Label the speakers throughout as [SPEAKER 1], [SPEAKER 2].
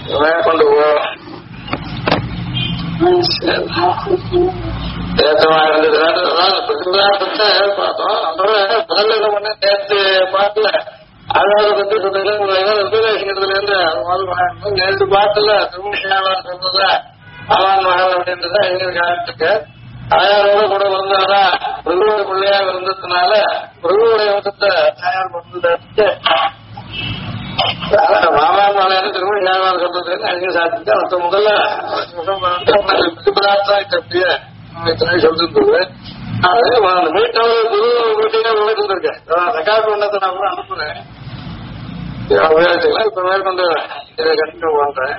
[SPEAKER 1] கொண்டு போ ஏற்றமா இருந்ததுனால பார்த்தோம். அப்புறம் முதல்ல என்ன பண்ண நேற்று பாட்டுல அதாவது பத்தி ரிசர்வேஷன்ல இருந்து நேற்று பாட்டுல திருமணம் சொன்னத அவான் மகள் அப்படின்றத எங்களுக்கு ஆரம்பிச்சுக்கு தாயாரோட கூட வந்தாரா பிரபுவோட பிள்ளையாக இருந்ததுனால பிரபுவோடைய வசத்தை தாயார் வந்தது மாமான் மலையான திருமணம் சொல்றது அங்கே சாதிச்சு அடுத்த முதல்ல சொல்லிருந்தது. அந்த மீட்டர் குரு மீட்டிங்கா போயிட்டு ரெக்கார்ட் பண்ணதை நான் கூட அனுப்புறேன். உபயோகிச்சுக்கலாம். இப்ப மேற்கொண்டு இதை கண்டினியூ பண்றேன்.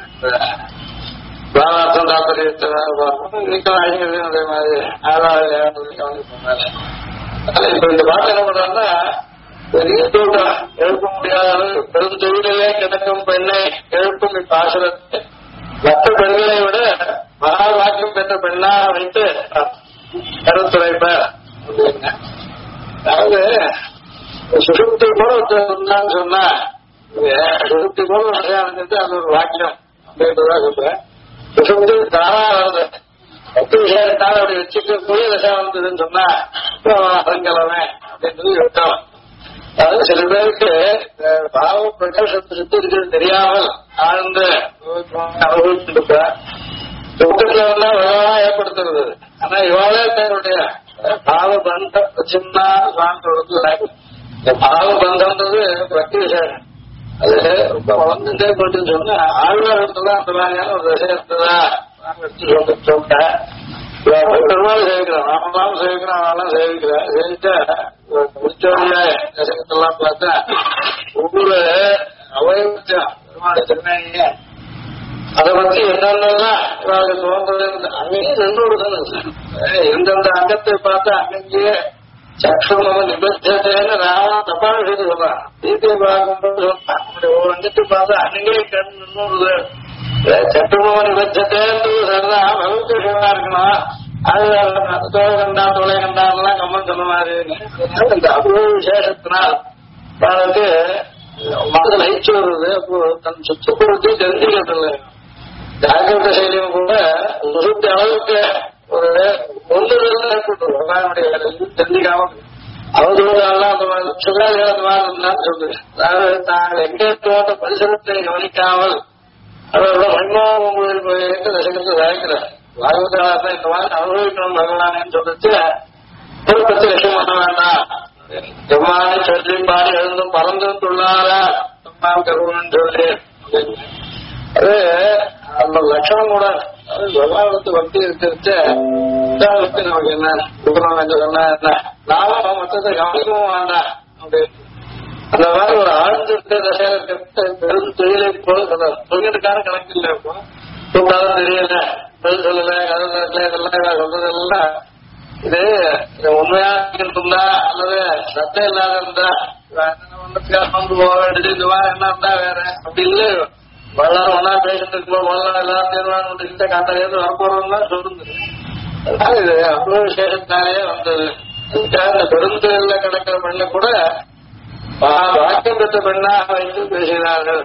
[SPEAKER 1] பாரார்த்தம் தாற்பயத்தை நீக்கலாம் அழிங்கிறது அதே மாதிரி ஆறாவது கவனிப்பாங்க. இப்ப இந்த பாட்டு என்ன பண்றாங்கன்னா பெரிய தூக்கம் எழுப்ப முடியாத பெரும் தொழிலே கிடக்கும் பெண்ணை எழுப்பும் இப்பாசுரத்தை மற்ற பெண்களை விட மகா வாக்கியம் பெற்ற பெண்ணா வைத்து கருத்துரைப்ப அப்படிங்க. அதாவது சுசுப்தி போல இருந்தான்னு சொன்னா சுசுப்தி போல விஷயம் அது ஒரு வாக்கியம் அப்படின்றதா சொல்றேன். சுசுப்தி தானா வருது பத்து விஷயத்தால் அப்படி வச்சுக்கக்கூடிய விஷயம் வந்ததுன்னு சொன்னா அரங்கலவன் அப்படின்றது விட்டவன். அதாவது சில பேருக்கு பாவ பிரகாசத்தை சுத்தி இருக்கிறது தெரியாமல் ஆழ்ந்து அனுபவிச்சுட்டு துக்கத்துல எல்லாம் விழவா ஏற்படுத்துறது. ஆனா இவாளே தன்னுடைய பாவ பந்தம் சின்ன சாந்தோடத்துல இந்த பாவ பந்தம்ன்றது பிரத்யேகம். அது ரொம்ப வளர்ந்துட்டே போட்டுன்னு சொன்னா ஆழ்வாரத்துதான் அந்த மாதிரியான ஒரு விஷயத்ததா சொல்லிட்டேன். பெருமாள் சேவிக்கிறான், நாமெல்லாம் சேவிக்கிறான், அவெல்லாம் சேவிக்கிறான். சேவிச்சா முடிச்சோடைய தசகத்தெல்லாம் பார்த்தா ஒவ்வொரு அவயவத்தையும் பெருமாள் திருநேய அதை பத்தி என்னென்னலாம் இவருக்கு தோன்றது அங்கேயே ரெண்டோடு தானே எந்தெந்த அங்கத்தை பார்த்தா அங்கேயே சக்ஷும நிபந்தேன்னு ராவணன் தப்பான விஷயத்தை சொல்றான். சீதையை பார்க்கும்போது சொல்றான் ஒரு அங்கத்தை பார்த்தா அங்கேயே கண் நின்றுது. சக்ஷும நிபந்தேன்றது சரிதான் பகவத் விஷயமா இருக்கணும். அது தோலை கண்டான் தொலை கண்டான்லாம் கம்மன் சொன்ன மாதிரி இந்த அவ்வளவு விசேஷத்தினால் அவனுக்கு மனதில் ஐச்சு வருது. அப்போ தன் சுற்றுப்புறத்தை தெரிஞ்சுக்கிறது. ஜாகிரத செயலியும் கூட சுருத்தி அளவுக்கு ஒரு ஒன்றுதல் ஏற்பட்டு தெரிஞ்சுக்காம அவதூறாலாம் அந்த மாதிரி சுகாதார அந்த மாதிரி இருந்தான்னு சொல்லுது. அதாவது தாங்கள் எங்கே தோட்ட பரிசரத்தை கவனிக்காமல் அவரோட மன்மோகம் தசகத்தை சாய்க்கிறார். பாகவதாரத்தை இந்த மாதிரி அனுபவிக்கணும் பகவானேன்னு சொல்லிட்டு ஒரு பத்து லட்சம் பண்ண வேண்டாம். எவ்வாறு சொல்லி பாடி எழுந்தும் பறந்தும் துள்ளாரா கருவன்னு சொல்லி அது அந்த லட்சணம் கூட விவகாரத்து பக்தி இருக்கிறது. நமக்கு என்ன கொடுக்கணும் சொன்னா என்ன நாமும் மொத்தத்தை கவனிக்கவும் வேண்டாம் அப்படின்னு அந்த மாதிரி ஒரு ஆழ்ந்திருக்க தசையில இருக்க பெரும் தொழிலை போல சொல்றாரு. தொழிலுக்கான கணக்கு இல்லை. இப்போ கூட்டாலும் தெரியல, பதில் சொல்லல, கதை இதெல்லாம் சொல்றதெல்லாம் இது உண்மையா இருந்தா அல்லது சத்தம் இல்லாத இருந்தா வந்து போக வேண்டியது. இந்த மாதிரி என்ன இருந்தா வேற அப்படி இல்லை. எல்லாரும் ஒன்னா பேசிட்டு இருக்கோம், எல்லாரும் தீர்மானம் காட்டாலேருந்து வரப்போறோம் தான் சொல்லுது. அதனால இது அவ்வளவு விசேஷத்தாலே வந்தது. இந்த பெருந்தொழில கிடக்கிற பெண்ணை கூட வாக்கியம் பெற்ற பெண்ணாக வைத்து பேசுகிறார்கள்.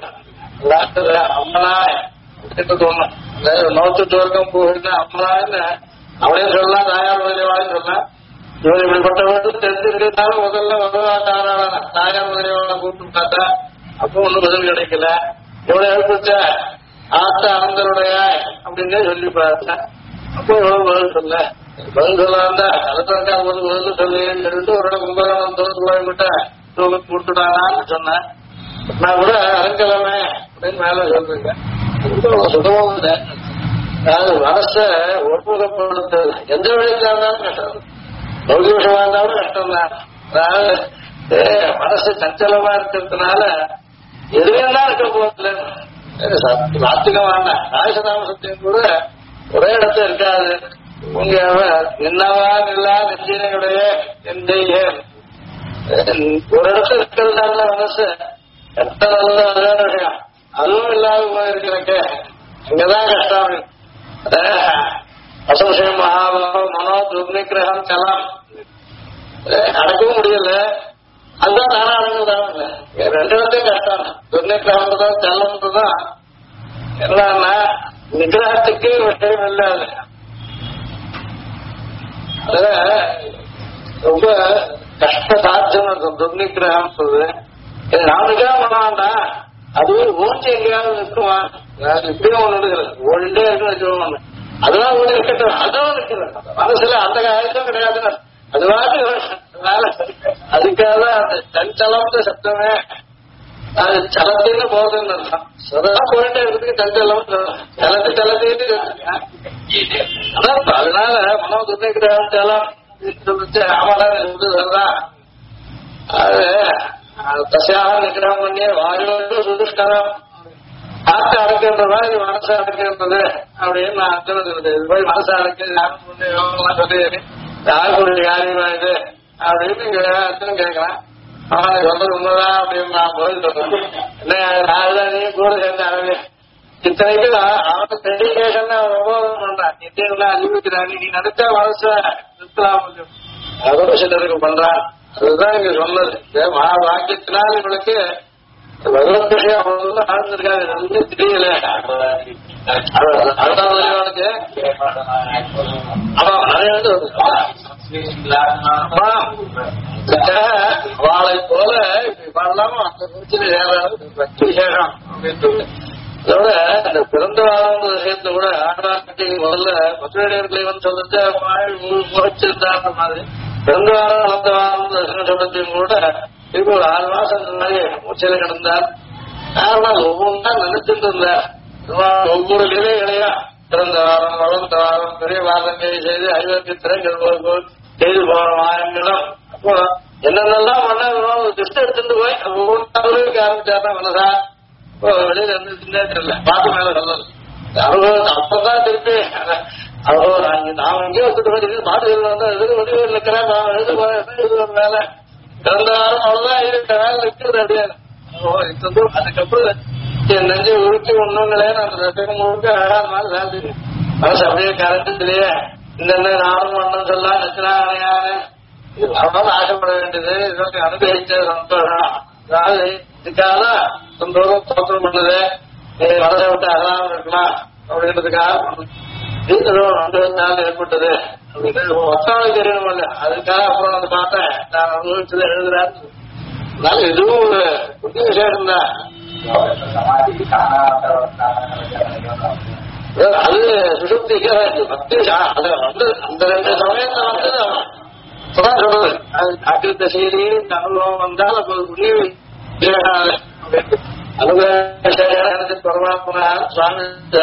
[SPEAKER 1] அம்மனாய் தோணும் நோத்து வர்க்கம் போகிற அம்மனான்னு அவளையும் சொல்லலாம், தாயார் முதலியவாளையும் சொல்லலாம். இவர் இப்படிப்பட்ட வேண்டும் தெரிஞ்சிருக்கிறதுனால முதல்ல தாராள தாயார் முதலியவாளை கூப்பிட்டு பார்த்தா அப்போ ஒன்னும் பதில் கிடைக்கல. இவ்வளவு எழுப்பிச்ச ஆத்த அனந்தருடைய அப்படின்னே சொல்லி பார்த்தேன். அப்போ இவ்வளவு பதில் சொல்ல பதில் சொல்லாந்தா கலெக்டர் பதில் சொல்லுன்னு சொல்லிட்டு ஒரு இடம் கும்பகோணம் போய்கிட்ட கொடுத்துட்டானான்னு சொன்னேன். நான் கூட அரங்கிழமை அப்படின்னு மேல சொல்றீங்க. சுத்தமும் இல்லை. அதாவது மனச ஒப்புதப்படுத்தது எந்த வழியில இருந்தாலும் கஷ்டம், பௌதி விஷயமா இருந்தாலும் கஷ்டம் தான். அதாவது மனசு சஞ்சலமா இருக்கிறதுனால எதுலாம் இருக்க போதில்லை. நாத்திகம் வேண்டாம். ராஜதாமசத்தையும் கூட ஒரே இடத்துல இருக்காது. உங்க என்னவா இல்லா நெஞ்சினையுடைய எந்தையே ஒரு இடத்துல இருக்கிறதுனால மனசு எத்த நல்ல அதான விஷயம் அதுவும் இல்லாத போயிருக்கிறக்கு அங்கதான் கஷ்டம். அசம்சயம் மகாபாவம் மனோ துர்நிகிரகம் கலாம் அடக்கவும் முடியல. அதுதான் நானா அடங்குதான் ரெண்டு இடத்தையும் கஷ்டம். துர்நிகிரகம்ன்றதான் செல்லம்ன்றதான் என்னன்னா நிகிரகத்துக்கு விஷயம் இல்லாது. அதுல ரொம்ப கஷ்ட சாத்தியம் துர்நிகிரகம் சொல்றது. நான் நிகிரகம் பண்ண வேண்டாம், அது ஓஞ்சி எங்கேயாவது இருக்குமா? இப்படியும் ஒண்ணு எடுக்கிறது ஓடிண்டே இருக்குன்னு வச்சுக்கோங்க. அதுதான் ஓடி இருக்கட்டும், அதுவும் இருக்கிறது மனசுல அந்த காலத்தும் கிடையாது. அதுவாக வேலை. அதுக்காக அந்த சஞ்சலம்ன்ற சத்தமே அது சலத்தின்னு போகுதுன்னு அர்த்தம். சதெல்லாம் போயிட்டே இருக்கிறதுக்கு சஞ்சலம் சலத்தின்னு அதனால மனோ துர்நிகிரகம் ஜலம் சொல்லிச்சு ஆமாதான் இருந்ததுதான். அது தசையாக நிகிரகம் பண்ணி வாயுவோடு சுதுஷ்கரம் காற்று அடக்கின்றதா இது மனசை அடக்கின்றது அப்படின்னு நான் அர்த்தம் சொல்றது. இது போய் மனசை அடக்கிறது யோகம்லாம் சொல்லி யாருக்குரிய காரியமா இது அப்படின்னு அர்த்தம் கேட்கலாம். ஆனா சொல்றது உண்மைதான் அப்படின்னு நான் பதில் சொல்றேன். என்ன நீ கூட சேர்ந்த அளவு இத்தனைக்கு அவனுக்கு டெடிகேஷன் உபயோகம் பண்றான். இந்தியெல்லாம் அறிவிக்கிறாங்க, நீ நினைச்சா மனசை நிறுத்தலாம் அதோட சிலருக்கு பண்றான். அதுதான் இங்க சொன்னது. மகா வாக்கியத்தினால் இவளுக்கு பகவத் விஷயம் அவ்வளவு ஆழ்ந்திருக்காது, தெரியல. அதுதான் அவனுக்கு அவளை போல பண்ணலாமோ அந்த குறிச்சு ஏதாவது பக்தி விசேஷம் அப்படின்னு. அதோட இந்த பிறந்த வாழ விஷயத்த கூட ஆண்டாட்டி முதல்ல பத்திரிகைகளை சொல்லிட்டு முறைச்சிருந்தான்ற மாதிரி பிறந்த வாரம் வளர்ந்த வாரம் தரிசனம் சொல்றதையும் கூட திருப்பி ஒரு 6 மாசம் முன்னாடி மூச்சையில கிடந்தார். ஆனால் ஒவ்வொன்றா நினைச்சிட்டு இருந்தார். ஒவ்வொரு நிலைகளையா பிறந்த வாரம் வளர்ந்த வாரம் பெரிய வாரங்களை செய்து ஐவர்க்கத்திரைகள் செய்து போற வாரங்களும் அப்போ என்னென்னலாம் பண்ண திட்டம் எடுத்துட்டு போய் ஒவ்வொன்றாவது ஆரம்பிச்சாருன்னா மனசா வெளியில இருந்துச்சுன்னே தெரியல. பாட்டு மேல சொல்லல அனுபவம் அப்பதான் திருப்பி அனுபவம் நாம எங்கேயோ வந்துட்டு போய் பாட்டுகள் வந்தா எதிர் வடிவில் இருக்கிறேன் நான் எழுத போறேன் மேல பிறந்த வாரம் அவ்வளவுதான் இருக்க வேலை இருக்கிறது அப்படியே. அதுக்கப்புறம் என் நெஞ்சை உருக்கி ஒண்ணுங்களே அந்த ரசகம் முழுக்க அழகாது சார்ந்து மனசு அப்படியே கரண்டத்திலேயே இந்த நாடும் மண்ணும் சொல்லலாம் நச்சினானையான இது வரணும்னு ஆசைப்பட வேண்டியது. இதற்கு அனுபவிச்ச சந்தோஷம். அதாவது இதுக்காக சந்தோஷம் தோற்றம் பண்ணுது, மனசை விட்டு அகலாமல் இருக்கலாம் அப்படின்றதுக்காக அனுபவத்தால் ஏற்பட்டது அப்படின்னு ஒத்தாவை தெரியணும் இல்ல. அதுக்காக அப்புறம் அந்த பார்த்தேன் நான் அனுபவிச்சதை எழுதுறாரு. அதனால இதுவும் ஒரு புதிய விஷயம் தான். அது சுசுப்திக்கு பக்தி அது வந்து அந்த 2 சமயத்தை வந்து சொல்றது அகிருத்த செய்தி அனுபவம் வந்தால் அப்போ அனுபவ பரமாத்மா சுவாமி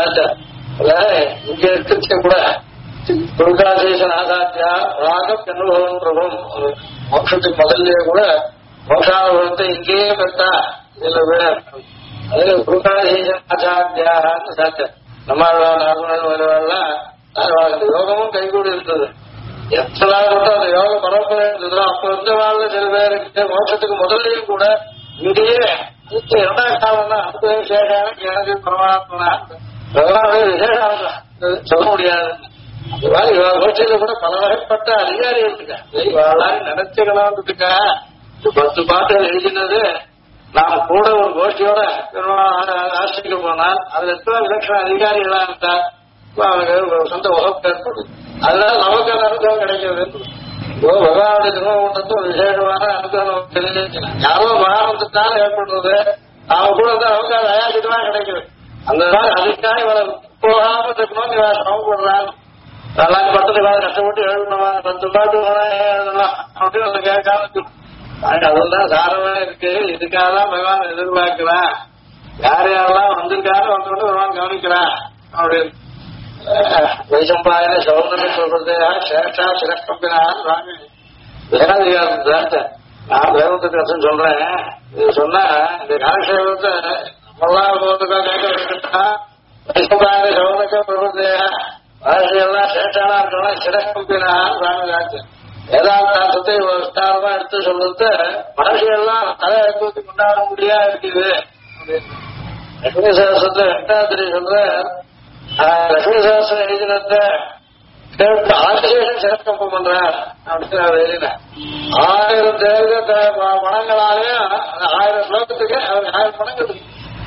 [SPEAKER 1] இங்க இருக்க கூட துர்காசேஷன் ஆசாத்தியா ராகம் அனுபவம் பிரபம் மோட்சத்துக்கு முதல்ல கூட மோட்சானுபவத்தை இங்கேயே பெற்றா இதுல விட அதுல துர்காசேஷன் ஆசாத்தியான்னு சாத்த நம்மளாலாம் யோகமும் கைகூடி இருந்தது. எத்தனை அந்த யோக பரம்பரை இருந்ததோ அப்ப இருந்த வாழ்ல சில பேருக்கு மோட்சத்துக்கு முதல்லையும் கூட இங்கேயே 2ஆம் காலம் தான் அனுபவ விசேஷம் எனக்கு பரமாத்மா விசேஷம் சொல்ல முடியாது. கோஷ்டியில கூட பல வகைப்பட்ட அதிகாரிகள் இருக்காங்க. வாழாரி நினைச்சுக்கலாம்ன்றதுக்கா 10 பாட்டுகள் எழுதினது நாம கூட ஒரு கோஷ்டியோட ஆசிரிக்க போனால் அதுல எத்தனை விலட்சண அதிகாரிகளா இருந்தா அவனுக்கு சொந்த உறப்பு ஏற்படுது. அதனால நமக்கு அந்த அனுகிரகம் கிடைக்கிறது. பகவானுடைய திருமணத்து ஒரு விசேஷமான அனுகிரகம் தெரிஞ்சு யாரோ மகானந்தத்தால ஏற்படுறது அவன் கூட வந்து அவங்க அது அயாசிதமா கிடைக்குது. அந்த அதுக்காக இவரை போகாம இருக்கணும்னு இவன் சமப்படுறான். நல்லா 10 காலம் கஷ்டப்பட்டு எழுதணுமா 10 பாட்டு எழுதலாம் அப்படின்னு அதை கேட்காம அதெல்லாம் சாரமா இருக்கு. இதுக்காக தான் பகவான் எதிர்பார்க்கிறான். யார் யாரெல்லாம் வந்திருக்காரு வந்து பகவான் கவனிக்கிறான் அப்படின்னு வைசம்பாயன சௌந்தர சொல்றது சேஷா சிரக்கம்பினா சுவாமி வேதாதிகாரத்தை நான் தேவத்துக்கு அர்த்தம் சொல்றேன். இது சொன்னா இந்த காலக்ஷேபத்தை நம்மளாம் கேட்க வைசம்பாயன சௌந்தர பிரபுத்தையா வாழ்க்கையெல்லாம் சேஷானா இருக்கணும் சிரக்கம்பினா சுவாமி காட்சி வேதாந்தார்த்தத்தை விஸ்தாரமா எடுத்து சொல்றது மனுஷெல்லாம் தலை அனுபவத்தை கொண்டாட முடியாது இருக்குது. லட்சுமி சாஸ்திரத்தை 8ஆம் சொல்ற லட்சுமி சாஸ்திரம் எழுதினத்தை கேட்டு ஆதிசேஷன் சிறக்கம்பம் பண்றார் அப்படின்னு எழுதினேன். 1000 தேர்தல் பணங்களாலேயும் 1000 ஸ்லோகத்துக்கு அவருக்கு 1000 பணங்கள்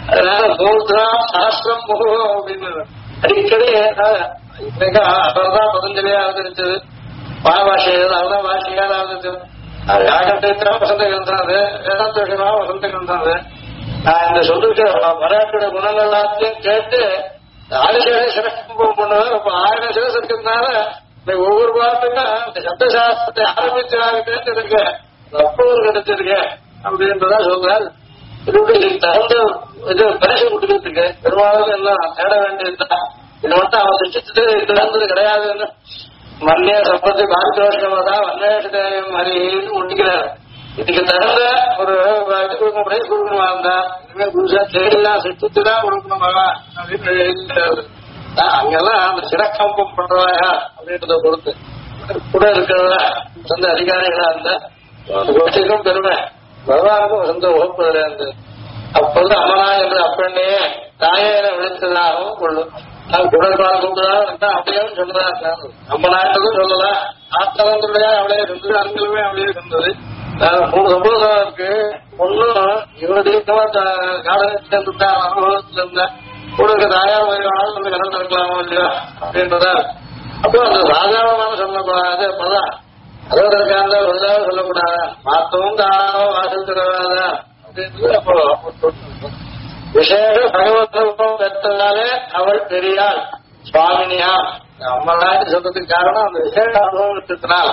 [SPEAKER 1] அதனால மூர்தான் சாஸ்திரம் முகம் அப்படின்னு அடிக்கடி இன்னைக்கு அவர்தான் பதஞ்சலியா அவதரிச்சது, பாஷை அவர்தான் பாஷையார் அவதரிச்சது, யாகத்தை வசந்த கிடந்தாது, வேதாந்த விஷயமா வசந்த கிடந்தாது. நான் இந்த சொல்லிருக்க மராட்டியோட குணங்கள் எல்லாத்தையும் கேட்டு ஆதிசேஷ சிறப்பு பண்ணுவார். அப்ப 1000 சிரஸ் இருக்கிறதுனால ஒவ்வொரு பாட்டுக்கும் இந்த சப்தசாஸ்திரத்தை ஆரம்பிச்சாகிட்டேன்னு இருக்கு, அப்ரூவல் கிடைச்சிருக்கேன் அப்படின்றதா சொல்றாரு. இதுக்கு தகுந்த இது பரிசு கொடுக்கறதுக்கு பெரும்பாலும் எல்லாம் தேட வேண்டியதுதான். இது மட்டும் அவன் திட்டத்துட்டு இது நடந்தது கிடையாதுன்னு மன்னிய சம்பத்தி பாரதோஷமாதான் வன்னேஷம் ஹரின்னு முடிக்கிறார். இதுக்கு தகுந்த ஒரு இது கொடுக்க முடியாது, கொடுக்கணுமா இருந்தா இனிமே புதுசா தேடிலாம் சிட்டுதான் கொடுக்கணுமா அப்படின்னு எழுதிக்கிறாரு. அங்கெல்லாம் அந்த சிறக்கம்பம் பண்றவாயா அப்படின்றத பொறுத்து கூட இருக்கிறதா சொந்த அதிகாரிகளா இருந்தா கோஷ்டிக்கும் பெருமை, பகவானுக்கும் சொந்த வகுப்புல இருந்து அப்போது அம்மனா என்று அப்பெண்ணையே தாயேன விழித்ததாகவும் கொள்ளும். குடற்பால் கூப்பிடுறதா அப்படியே சொல்றதா அம்மனான்றதும் சொல்லலாம், ஆத்தவங்களுடைய அவளே இருந்தது, அங்களுமே அவளே இருந்தது. 3 சம்பளம் இருக்கு. ஒன்னும் இவருடைய காலத்தில் இருந்துட்டா அனுபவத்துல இருந்த கூட இருக்க தாயார் மாதிரி ஆள் வந்து கடல் இருக்கலாமோ இல்லையா அப்படின்றதா. அப்போ அந்த சாதாரணமான சொல்லக்கூடாது, அப்பதான் அதோட இருக்காங்க ஒன்றாவது சொல்லக்கூடாது, மாத்தவும் தாராளம் வாசல் தரவாத அப்படின்றது. அப்போ விசேஷ பகவத் ரூபம் பெற்றதாலே அவள் பெரியாள் சுவாமினியா. அம்மனாட்டு சொல்றதுக்கு காரணம் அந்த விசேஷ அனுபவத்தினால்.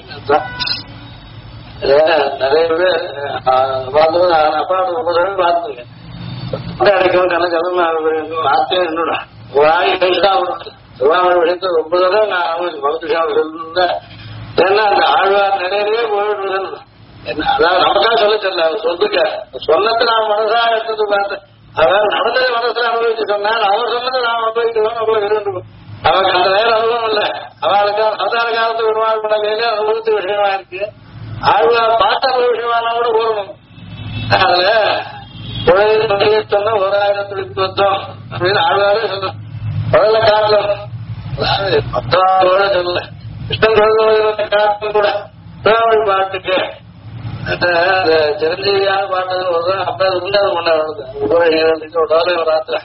[SPEAKER 1] நிறைய பேர் பார்த்து அப்பாவோட ரொம்ப பார்த்துங்க அடிக்கவும் நல்ல ஜலம் ஆசையா என்னோட ஒரு ஆயுள் கழிச்சுதான் திருவாமூர் விஷயத்த ரொம்ப தடவை நான் பௌத்திஷாவை சொல்லிருந்தேன். ஏன்னா அந்த ஆழ்வார் நிறையவே போயிட்டு என்ன அதாவது நமக்கா சொல்ல தெரியல, சொல்லுங்க சொன்னது நான் மனசா எடுத்தது பார்த்தேன். அதாவது நடந்ததை மனசுல அனுபவிச்சு சொன்னான், அவர் சொன்னதை நான் அனுபவிக்கிறோம் அவ்வளவு விரும்பும். அவருக்கு அந்த நேரம் அனுபவம் இல்லை, அவளுக்கு அவதார காலத்து பெருமாள் பண்ண அனுபவித்த விஷயமா இருக்கு. ஆழ்வார் பார்த்த விஷயமான கூட போகணும். அதுல குழந்தை சொன்ன 1000 துளித்துவம் அப்படின்னு ஆழ்வாரே சொல்ல குழந்தை காலம் பத்தாவோட சொல்லல கிருஷ்ணன் குழந்தை காலம் கூட திருவாவளி பாட்டுக்கு சிரஞ்சீவியான பாட்டு வருது. அப்ப அது உண்டாத பண்ண ராத்திர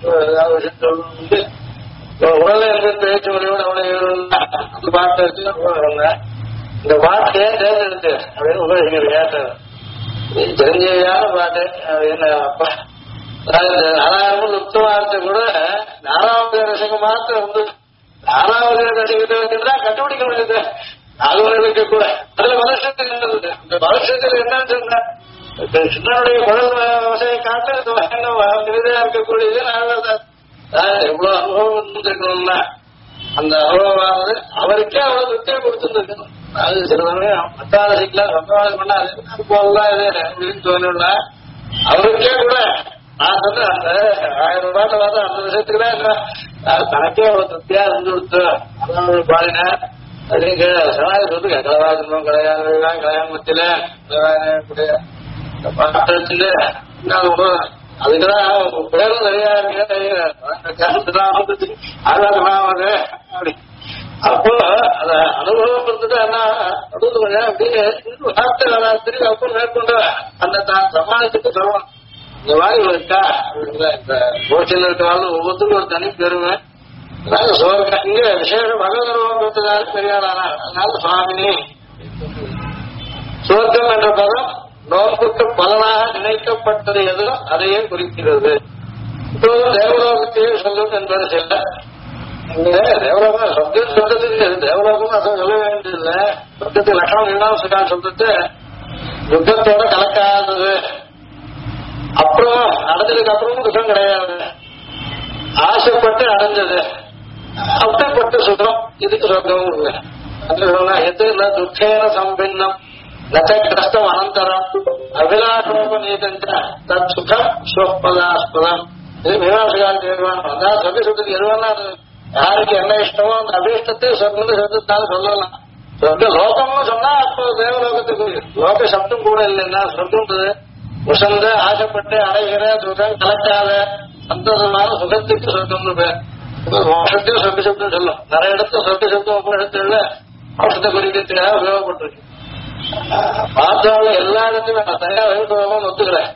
[SPEAKER 1] உடலை பேச்சு மொழியோட அவ்வளவு பாட்டு வச்சு இந்த பாட்டு ஏன் தேர்ந்தெடுத்து அப்படின்னு உபயோகிக்கிற கேட்டது சிரஞ்சீவியான பாட்டு அப்படின்னு. அப்பா 4000 லுப்தமானது கூட 4வது ரசிகம் மாத்திரம் வந்து 4வது ரசிகத்தை கண்டுபிடிக்க முடியுது. அவர்களுக்கு கூட அதுல வளர்ச்சத்தில் இருந்தது. இந்த வளர்ச்சத்தில் என்னன்னு சொன்ன சின்னனுடைய குழல் வசதியை காட்ட விதையா இருக்கக்கூடியது எவ்வளவு அனுபவம் இருக்கணும்னா அந்த அனுபவமானது அவருக்கே அவ்வளவு திருப்தியை கொடுத்துருக்கணும். அது சில சமயம் மத்தாரசிக்கலாம் சம்பவாதம் பண்ண அது போலாம் இது அப்படின்னு தோணும்னா அவருக்கே கூட நான் சொன்ன அந்த 1000 ரூபாய் வாதம் அந்த விஷயத்துக்குதான் தனக்கே அவ்வளவு திருப்தியா இருந்து கொடுத்து அதான் பாடினேன். அதுக்கு சனாதி சொல்லுங்க கலவாசனம் கல்யாணம் கல்யாணத்துல பாட்டு வச்சுட்டு அதுக்குதான் பேரும் நிறையா இருக்கு ஆராதனாவது அப்படி. அப்போ அத அனுபவம் இருந்துட்டு என்ன நடுவுல அப்படியே வார்த்தை திரும்பி அப்போ மேற்கொண்ட அந்த தான் சமாளிச்சுட்டு சொல்லணும். இந்த மாதிரி இருக்கா அப்படிங்களா இந்த கோச்சில் இருக்கிறாலும் ஒவ்வொருத்தருக்கும் ஒரு தனி பெருமை. இங்க விசேஷ பகவதர்வம் பெற்றதால் பெரியாரானா அதனால சுவாமினி. சுவர்க்கம் என்ற பதம் நோக்குக்கு பலனாக நினைக்கப்பட்டது எதோ அதையே குறிக்கிறது. இப்போதும் தேவலோகத்தையே சொல்லும் என்பது செல்ல தேவலோகம் சொர்க்கம் சொல்றதுக்கு தேவலோகம் அதை சொல்ல வேண்டியதில்லை. சொர்க்கத்துக்கு லட்சணம் மீனாசுக்கான் சொல்றது யுத்தத்தோட கலக்காதது, அப்புறம் அடைஞ்சதுக்கு அப்புறமும் துக்கம் கிடையாது, ஆசைப்பட்டு அடைஞ்சது அப்படிப்பட்ட சுகம் இதுக்கு சொர்க்கமும் இல்லை. அது சொன்னா எது துக்கேன சம்பின்னம் நச்ச கஷ்டம் அனந்தரம் அபிலாஷோபநீதஞ்ச தத் சுகம் ஸ்வப்பதாஸ்பதம். இது மீனாசுகால் தீர்மானம். அதான் சொர்க்க சுத்தத்துக்கு எதுவானா யாருக்கு என்ன இஷ்டமோ அந்த அபீஷ்டத்தை சொர்க்கம் சொர்க்கத்தாலும் சொல்லலாம். சொர்க்க லோகம்னு சொன்னா அப்போ தேவலோகத்துக்கு லோக சப்தம் கூட இல்லைன்னா சொர்க்கம்ன்றது உசந்த ஆசைப்பட்டு அடைகிற சுகம் கலக்காத சந்தோஷமான சுகத்துக்கு சொர்க்கம்னு பேர். மோஷத்தையும் சொர்க்க சப்தம் சொல்லும். நிறைய இடத்துல சொர்க்க சப்தம் உபநிஷத்துல மோஷத்தை குறிக்கிறதுக்காக உபயோகப்பட்டிருக்கு. பார்த்தாலும் எல்லா இடத்துலையும் நான் தனியா வைபவம் ஒத்துக்கிறேன்.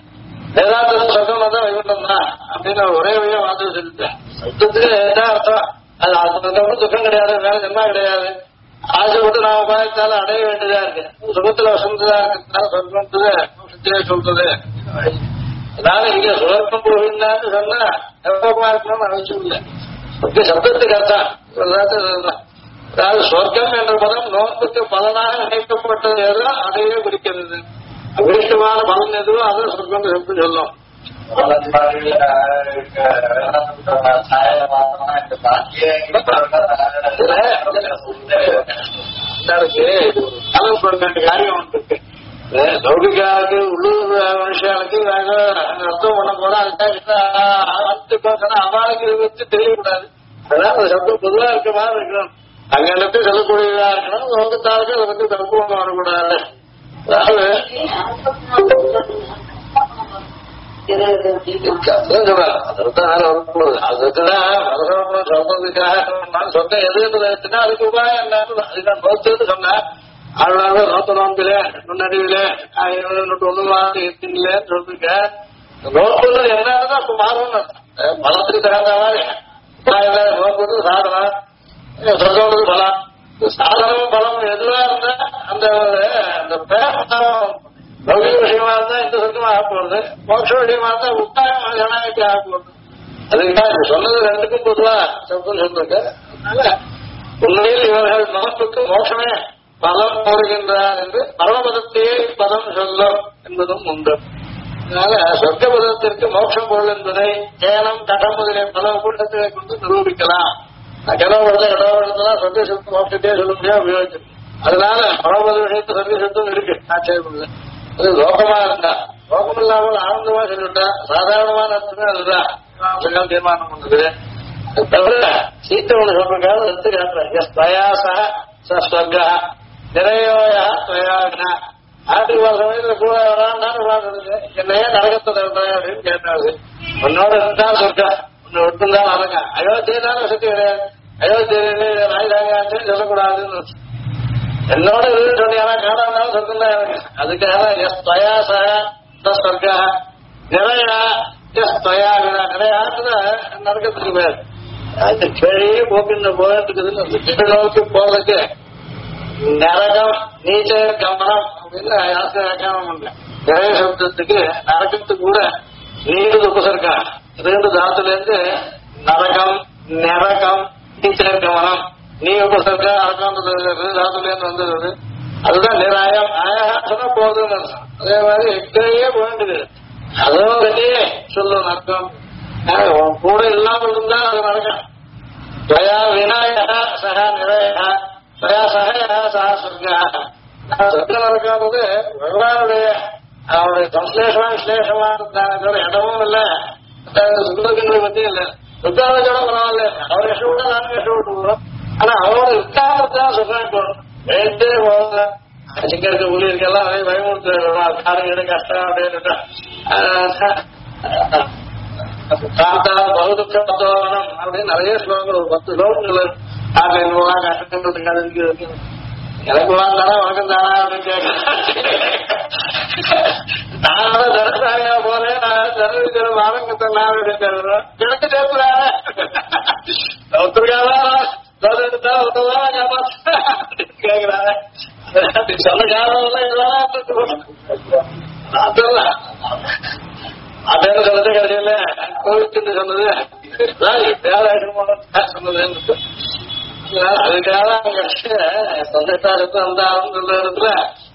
[SPEAKER 1] வேதாந்த சொர்க்கம் தான் வைகுண்டம் தான் அப்படின்னு ஒரே வழியா வார்த்தை சொல்லிட்டேன். சப்தத்துக்கு என்ன அர்த்தம்? அது அதுக்கப்புறம் துக்கம் கிடையாது, வேற ஜென்மா கிடையாது. ஆசைப்பட்டு நாம பாயத்தால அடைய வேண்டியதா இருக்கு. சுகத்துல வசந்ததா இருக்கிறதுனால சொர்க்கம்ன்றது மோட்சத்தையே சொல்றது. அதனால இங்க சுவர்க்கம் போகின்றான்னு சொன்னா எவ்வளவுமா இருக்கணும்னு அவசியம் இல்லை. சப்தத்துக்கு அர்த்தம் அதாவது சொர்க்கம் என்ற பதம் நோக்கத்துக்கு பலனாக நினைக்கப்பட்டது எதோ அதையே குறிக்கிறது. அபீஷ்டமான பலன் எதுவோ அதை சொர்க்கம் எப்படி சொல்லும். காரியம் இருக்கு லௌகிகாவுக்கு உள்ளூர் மனுஷாளுக்கு நாங்க அர்த்தம் பண்ண போனா அதுக்காக அவளுக்கு இதை வச்சு தெரியக்கூடாது. அதான் அந்த சப்தம் பொதுவா இருக்க மாதிரி இருக்கணும். அங்க இடத்துல சொல்லக்கூடியதா இருக்கணும். லோகத்தாளுக்கு அதை பத்தி தப்புவம் வரக்கூடாது. அதாவது சொந்தம் எதுன்னு அதுக்கு உபாயம் என்ன அதுதான் நோத்து சொன்ன அதனால நோத்த நோம்பில நுண்ணறிவில ஒண்ணுல சொல்லிருக்க. நோக்குறது என்னன்னா அப்ப மாறணும். பலத்துக்கு தகுந்த மாதிரி நோக்குறது சாதனம், சொல்றது பலம். சாதனம் பலம் எதுவா இருந்தா அந்த லௌகிக விஷயமா இருந்தா இந்த சொர்க்கமா ஆக போறது, மோட்ச விஷயமா இருந்தா உத்தாயம் ஜனாய்க்கு ஆக போறது. அதுக்காக சொன்னது ரெண்டுக்கும் பொதுவா சப்தம் சொல்லிருக்க. அதனால உண்மையில் இவர்கள் நமக்கு மோட்சமே பலம் போடுகின்றார் என்று பரமபதத்தையே பதம் சொல்லும் என்பதும் உண்டு. அதனால சொர்க்க பதத்திற்கு மோட்சம் பொருள் என்பதை கேனம் கடம் முதலிய பல கூட்டத்தை கொண்டு நிரூபிக்கலாம். கடவுளத்தெல்லாம் சொர்க்க சொத்து மோட்சத்தையே சொல்ல முடியாது உபயோகிச்சு. அதனால பரமபத விஷயத்து சொர்க்க சொத்தும் இருக்கு. ஆச்சரியம் அது லோகமா இருந்தா லோகம் இல்லாமல் ஆனந்தமா சொல்லிட்டா சாதாரணமான அர்த்தமே அதுதான் தீர்மானம் பண்ணது. தவிர சீத்தை ஒண்ணு சொல்றதுக்காக எடுத்து காட்டுறேன். நிறையோயா துவயாகனா ஆட்டுக்கு வர சமயத்துல கூட வரான்னு என்னையே நரகத்தை தரேன் அப்படின்னு கேட்டாரு. உன்னோட இருந்தா சொர்க்கா உன்னை விட்டுருந்தா நரகம். அயோத்தியதான வசதி கிடையாது. அயோத்தியிலே ராஜாங்க சொல்லக்கூடாதுன்னு என்னோட இருந்து சொன்னா காணாம சொர்க்கம் தான் எனக்கு. அதுக்காக சொர்க்கா நிறையா துவயாகனா நிறைய ஆட்டுல நரகத்துக்கு பேர். அந்த கேழியே போக்கின்ற போயிட்டு நோக்கி போறதுக்கு நரகம் நீச்ச கமனம் அப்படின்னு வியாக்கியானம் பண்ணேன். நிறைய சப்தத்துக்கு நரகத்துக்கு கூட நீடு உபசர்க்கா ரெண்டு தாத்துல இருந்து நரகம் நரகம் நீச்ச கமனம் நீ உபசர்க்கா அரகம்ன்றது தாத்துல இருந்து வந்தது. அதுதான் நிராயம் ஆயா சொன்னா போதுன்னு. அதே மாதிரி எக்கையே போயிட்டு அதுவும் வெளியே சொல்லும் நரகம் கூட இல்லாமல் இருந்தா அது நரகம். விநாயகா சகா நிறையா சொர்க்கம் நடக்காதது பகவானுடைய அவருடைய சம்சேஷமா விசேஷமா இருந்தாங்க. இடமும் இல்ல சுந்தரங்களை பத்தியும் இல்ல. சுத்தாவதோட பரவாயில்ல. அவர் கஷ்டப்பட்டா நானும் கஷ்டப்பட்டு போறோம். ஆனா அவரோட உத்தாரத்தான் சொல்றேன் போறோம். வேண்டே போகல சிங்கருக்கு ஊழியர்கள்லாம் அதே பயமுறுத்து காடுகிட கஷ்டம் அப்படின்னு பகுதுக்கம் அப்படின்னு நிறைய ஸ்லோகங்கள் ஒரு 10 ஸ்லோகங்கள் காட்டில் போவா கஷ்டங்கள் கதைக்கு எனக்கு வாங்க வணக்கம் தானா அப்படின்னு கேட்க நான் தரசாயா போறேன். நான் தரவிக்கிற வாரங்கத்தை நான் எனக்கு சேர்த்துறாங்க ஒருத்தருக்காக எடுத்தா ஒருத்ததான் கேட்கிறாங்க. சொன்ன காரணம் அதெல்லாம் அதே சொல்றது கடையில கோவிச்சுட்டு சொன்னது சொன்னது. அதுக்காக சந்தேகத்தாருக்கு வந்தாலும் சொல்ற இடத்துல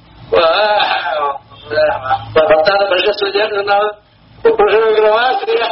[SPEAKER 1] 10ஆவது பரிசு சொன்னாலும் புருஷ வைக்கிறவா சரியா.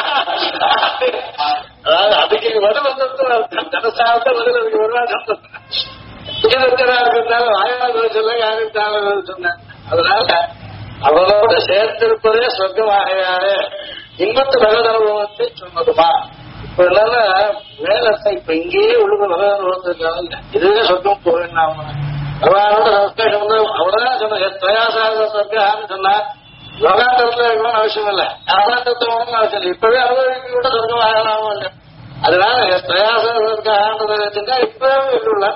[SPEAKER 1] அதாவது அதுக்கு பதில் வந்து ஜனசாரத்தை பதில் அதுக்கு வருவா இருந்தாலும் வாயாளர் சொல்ல யாருந்தாலும் சொன்னேன். அதனால அவரோட சேர்த்திருப்பதே சொர்க்கமாகையாரு இன்பத்து பகவத் அனுபவத்தை சொன்னதுமா. இப்ப என்னன்னா வேலத்தை இப்ப இங்கேயே உழுது பகவத் அனுபவத்திருக்காங்க. இதுவே சொர்க்கம் போயிடலாமா பகவானோட சந்தேகம் வந்து அவ்வளவுதான் சொன்ன பிரயாசாக சொர்க்கான்னு சொன்னா லோகாந்தரத்துல இருக்கணும்னு அவசியம் இல்லை. ஆனந்தத்தை ஒன்றும் அவசியம் இல்லை. இப்பவே அனுபவிக்க கூட சொர்க்கம் ஆகலாமோ இல்லை. அதனால பிரயாசம் வச்சுட்டா இப்பவே இருக்குள்ள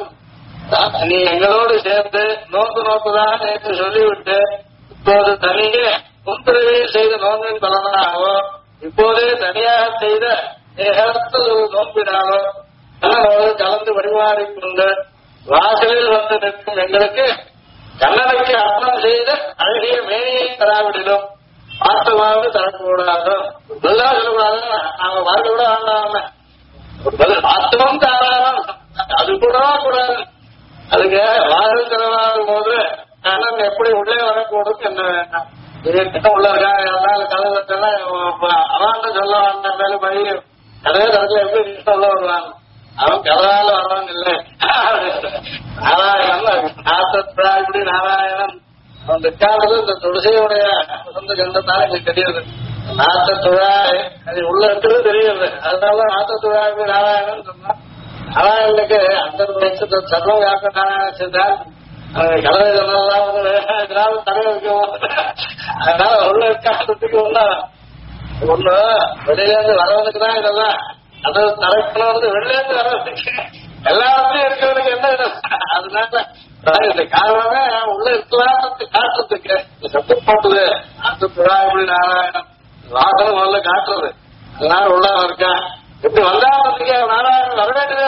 [SPEAKER 1] நீ எங்களோடு சேர்ந்து நோக்கு நோக்குதான் நேற்று சொல்லிவிட்டு இப்போது தனியே முன்பிறவியில் செய்த நோன்பின் பலனாகவோ இப்போதே தனியாக செய்த நோன்பினாலோ கலந்து பரிமாறிக்கொண்டு வாசலில் வந்து நிற்கும் எங்களுக்கு கண்ணனுக்கு அர்ப்பணம் செய்த அழகிய மேனியை தராவிடிலும் வாஸ்தவாவது தரக்கூடாது. இதெல்லாம் சொல்லக்கூடாது. நாங்க வாழ்க்கை கூட ஆண்டாம வாஸ்தவம் தாராளம் அது கூடவா கூடாது. அதுக்கு வாசல் திறனாகும் போது கண்ணன் எப்படி உள்ளே வரக்கூடும் என்ன வேண்டாம். இது உள்ள இருக்காங்க கதை அவாண்ட சொல்ல வந்த மேல பழி கதையை தரத்துல எப்படி சொல்ல வருவாங்க. அவன் கதால வர்றவன் இல்லை. நாராயணன் இப்படி நாராயணன் அவன் இருக்காது. இந்த துளசியுடைய சொந்த கண்டத்தால எனக்கு தெரியுது. நாத்த துழாய் அது உள்ள இருக்கிறது தெரியுது. அதனால நாத்த துழாய் நாராயணன் சொன்னா நாராயணனுக்கு அந்த வயசு சர்வம் யாக்க நாராயணன் செஞ்சால் கலவை சொன்னதெல்லாம் வந்து தடவை வைக்கும். அதனால உள்ள இருக்காதுக்கு ஒண்ணு வெளியில இருந்து வரவனுக்கு தான் இதெல்லாம் அது தரக்கணும். வெளில இருந்து வரவனுக்கு எல்லாருமே இருக்கிறவனுக்கு என்ன அதனால இந்த காரணமே உள்ள இருக்கலாம் காட்டுறதுக்கு சத்தம் போட்டுது. அந்த புறா எப்படி நாராயணன் வாசனம் முதல்ல காட்டுறது. அதனால உள்ள இருக்கா எப்படி வந்தாங்க நாராயணன் வர வேண்டியதே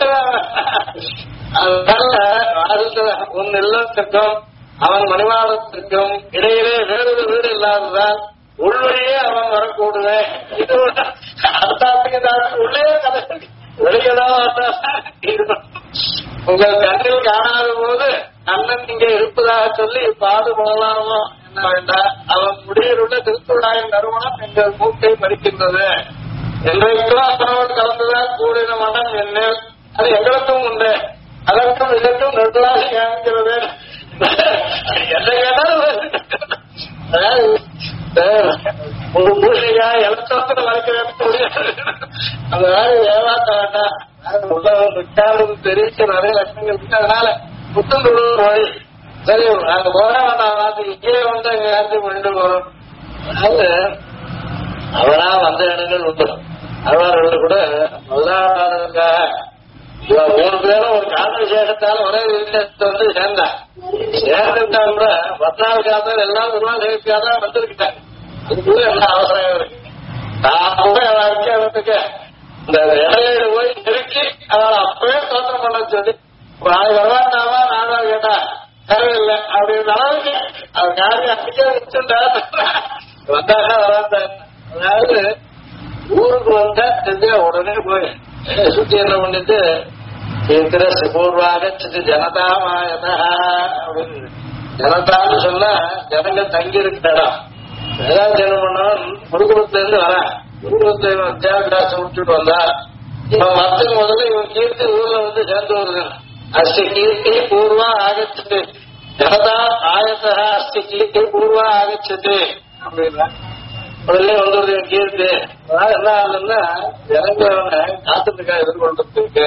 [SPEAKER 1] அதனால வாசத்துல உன் இல்லத்திற்கும் அவன் மணிமாடத்திற்கும் இடையிலே வேறொரு வீடு இல்லாததால் உள்வழியே அவன் வரக்கூடுவேன். இது அர்த்தாத்துக்கு உள்ளே கதை வெளியதான் உங்கள் கண்ணில் காணாத போது அண்ணன் இங்கே இருப்பதாக சொல்லி பாடுபடலாமோ என்ன வேண்டாம். அவன் முடியிலுள்ள திருத்துழாயின் நறுமணம் எங்கள் மூக்கை மறிக்கின்றது. என்றைக்கும் அவனோடு கலந்துதான் கூடின மனம் என்ன அது எங்களுக்கும் உண்டு. அதற்கும் இதற்கும் நெடுவாசி காமிக்கிறது. என்ன கேட்டாலும் ஒரு பூசையா எலக்ட்ரோத்துல வளர்க்க முடியாது. அந்த மாதிரி ஏமாத்த வேண்டாம். தெரிவிக்க நிறைய லட்சங்கள் இருக்கு. அதனால புத்தந்தொழு வழி சரி நாங்க போக வேண்டாம். இங்கே வந்து அங்க யாருக்கும் கொண்டு போறோம். அதனால அவரா வந்த இடங்கள் உண்டு. அவர்கள் கூட முதலாளருக்காக 3 பேரும் ஒரு கால விசேஷத்தால ஒரே விசேஷத்தை வந்து சேர்ந்தாங்க. சேர்ந்துட்டா கூட 10 காலத்தில் எல்லாம் நிர்வாகத்துக்காக தான் வந்திருக்கிட்டாங்க. அதுக்குள்ள என்ன அவசரம் இருக்கு. நான் கூட அடிக்கிறதுக்கு இந்த இடையில போய் நெருக்கி அவளை அப்பவே தோற்றம் பண்ண சொல்லி நாளைக்கு வரவாட்டாமா நானும் கேட்டா தேவையில்லை அப்படின்னு அளவுக்கு அவன் யாரையும் அடிக்க வச்சுட்டா வந்தாக்கா வராட்டாங்க. அதாவது ஊருக்கு வந்தா தெரிஞ்ச உடனே போய் சுத்தி என்ன பண்ணிட்டு இருக்கிற பூர்வாக ஜனதா மாயதா அப்படின்னு ஜனதான்னு சொன்னா ஜனங்கள் தங்கி இருக்கிற இடம். ஏதாவது என்ன பண்ணவன் குருகுலத்துல இருந்து வரேன். குருகுலத்தை வித்தியாசம் முடிச்சுட்டு வந்தா இவன் மரத்துக்கு முதல்ல இவன் கீர்த்தி ஊர்ல வந்து சேர்ந்து வருது. அஸ்தி கீர்த்தி பூர்வா ஆகச்சது ஜனதா ஆயத்தா அஸ்தி கீர்த்தி பூர்வா ஆகச்சது அப்படின்னா முதல்ல வந்துருது கீர்த்தி. அதனால என்ன ஆகுதுன்னா இறங்குறவனை காத்துட்டுக்கா எதிர்கொள்றதுக்கு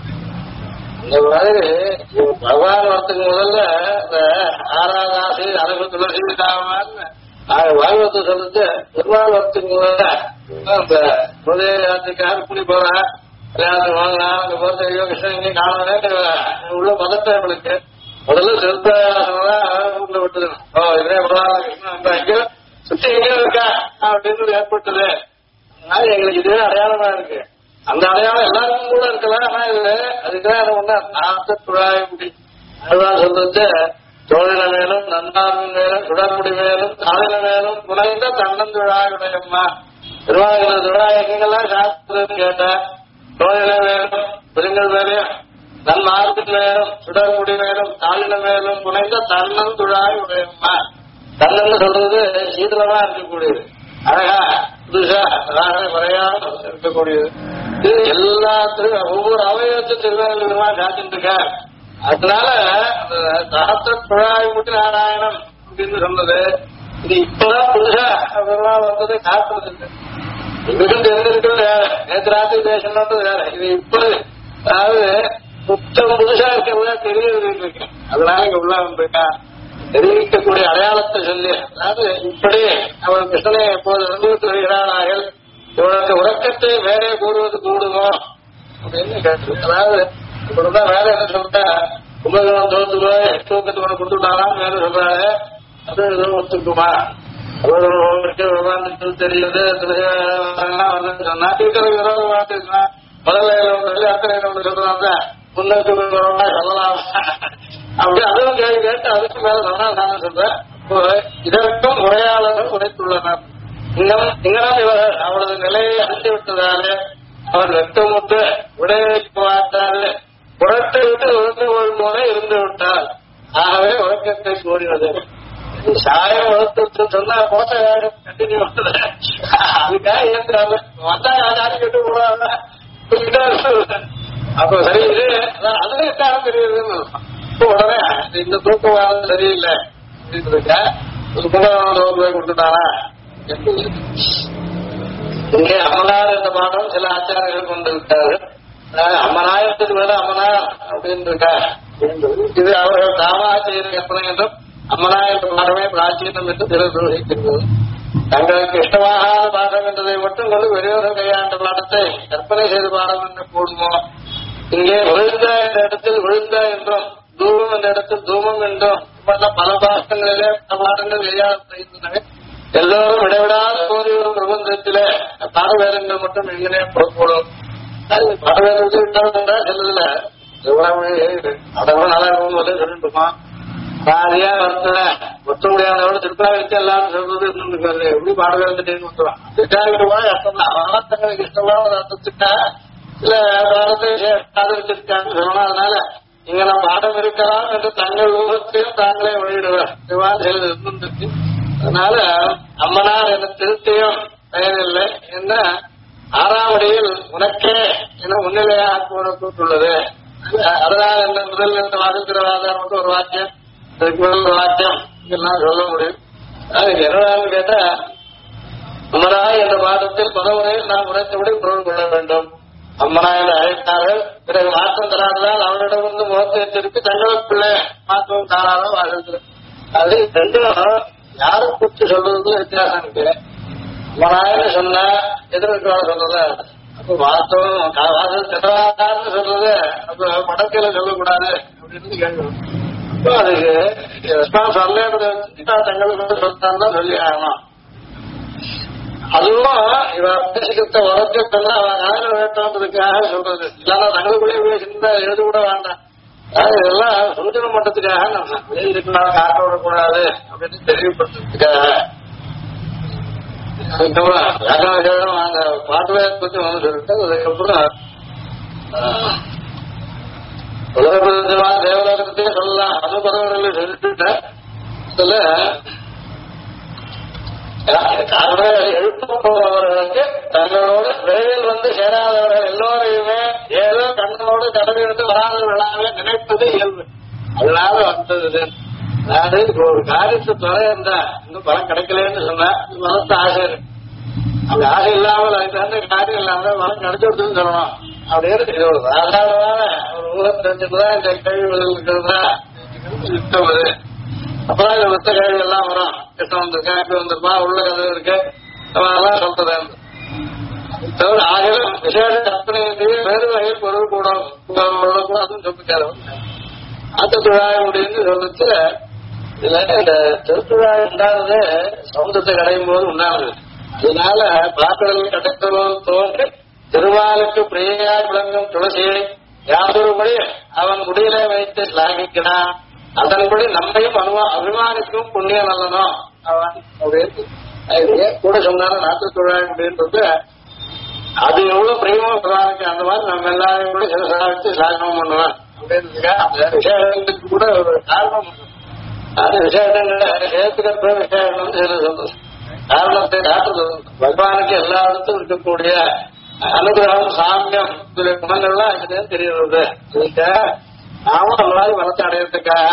[SPEAKER 1] இந்த மாதிரி பகவான் வரத்துக்கு முதல்ல இந்த 6வது ஆசை அழகு துளசி தாமான்னு வாயுவத்தை சொல்லிட்டு பெருமாள் வரத்துக்கு முதல்ல இந்த முதலாத்துக்காக கூடி போறேன் கல்யாணத்துக்கு வாங்கலாம் அங்க போறது ஐயோ கிருஷ்ணன் இங்கே காணவே உள்ள பதட்டம் இவளுக்கு முதல்ல செலுத்த ஊர்ல விட்டுது. இதே கிருஷ்ணன் எங்கேயோ சுத்தி எங்கேயோ இருக்கா அப்படின்னு ஏற்பட்டது. அதனால எங்களுக்கு இதுவே அடையாளமா இருக்கு. அந்த அடையாளம் எல்லாருக்கும் கூட இருக்கலாம். ஆனா இது அதுக்காக ஒண்ணு நாத்த துழாய்முடி அதுதான் சொல்றது. தோழில மேலும் நன்னாரின் மேலும் சுடர்முடி மேலும் தாழில மேலும் புனைந்த தன்னந்துழாயுடையம்மா திருவாரூர துழாய் எங்கெல்லாம் சாஸ்திரன்னு கேட்ட தோழில மேலும் பெருங்கள் மேலும் நன்மார்பின் மேலும் சுடர்முடி மேலும் தாழில மேலும் புனைந்த தன்னந்துழாயுடையம்மா. தன்னன்னு சொல்றது சீதளமா இருக்கக்கூடியது, அழகா புதுசா குறையாம இருக்கக்கூடியது. இது எல்லாத்திலும் ஒவ்வொரு அவயவத்தையும் திருவாரூரமா சாத்திட்டு இருக்க. அதனால அந்த சாஸ்திர துழாய் முட்டி நாராயணம் அப்படின்னு சொன்னது இது இப்பதான் புதுசா பெருமாள் வந்தது காட்டுறது இல்லை. இதுக்கும் தெரிஞ்சிருக்கிறது வேற, நேற்று ராத்திரி பேசணுன்றது வேற. இது இப்படி அதாவது புத்தம் புதுசா இருக்கிறதா தெரியுது இருக்கு. அதனால இங்க உள்ள வந்திருக்கா தெரிவிக்கக்கூடிய அடையாளத்தை சொல்லி அதாவது இப்படி அவள் கிருஷ்ணனை எப்போது அனுபவித்து வருகிறார்கள் இவனுக்கு உறக்கத்தை வேறே கூடுவது கூடுமோ அப்படின்னு கேட்டு. அதாவது இப்படிதான் வேற என்ன சொல்ற கும்பகோணம் தோத்து போய் தூக்கத்துக்கு ஒன்று கொடுத்துட்டாரான்னு வேற சொல்றாரு. அது ஒத்துக்குமா விமானத்துக்கு தெரியுது சொன்னா டீச்சருக்கு விரோத வார்த்தை முதல்ல அத்தனை ஒன்று சொல்றாங்க முன்னூத்தி சொல்லலாம் அப்படி அதுவும் கேள்வி கேட்டு அதுக்கு மேல சொன்னா சொல்றேன். இதற்கும் உரையாளர்கள் உரைத்துள்ளனர். இங்கனம் இவர் அவரது நிலையை அழித்து விட்டதாலே அவர் வெட்டமுட்டு விடையைக்கு பார்த்தாரு புறத்தை விட்டு உறந்து கொள்ளும் இருந்து விட்டார். ஆகவே உறக்கத்தை கூறினது. சாயம் வளர்த்து சொன்னா போட்ட கண்டினியூ வந்தது. அதுக்காக ஏற்றாங்க வந்தா யாரும் கெட்டு போடாத அப்ப சரி இது அதுல காரணம் தெரியுதுன்னு உடனே இந்த தூக்கம் சரியில்லை அப்படின்றதுக்கா போய் கொடுத்துட்டாரா. இங்கே அம்மனார் என்ற பாடம் சில ஆச்சாரங்கள் கொண்டு விட்டார்கள். அம்மனாயிரத்துக்கு மேல அம்மனார் அப்படின்னு இருக்கா. இது அவர்கள் தாமாக செய்த கற்பனை என்றும் அம்மனா என்ற பாடமே பிராச்சீனம் என்று திறந்து தங்களுக்கு இஷ்டமாக பாடம் என்றதை மட்டும் கொண்டு பெரியவர்கள் கையாண்ட பாடத்தை கற்பனை செய்து பாடம் என்று கூடுமோ. இங்கே விழுந்த என்ற இடத்தில் விழுந்த என்றும் தூமம் என்ற இடத்தில் தூமம் என்றும் பல பாடங்களிலே பல பாடங்கள் கையாளப்படுகின்றன. எல்லோரும் இடைவிடாத கோரிவரும் பிரபந்தத்திலே பாடவேதங்கள் மட்டும் எங்கனே புறப்படும். பாடவேதத்தில் விட்டால் செல்லல அதெல்லாம் நல்லா இருக்கும் போது சொல்லிட்டுமா பாதியா வரத்துல ஒத்த முடியாதவங்க திருப்பா வச்சு எல்லாரும் சொல்றது இருந்துருக்காரு. எப்படி பாடவேதத்திட்டேன்னு வந்துடும். அதுக்காக அர்த்தம் தான் அவெல்லாம் தங்களுக்கு இஷ்டமான ஒரு அர்த்தத்துக்கா இல்ல பாடத்தை ஆதரிச்சிருக்கான்னு சொல்லணும். அதனால இங்க நம்ம பாடம் இருக்கலாம் என்று தங்கள் ஊகத்தையும் தாங்களே வெளியிடுவார் இருந்துருக்கு. அதனால அம்மனார் என திருத்தியும் பெயரில்லை என்ன 6ஆம் அடியில் உனக்கே என முன்னிலையாக கூறப்பட்டுள்ளது. அதனால் என்ற முதல் என்ற வாதிக்கிறவாதார் மட்டும் ஒரு வாக்கியம் அதுக்கு முதல் ஒரு வாக்கியம் இதெல்லாம் சொல்ல முடியும். அதுக்கு என்னடான்னு கேட்டா அம்மனாய் என்ற பாடத்தில் பலமுறையில் நாம் உரைத்தபடி பொருள் கொள்ள வேண்டும். அம்மனாய் என்று அழைத்தார்கள். பிறகு மாற்றம் தராததால் அவரிடமிருந்து முகத்தை திருப்பி தங்களுக்குள்ளே மாற்றம் தாராளோ வாழ்கிறது. அது ரெண்டும் யாரும் கூப்பிட்டு சொல்றதுக்கு வித்தியாசம் இருக்கு. அம்மனாயின்னு சொன்னா எதிர்க்க சொல்றது அப்ப வாசம் திட்டவாதான்னு சொல்றது அப்ப மடக்கையில சொல்லக்கூடாது அப்படின்னு கேட்கணும். அதுக்கு ரெஸ்பான்ஸ் வரலன்றத தங்களுக்கு சொல்லிதான் சொல்லி ஆகணும். அதுவும் இவ பேசிக்கிட்ட உரத்தெல்லாம் அவன் காதல வேண்டாம்ன்றதுக்காக சொல்றது. இல்லன்னா தங்களுக்குள்ளே பேசியிருந்தா எழுத கூட வேண்டாம். இதெல்லாம் சூச்சன மட்டத்துக்காக நம்ம வெளியிருக்கா காட்ட விடக்கூடாது அப்படின்னு தெளிவுபடுத்துறதுக்காக அந்த பாட்டுவே பத்தி வந்து சொல்லிட்டு அதுக்கப்புறம் தேவலோகத்தையே சொல்லலாம். அது பரவாயில்ல சொல்லிட்டு அதுல எழுப்பவர்களுக்கு தங்களோட விரைவில் வந்து சேராதவர்கள் எல்லோரையுமே ஏதோ கண்ணனோடு கடமை எடுத்து வராதவர்களாக நினைப்பது இயல்பு. அதனால வந்தது. அதாவது இப்போ ஒரு காரியத்தை துறை இருந்தா இன்னும் பலம் கிடைக்கலன்னு சொன்னா மனசு ஆசை இருக்கு. அப்படி ஆசை இல்லாமல் அதுக்கு அந்த காரியம் இல்லாமல் மனம் கிடைச்சிடுதுன்னு சொல்லணும். அப்படின்னு இது ஒரு சாதாரணமான ஒரு ஊரம் தெரிஞ்சுட்டுதான் இந்த கேள்விகள் இருக்கிறதா யுத்தம். அப்பதான் இந்த மத்த கேள்வி எல்லாம் வரும். கிருஷ்ணன் வந்திருக்கேன் எப்படி வந்திருப்பா உள்ள கதை இருக்கு அதெல்லாம் சொல்றது. தவிர ஆகிலும் விசேஷ கற்பனை வேறு வகையில் பொருள் கூட அதுவும் சொல்லிக்காரு. ஆத்த துழாய முடியும்னு சொல்லிச்சு. இதுல இந்த திருத்துழாய் உண்டானது சமுதிரத்தை கடையும் போது உண்டானது. அதனால பாத்திரங்கள் கிடைத்தவன் தோன்றி திருமாலுக்கு பிரியாய் விளங்கும் துளசியை யாதொருபடி அவன் முடியிலே வைத்து ஸ்லாகிக்கிறான். அதன்படி நம்மையும் அபிமானிக்கும் புண்ணிய நல்லனோ அவன் அப்படின்னு கூட சொன்னாலும் நாட்டு தொழிலாளி அப்படின்றது அது எவ்வளவு பிரியமோ பிரதானுக்கு அந்த மாதிரி நம்ம எல்லாரையும் கூட சில வச்சு சாகனம் பண்ணுவேன் அப்படின்றதுக்காக அந்த விசேஷத்துக்கு கூட ஒரு காரணம். அது விசேஷங்களை ஏற்றுக்கிற விசேஷம் சில சொல்றது காரணத்தை காட்டுறது. பகவானுக்கு எல்லா இடத்தும் இருக்கக்கூடிய அனுகிரகம் சாமியம் குணங்கள்லாம் இதுல தெரியுறது. இதுக்கு நாமும் அந்த மாதிரி வளர்ச்சி அடையிறதுக்காக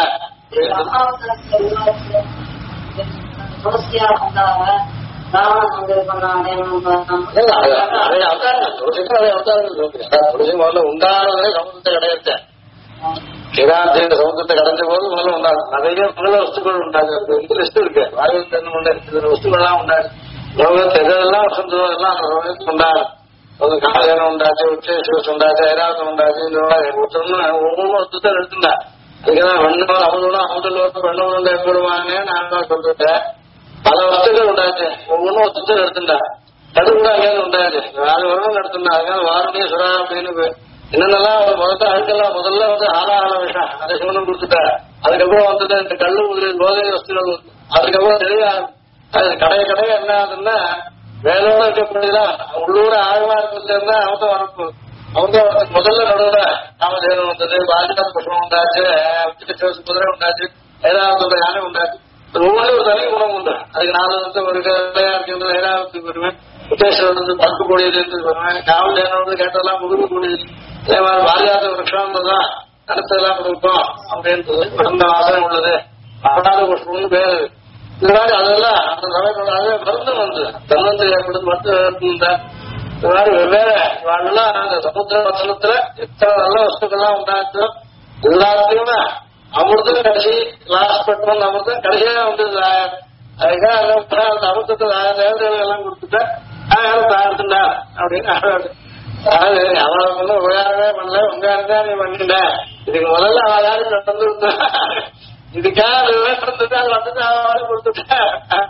[SPEAKER 1] முதல்ல உண்டானதே சமுதிரத்தை கிடையாது. கிராந்திய சமுதிரத்தை கடைஞ்ச போது முதல்ல உண்டாகும். நிறைய முதல வஸ்துக்கள் உண்டாகுது. லிஸ்ட் இருக்கு. வாயு வஸ்துக்கள்லாம் உண்டாது. லோகத்தை எதெல்லாம் வசந்தோ எல்லாம் அந்த லோகத்துக்கு உண்டாகும். காலம் உண்டாச்சு, உச்சேஷம் உண்டாச்சு, ஐராசம் உண்டாச்சு. ஒவ்வொரு வஸ்துத்தை எடுத்துட்டா அதுக்குதான் வெண்ணூர் அமுதோட அமுதலோட வெண்ணூர் எப்படிவாங்க நான் சொல்லிட்டேன். பல வஸ்துக்கள் உண்டாச்சு. ஒவ்வொன்றும் ஒத்துத்தர் எடுத்துட்டா கடுகு அங்கேயிருந்து உண்டாச்சு. 4 வருடம் எடுத்துட்டா. அதனால வாரணி சுறா அப்படின்னு என்னென்னலாம் முதல்ல அழுக்கெல்லாம் முதல்ல ஆளாள விஷயம் அதை சிவனம் கொடுத்துட்டா. அதுக்கப்புறம் வந்தது இந்த கல்லு முதலில் போதை வஸ்துகள். அதுக்கப்புறம் தெரிய கடைய என்ன ஆகுதுன்னா வேலோட இருக்கக்கூடியதான் உள்ளூர ஆழமா இருக்கிறதுல அவங்க வரப்பு அவங்க முதல்ல நடுவுல காமதேவன் வந்தது, பாலிகாத புஷ்பம் உண்டாச்சு, குதிரை உண்டாச்சு, ஏதாவது யானை உண்டாச்சு. ஒவ்வொரு ஒரு தனி குணம் உண்டு. அதுக்கு 4 வருஷம் ஒரு கலையா இருக்கிறது ஏழாவதுக்கு வருவேன், உத்தேசம் வந்து பறக்கக்கூடியது வருவேன், காமதேவன் வந்து கேட்டதெல்லாம் முதுகக்கூடியது. அதே மாதிரி பாலிகாத விரக்ஷம் தான் அடுத்ததெல்லாம் கொடுப்போம் அப்படின்றது அந்த வாசனை உள்ளது. பாடாத புஷ்பம்னு பேரு. இந்த மாதிரி அதெல்லாம் அந்த சமயத்தோட மருந்து வந்து தன்வந்திரி ஏற்படுத்தி மருந்து இந்த மாதிரி வெவ்வேறு வாழ்லாம் அந்த சமுத்திர வசனத்துல எத்தனை நல்ல வஸ்துக்கள்லாம் உண்டாச்சு. எல்லாத்தையுமே அமிர்தம் கடைசி லாஸ்ட் பட்டம் அமிர்தம் கடைசியா வந்து அதுக்காக அந்த அமிர்தத்துல தேவதைகள் எல்லாம் கொடுத்துட்டேன் தாழ்த்துண்டா அப்படின்னு அதாவது அவளுக்கு வந்து உபகாரமே பண்ணல, உங்க நீ பண்ணிட்ட. இதுக்கு முதல்ல அவ யாரும் நடந்து இதுக்காக நடந்துட்டு அது வந்துட்டு அவளை கொடுத்துட்டேன்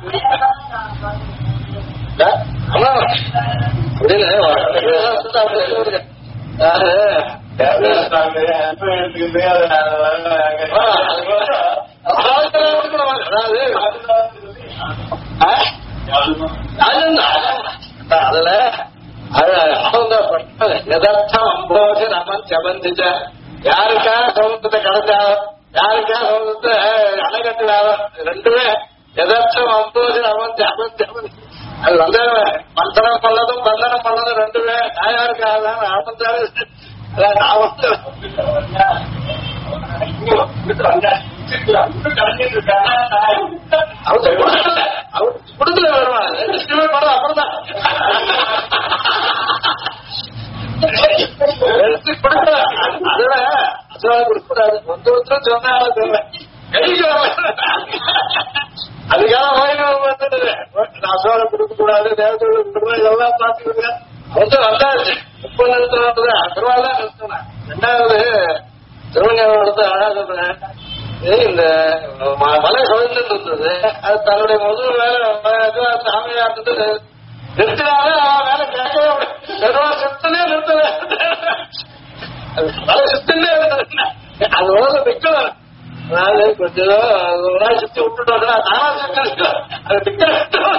[SPEAKER 1] அதுல எதார்த்தம் அம்போது நமன் சபந்திச்ச யாருக்காக சமுத்திரத்தை கிடைச்சா யாருக்காக சமுத்திரத்தை அணை கட்டினாரோ ரெண்டுமே எதார்த்தம் அம்போது நமன் சபந்தி. அது வந்து மந்தனம் பண்ணதும் பந்தனம் பண்ணதும் ரெண்டுமே யாருக்காக தான் ஆபத்தாரு. கொடுக்கல வருவான் படம் அப்புறம்தான் எடுத்து கொடுக்கல. அதுல அசோகா கொடுக்கூடாது. ஒருத்தரும் சொன்னாலும் அதுக்காக வந்துடுது. அசோகா கொடுக்க கூடாது, தேவத்தோடு கொடுக்கணும், இதெல்லாம் பார்த்துக்கிட்டு வந்து வந்தாச்சு. 30 நிறுத்தம் அப்புறமா தான் நிறுத்தினேன். 2வது திருவண்ணாமலை அழகா சொல்றேன். இந்த மலை குழந்தை இருந்தது, அது தன்னுடைய முதல் வேலை சாமியார்த்து நிறுத்தினாலும் வேலை கேட்கவே சித்தனே நிறுத்தல. மலை சித்தனே இருந்தது. அது முதல்ல நிக்கல. அதாவது கொஞ்சம் ஒரு நாள் சுத்தி விட்டுட்டோம். நானா சித்த அது நிக்க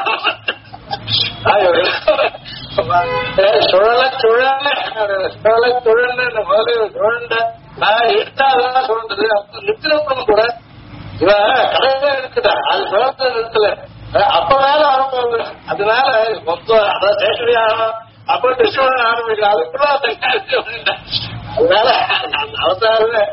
[SPEAKER 1] சுழல சுழல் சுழல சுழல் முதல்ல சுழண்ட நான் எடுத்தா அதெல்லாம் சொல்றது. நிறுத்தினப்படும் கூட இவ கடையில இருக்குதா அது சுழத்த நிறுத்தல. அப்ப வேலை ஆரம்பிச்சு அதனால மொத்தம் அதான் சேஷரி ஆகணும். அப்ப டிஸ்கவுண்ட் ஆரம்பிக்கலாம். அதுக்குள்ள அதனால அவசாரமே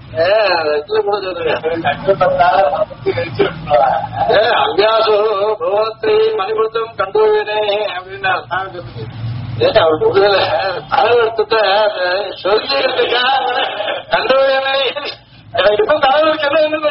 [SPEAKER 1] அபியாசம் பகவத்தை மணிபுத்தம் கண்டுவினே அப்படின்னா அவர் புதுல தலைவர்த்தத்தை சொல்லிக்கிறதுக்காக கண்டுவினை இப்ப தலைவருக்கு என்ன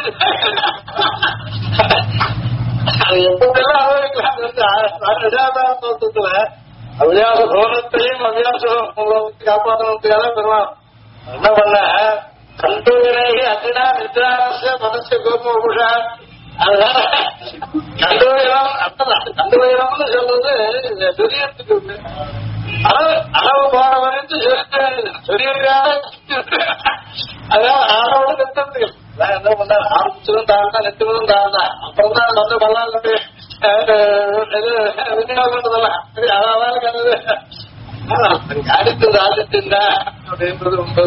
[SPEAKER 1] அது எப்பெல்லாம் அனுபவிக்கலாம். தோட்டத்துல அபியாச பகவத்தையும் அபியாசம் காப்பாற்றணுக்காக பெறுவான். என்ன பண்ண கண்டுவினை அத்தினா நித்ராச மனசு கோபுஷா. அதனால கண்டுவயம் அப்பதான் கண்டுவயம்னு சொல்றது சரியத்துக்கு அளவு போன வரைக்கும் சொல்லியிருக்காங்க. அதான் ஆளோட நிறுத்தத்துக்கு என்ன பண்ண ஆரம்பிச்சதும் தாழ்ந்தா நிறுத்ததும் தாழ்ந்தா. அப்புறம் தான் வந்து பல்லாண்டு விநியோகம்ன்றதெல்லாம் அதான் கருது அடுத்தது ஆதித்தின்டா அப்படின்றது ரொம்ப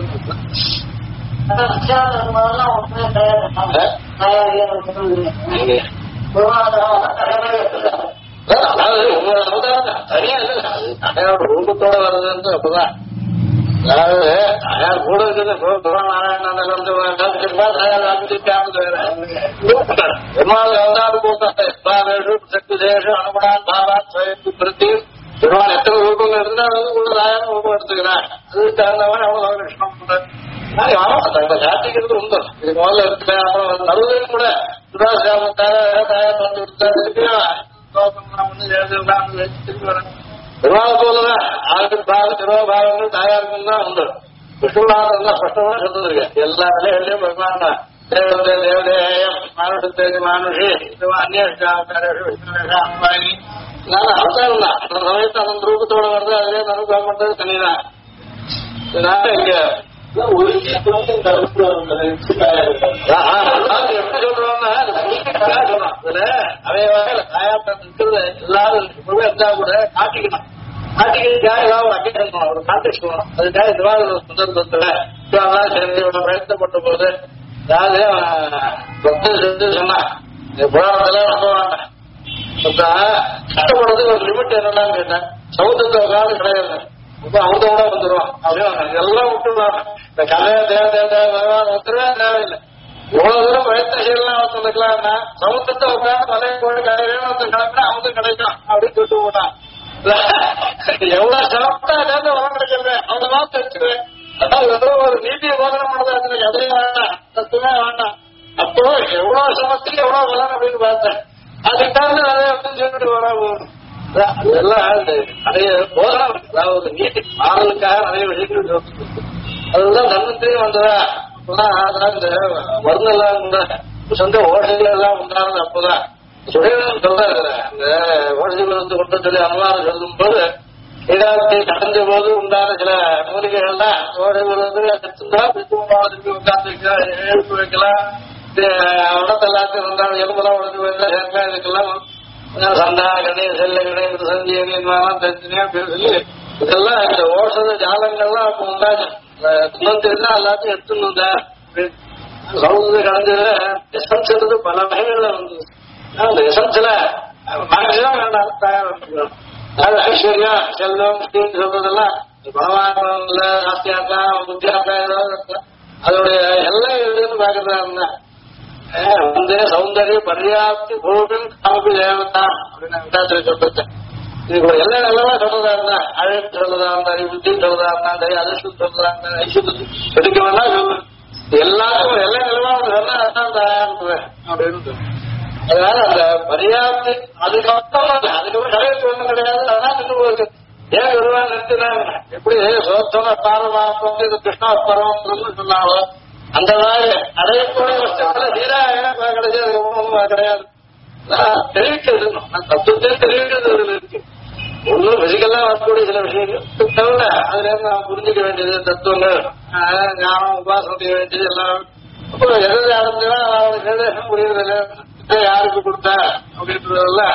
[SPEAKER 1] அதாவது ஒவ்வொரு அவதாரம் தனியா இல்ல. அடையாள ரூபத்தோட வர்றதுன்னு அப்பதான். அதாவது அடையாள கூட இருக்குது நாராயணன் அவதாரம் போட்டாரு சக்தி தேசம் அனுகுணான் பாவான் சுயத்து பிரதி பெருமாள் எத்தனை ரூபம் இருந்தா வந்து கூட ராயண ரூபம் எடுத்துக்கிறான். அதுக்கு தகுந்தவன் அவ்வளவு லட்சணம் தங்களை காட்டிக்கிறது உண்டு. இதுக்கு முதல்ல இருக்கு. அப்புறம் நடுவில் கூட சுராசாமத்தார தயார் வந்து திருப்பி வரேன். பெருமாள் போலதான் ஆறு பாக திருவாபாகங்கள் தயாருக்கும் தான் உண்டு. விஷ்ணுநாதன் தான் ஸ்பஷ்டமா சொல்லிருக்கு. எல்லா நிலைகளையும் பெருமாள் தேவதே தேவதேயம் மானுஷத்தேஜ மானுஷி இது அந்நியாயி நான் அவதாரம் தான் அந்த சமயத்தை அந்த ரூபத்தோட வருது அதுவே அனுபவம் பண்றது தனிதான். இதனால இங்க எப்படி சொல்றோம்னா அதுல அதே வகையில தாயாட்டம் இருக்கிறது எல்லாரும் இருந்தா கூட காட்டிக்கணும். காட்டிக்கிறதுக்காக ஏதாவது ஒரு அக்கேஷன் ஒரு கான்டெக்ட் வேணும். அதுக்காக ஏதாவது ஒரு சந்தர்ப்பத்துல சேர்ந்து பிரயத்தப்பட்ட போது அதாவது செஞ்சு சொன்னா புராணத்துல நம்புவாங்க. கஷ்டப்படுறதுக்கு ஒரு லிமிட் என்னன்னு கேட்டேன். சமுத்திரத்தை உட்காந்து கிடையாது ரொம்ப அமுதோட வந்துடும் அப்படின்னு எல்லாம் விட்டுருவாங்க. இந்த கதையை ஒருத்தரவே தேவையில்லை. இவ்வளவு தூரம் பிரயத்ன செய்யலாம் வந்துக்கலாம்னா சமுத்திரத்தை உட்காந்து மலை போய் கடையில வந்து கிளம்பினா அமுதம் கிடைக்கும் அப்படின்னு சொல்லிட்டு போட்டான். எவ்வளவு சிறப்பா ஏதாவது வளம் கிடைக்கிறது அவ்வளவுதான் தெரிஞ்சுக்கிறேன். அதாவது ஒரு நீதியை போதனை பண்ணதான் எதையும் வேண்டாம் தத்துவமே வேண்டாம். அப்போ எவ்வளவு சமத்துக்கு எவ்வளவு வளம் அப்படின்னு பார்த்தேன். அதுக்காக அதை அப்படின்னு சொல்லிட்டு வர எல்லாம் நிறைய போதனம் அதாவது நீதி மாறலுக்காக நிறைய விஷயங்கள் அதுதான் தன்னத்தையும் வந்ததா. அப்பதான் இந்த மருந்தெல்லாம் கூட சொந்த ஓட்டைகள் எல்லாம் உண்டானது. அப்போதான் சுடையன் சொல்றாரு அந்த ஓட்டைகள் வந்து கொண்டு சொல்லி அனுமானம் சொல்லும் போது ஈடாத்தை கடந்த போது உண்டான சில மூலிகைகள்லாம் ஓடைகள் வந்து எடுத்துருந்தா திருப்பி உட்காந்து வைக்கலாம், எழுப்பு வைக்கலாம், உடத்தெல்லாத்தையும் இருந்தாலும் எலும்பெல்லாம் உடஞ்சு போயிருந்தா சேர்க்கலாம். இதுக்கெல்லாம் சந்தா கணேச செல்ல கணேச சந்தியெல்லாம் தெரிஞ்சுனே சொல்லி இதெல்லாம் இந்த ஓசத ஜாலங்கள்லாம் அப்ப உண்டாச்சு. துன்பம் எல்லாத்தையும் எடுத்துன்னு சவுந்து கடந்ததுல எசன்ஸ் பல வகைகள்ல வந்தது. அந்த எசன்ஸ்ல மனசுதான் வேண்டாம் தயாரிக்கணும். அது ஐஸ்வர்யம் செல்வம் சொல்றதெல்லாம் பலவான்ல ஜாஸ்தியாக்கா புத்தியாக்கா ஏதாவது அதோடைய எல்லாம் எதுன்னு பாக்குறதா இருந்தேன். வந்து சௌந்தரிய பர்யாப்தி பூமின் காமபி தேவதா அப்படின்னு விட்டாத்திரி சொல்றது. இதுக்கு ஒரு எல்லா நல்லவா சொல்றதா இருந்தா அழகு சொல்றதா இருந்தா புத்தி சொல்றதா இருந்தா அதிர்ஷ்டம் சொல்றதா இருந்தா ஐஸ்வர்யம் எடுக்க வேணா சொல்லு எல்லாருக்கும் எல்லா நிலவா சொன்னா தயார் அப்படின்னு. அதனால அந்த பரியாப்தி அதுக்கப்புறம் அதுக்கப்புறம் கடைக்கு ஒண்ணும் கிடையாது. அதனால இன்னும் ஒரு ஏன் வருவான் நிறுத்தினாங்க. எப்படி சோத்தன பாரமாப்பம் இது கிருஷ்ணா பரவம் சொன்னாலும் அந்த மாதிரி அடையக்கூடிய வருஷத்துல சீராக கிடையாது கிடையாது. தெரிவிக்கிறது தத்துவத்தை தெரிவிக்கிறது இருக்கு. ஒன்னும் பிசிக்கலா வரக்கூடிய சில விஷயங்கள் தவிர அதுல இருந்து நாம் புரிஞ்சுக்க வேண்டியது தத்துவங்கள் ஞானம் உபாசனம் செய்ய வேண்டியது எல்லாம் எதை அடைஞ்சா அவனுக்கு புரியுறதில்ல யாருக்கு கொடுத்தா அப்படின்றதெல்லாம்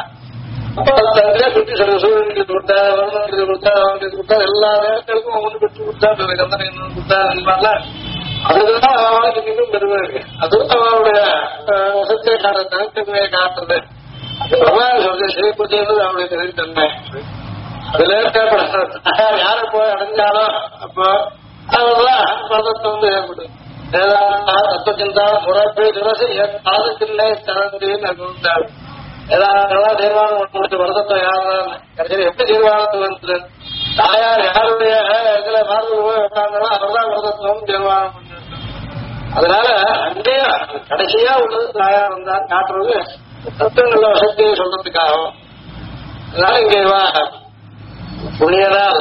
[SPEAKER 1] சுற்றி சில சூழ்நிலைக்கு கொடுத்தா வருமானத்துக்கு கொடுத்தா அவனுக்கு கொடுத்தா எல்லா நேரங்களுக்கும் அவனுக்கு பெற்று கொடுத்தா கந்தனை கொடுத்தா அந்த மாதிரிலாம் அதுதான் அவனுக்கு மிகவும் பெருமை இருக்கு. அதுவும் அவனுடைய வசத்தை காட்டுறது தனித்தன்மையை காட்டுறது சொல்ற செய்யப்படுது அவனுடைய தனித்தன்மை. அதுல யாரை போய் அடைஞ்சாலும் அப்போ அதெல்லாம் பதத்தை வந்து ஏற்படுது. தத்துவச்சிந்தா முறைப்பை துரசி காலத்தில்லை தரந்தின்னு அறிவித்தார். ஏதாவது தீர்மானம் முடிச்ச வருதத்தை யாருதான் கடைசியில் எப்படி தீர்மானத்துக்கு வந்து தாயார் யாருடைய இதுல மார்பு போய் உட்கார்ந்தாலும் அவர்தான் வருதத்துவம் தீர்மானம் பண்ணி. அதனால அங்கேயே கடைசியா உள்ளது தாயார் வந்தார் காட்டுறது தத்துவங்கள வசதியை சொல்றதுக்காகவும். அதனால இங்க புண்ணியனால்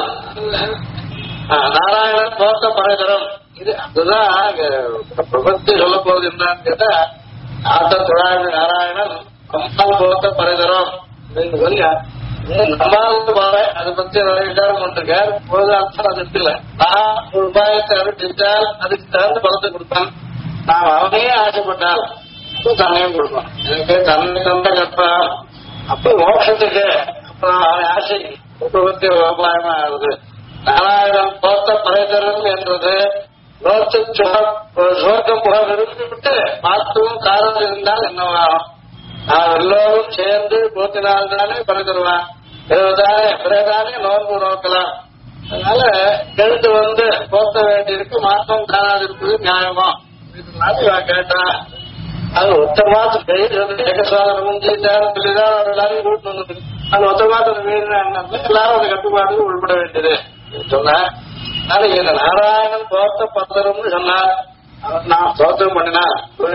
[SPEAKER 1] நாராயணன் போக்க படைதரம் இது அதுதான் பிரபத்தி சொல்ல போகுது என்னன்னு கேட்டா ஆத்த தொழாவி நாராயணன் போக்க படைதரம் அப்படின்னு சொல்லி நம்மாவது பாரு அதை பத்தி நிறைய விசாரம் பண்ணிருக்காரு. பொழுது அர்த்தம் அது இருக்குல்ல. நான் ஒரு உபாயத்தை அனுப்பிச்சால் அதுக்கு தகுந்த பலத்தை கொடுத்தான். நாம் அவனையே ஆசைப்பட்டால் தன்னையும் கொடுப்பான். எனக்கு தன்னை தந்த கற்பான் அப்ப மோட்சத்துக்கு அப்புறம் அவனை ஆசை பிரபத்தி உபாயமா ஆகுது. நாராயணன் போத்த படைதரம் என்றது சுவர்க்கம் புக விரும்பி விட்டு பார்த்தும் காரணம் இருந்தால் என்னவாகும். நாம் எல்லோரும் சேர்ந்து போத்தினால்தானே படைதருவான். பிறகுதானே நோன்பு நோக்கலாம். அதனால எழுந்து வந்து போத்த வேண்டியிருக்கு மாற்றம் காணாது இருப்பது நியாயமா கேட்டா அது ஒத்த மாதம் ஏகசாதனம் முடிஞ்சாலும் சொல்லிதான் எல்லாரையும் கூட்டு வந்துட்டு அது ஒத்த மாதம் மீறினா எல்லாரும் அந்த கட்டுப்பாடுக்கு உள்பட வேண்டியது சொன்ன. நாளைக்கு இந்த நாராயணன் போத்த பத்திரம்னு சொன்னார். நான் சோத்திரம் பண்ணினா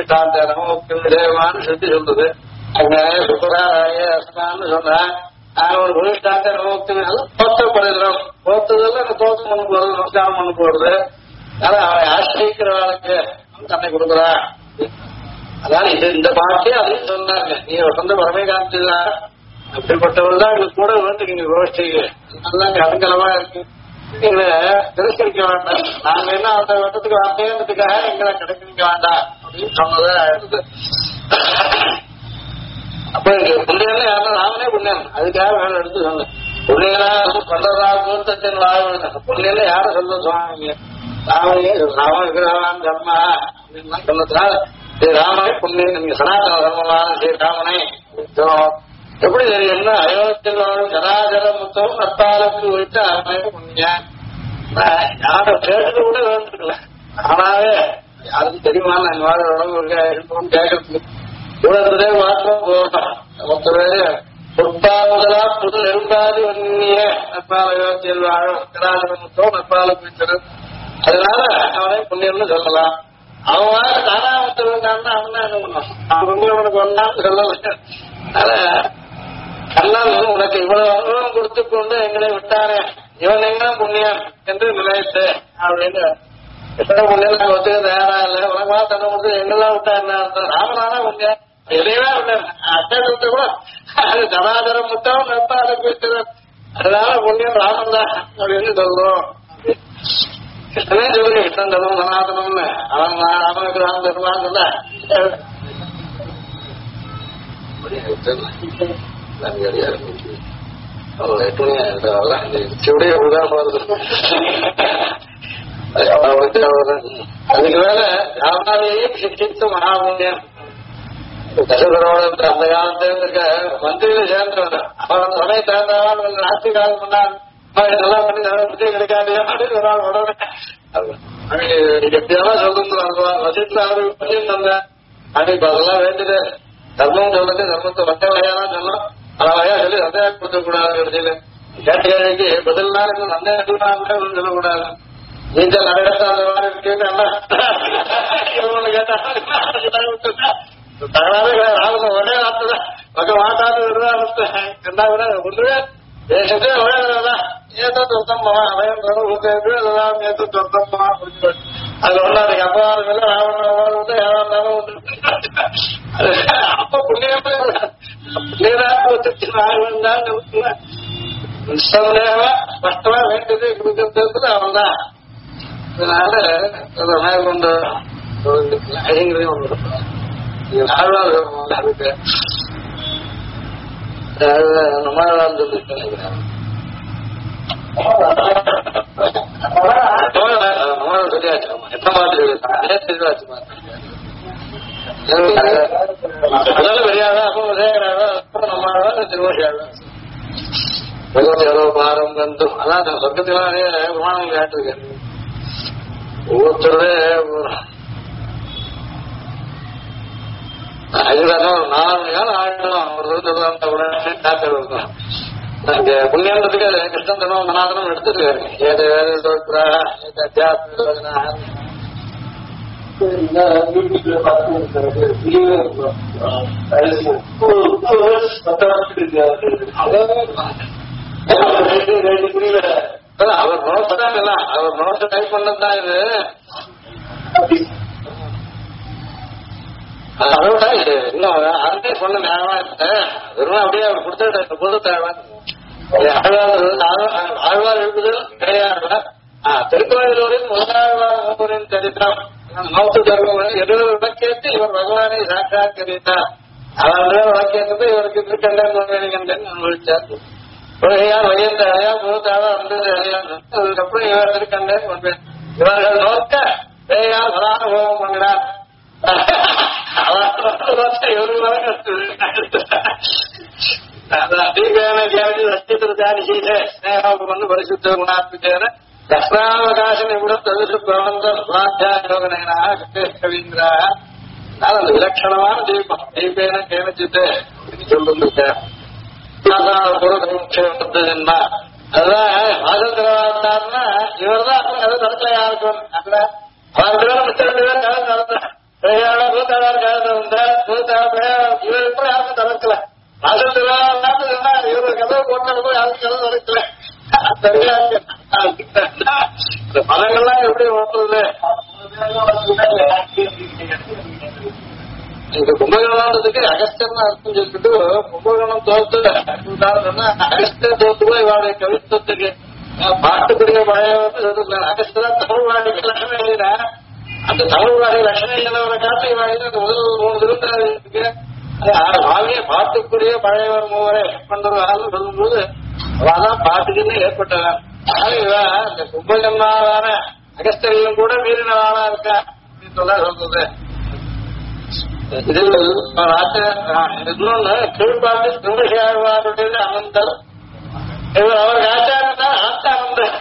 [SPEAKER 1] தேவான்னு சொல்லி சொல்றது. அங்க சுப்பராயன்னு சொன்னேன். நாங்க ஒரு குருஷ்டாந்த போத்தப்படுகிறோம். போத்ததெல்லாம் அந்த தோற்றம் பண்ண போறது நமஸ்காரம் பண்ண போறது. அதனால அவனை ஆசிரியக்கிறவனுக்கு தன்னை கொடுக்குறான் அதனால இந்த பாட்டே அதையும் சொன்னாங்க. நீ வசந்த பரமே காமிச்சுதான் அப்படிப்பட்டவள் தான் எங்களுக்கு கூட வந்து நீங்க கோஷ்டிக்கு நல்லா அலங்கலமா இருக்கு, எங்களை திரஸ்கரிக்க வேண்டாம், நாங்க என்ன அந்த வட்டத்துக்கு வார்த்தைன்றதுக்காக எங்களை கிடைக்க வேண்டாம் அப்படின்னு சொன்னதா இருந்தது. அப்ப எங்க புண்ணியம் யாரும் ராமனே புண்ணியம், அதுக்காக வேலை எடுத்து சொன்னேன். புண்ணியனா பண்றதா கூத்தத்தின் வாழ்வு புண்ணியம் யாரும் சொல்ல சொன்னாங்க, ராமனே ராம விக்கிரகான் தர்மா அப்படின்னு சொன்னதுனால ஸ்ரீ ராமனே புண்ணியம், நீங்க சனாதன தர்மமான ஸ்ரீ ராமனை எப்படி தெரியும்னா அயோத்தியில் வாழும் ஜனாஜல முத்தம் நத்தாலுக்கு வைத்து அவனே புண்ணியம். யாரும் கேட்டது கூட வேண்டிருக்கல, ஆனாவே யாருக்கும் தெரியுமா நான் வாழ உடம்பு இருக்கோம் கேட்கறதுக்கு உலகத்தே மாற்றம் போகணும். ஒருத்தர் பொற்பா முதலா புது நெருங்காது வன்னிய நற்பால் அயோத்தியில் வாழும் ஜனாஜல முத்தம் நற்பாலுக்கு வைத்தது, அதனால அவனே புண்ணியம்னு சொல்லலாம். அவன் தானாமத்திருக்கான்னு அவன் தான் என்ன பண்ணுவான், அவன் புண்ணியவனுக்கு ஒன்னான்னு சொல்லல. அதனால கண்ணன் உனக்கு இவ்வளவு அனுபவம் கொடுத்து கொண்டு எங்களை விட்டானே, இவன் எங்க புண்ணியம் என்று நினைத்து அப்படின்னு எத்தனை புண்ணியம் நாங்க ஒத்துக்க தயாரா இல்லை, உனக்கு தன்னை கொடுத்து எங்கெல்லாம் விட்டா என்ன அர்த்தம், ராமனானா புண்ணியம் எதையுமே விட்ட அச்சத்தை கூட அது சனாதனம் முத்தம் நெப்பாடு போயிட்டு, அதனால புண்ணியம் ராமன் தான் அப்படின்னு சொல்றோம். கிருஷ்ணனே சொல்லுங்க கிருஷ்ணன் தர்மம் சனாதனம்னு, அவன் ராமனுக்கு ராம தர்மான்னு சொல்ல அதுக்கு மேல ராமாவையும் சிக்கித்து மகாபுண்ணியம். தசரரோட அந்த காலத்துல இருக்க மந்திரியில சேர்ந்தவன் அவன் துணை சேர்ந்தவன் ஆட்சி காலம் பண்ணான், இதெல்லாம் பண்ணி புத்தியம் கிடைக்காது அப்படின்னு ஒரு நாள் உடனே எப்படியெல்லாம் சொல்றது வசித்துல அவருக்கு புண்ணியம் தந்தேன் அன்னைக்கு அதெல்லாம் வேண்டியது தர்மம் சொல்றது, தர்மத்தை மற்ற வகையாதான் சொல்லலாம், பல வகையா சொல்லி சந்தேகம் கொடுக்க கூடாது. கடைசியில கேட்ட கேள்விக்கு பதில் நாள் சந்தேகம் சொல்லக்கூடாது. நீச்சல் நடத்த அந்த மாதிரி இருக்கு கேட்டா ராமன் ஒரே வார்த்தைதான் பக்க மாட்டாது கண்டா விட ஒன்றுவே தேசத்தே ஒரேதான் ஏதோ சொத்தம்மா அவன் ஏதோ சொத்தம்மா அதுல ஒன்னாருக்கு அப்பா ராவண யாராலும் அப்ப புண்ணியமே ஸ்பஷ்டமா வேண்டியது கொடுக்கறது அவன் தான். அதனால மேற்கொண்டு ஐயங்களையும் ஒன்று அதுக்கு நம்மளால் சொல்லிருக்கேன் சொல்லியாச்சு எத்தனை மாதிரி அதெல்லாம் பெரியாதா அப்போ உதயகராதா அப்புறம் நம்மளால திருவடியாதா எவ்வளவு பாரம் கந்தும் அதான் சொர்க்கத்திலானே பிரமாணம் கேட்டிருக்கேன். ஒவ்வொருத்தருடைய 5 4 மணி நேரம் ஆயிடும் ஒரு உடனே டாக்டர் இருக்கும். இங்க புண்ணியத்துக்கு கிருஷ்ணன் தர்மம் மனாதனம் எடுத்துருக்காரு. ஏது வேறு தோற்றா ஏது அத்தியாத்ம அவர் நோட்ஸ் அவர் நோட்ஸ் டைப் பண்ணதான் இது. அதோட இது இன்னும் அருந்தே சொன்ன நேரமா வெறும் அப்படியே அவர் கொடுத்த பொது தேவை ஆழ்வார் எழுப்புதல் கிடையாது. திருக்கோயிலூரின் முதலாழ்வாரின் சரித்திரம் நோக்கு தர்மம் எதிர விளக்கேற்று இவர் பகவானை சாட்சாத்கரித்தார். அவர் விளக்கேற்றது இவருக்கு திருக்கண்டன் அனுபவிச்சார். உலகையால் வயந்த அழையா முகத்தாழ வந்தது அழையாது. அதுக்கப்புறம் இவர் திருக்கண்டன் கொண்டேன். இவர்கள் நோக்க வேயால் சதானுபவம் பண்ணுகிறார். పరిశుద్ధ గుణాత్మికేన దక్షిణావకాశ నిపుణ తదుసు ప్రబంధ స్వాధ్యాయోగనైన அந்த விலட்சணமான தீபம் தீபேன கேனச்சிட்டு சொல்லுங்க. அதுதான் வாசல் திறவாருன்னா இவர் தான் அது நடக்கல யாருக்கும் அவர் மிச்சம் 2 பேர் கதை நடந்த பூத்தாளர் கதை இவர் கூட யாருக்கும் நடக்கல. வாசல் திறவாருன்னா இவர் கதவை போட்டு யாருக்கும் கதை நடக்கல. சரியா இந்த பதங்கள்லாம் எப்படி ஓட்டுறது இந்த கும்பகோணத்துக்கு அகஸ்தர்னு அர்த்தம் சொல்லிட்டு கும்பகோணம் தோத்து சொன்னா அகஸ்தர் தோத்து போய் இவாளுடைய கவித்துவத்துக்கு பாட்டுக்குரிய பழைய அகஸ்தரா தமிழ்வாடி லட்சணம் எழுதினா அந்த தமிழ்வாடி லட்சணம் எழுதினவரை காட்டி வாங்கினா அந்த முதல் 3 திருத்தாள் இருக்கு. வாவிய பாட்டுக்குரிய பழையவர் மூவரை பண்றவர்கள் சொல்லும்போது அவதான் பாட்டுக்குன்னு ஏற்பட்டவன். இந்த கும்பகோணான அகஸ்தரியும் கூட மீறினவாளா இருக்கா அப்படின்னு சொல்றது. இதில் இன்னொன்னு கீழ்பாட்டு திருமஷியாழ்வாருடைய அனந்தல் அவருக்கு ஆச்சாரம் தான் ஆத்தானந்தல்.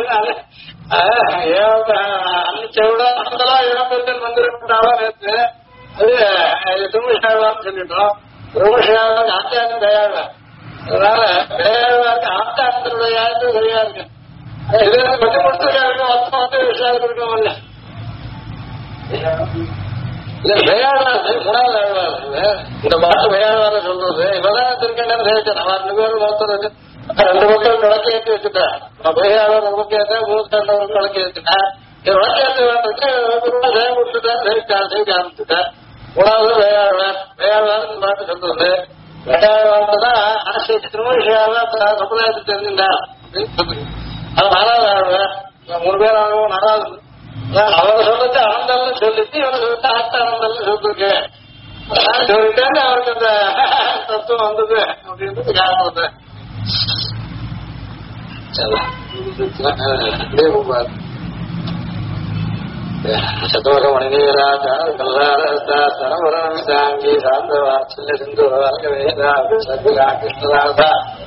[SPEAKER 1] அன்னிச்சவிட அனந்தலா இளம்பெருக்கன் மந்திரப்பட்டாவா நேற்று அது திருமஷியாழ்வார்னு சொல்லிட்டோம். திருமஷியாழ்வார் ஆச்சாரம் தயாழ்வார். அதனால தயாழ்வாருக்கு ஆத்தானந்தருடைய யாருக்கு சரியா இருக்கு. இது கொஞ்சம் கொடுத்துருக்காருக்கும் மொத்தம் விஷயம் இருக்கும் இல்ல இந்த பாட்டு விளையாடுவார சொல்றது இவதான் திருக்கண்டன் சேவிச்சான். அவன் 2 பேரும் ஒருத்தர் 2 பக்கம் விளக்கு ஏற்றி வச்சுட்டான். விளையாடுற விளக்கு ஏற்ற 32 விளக்கு ஏற்றிட்டான். விளக்கேற்ற வேண்டிட்டு கொடுத்துட்டான். சேவிக்க ஆரம்பிச்சுட்டான். 3வது விளையாடுவார் பாட்டு சொல்றது. விளையாடுவார்தான் ஆசிரியர் திருமணம் சமுதாயத்தை தெரிஞ்சுட்டான் அப்படின்னு சொல்லுங்க. அது 4வது ஆழ்வார். 3 பேர் ஆகும் 4வது அவர் சொல்லிட்டு ஆனந்தம்னு சொல்லிட்டு இவரை சொல்லிட்டு ஆனந்தம்னு சொல்லிருக்கு. சொல்லிட்டேன்னு அவருக்கு அந்த தத்துவம் வந்தது அப்படின்றது காரணம். சதோக மணிராஜா சரவராங்கி சாந்தவாத்சல்ய சிந்து வேதா சத்யா கிருஷ்ணராதா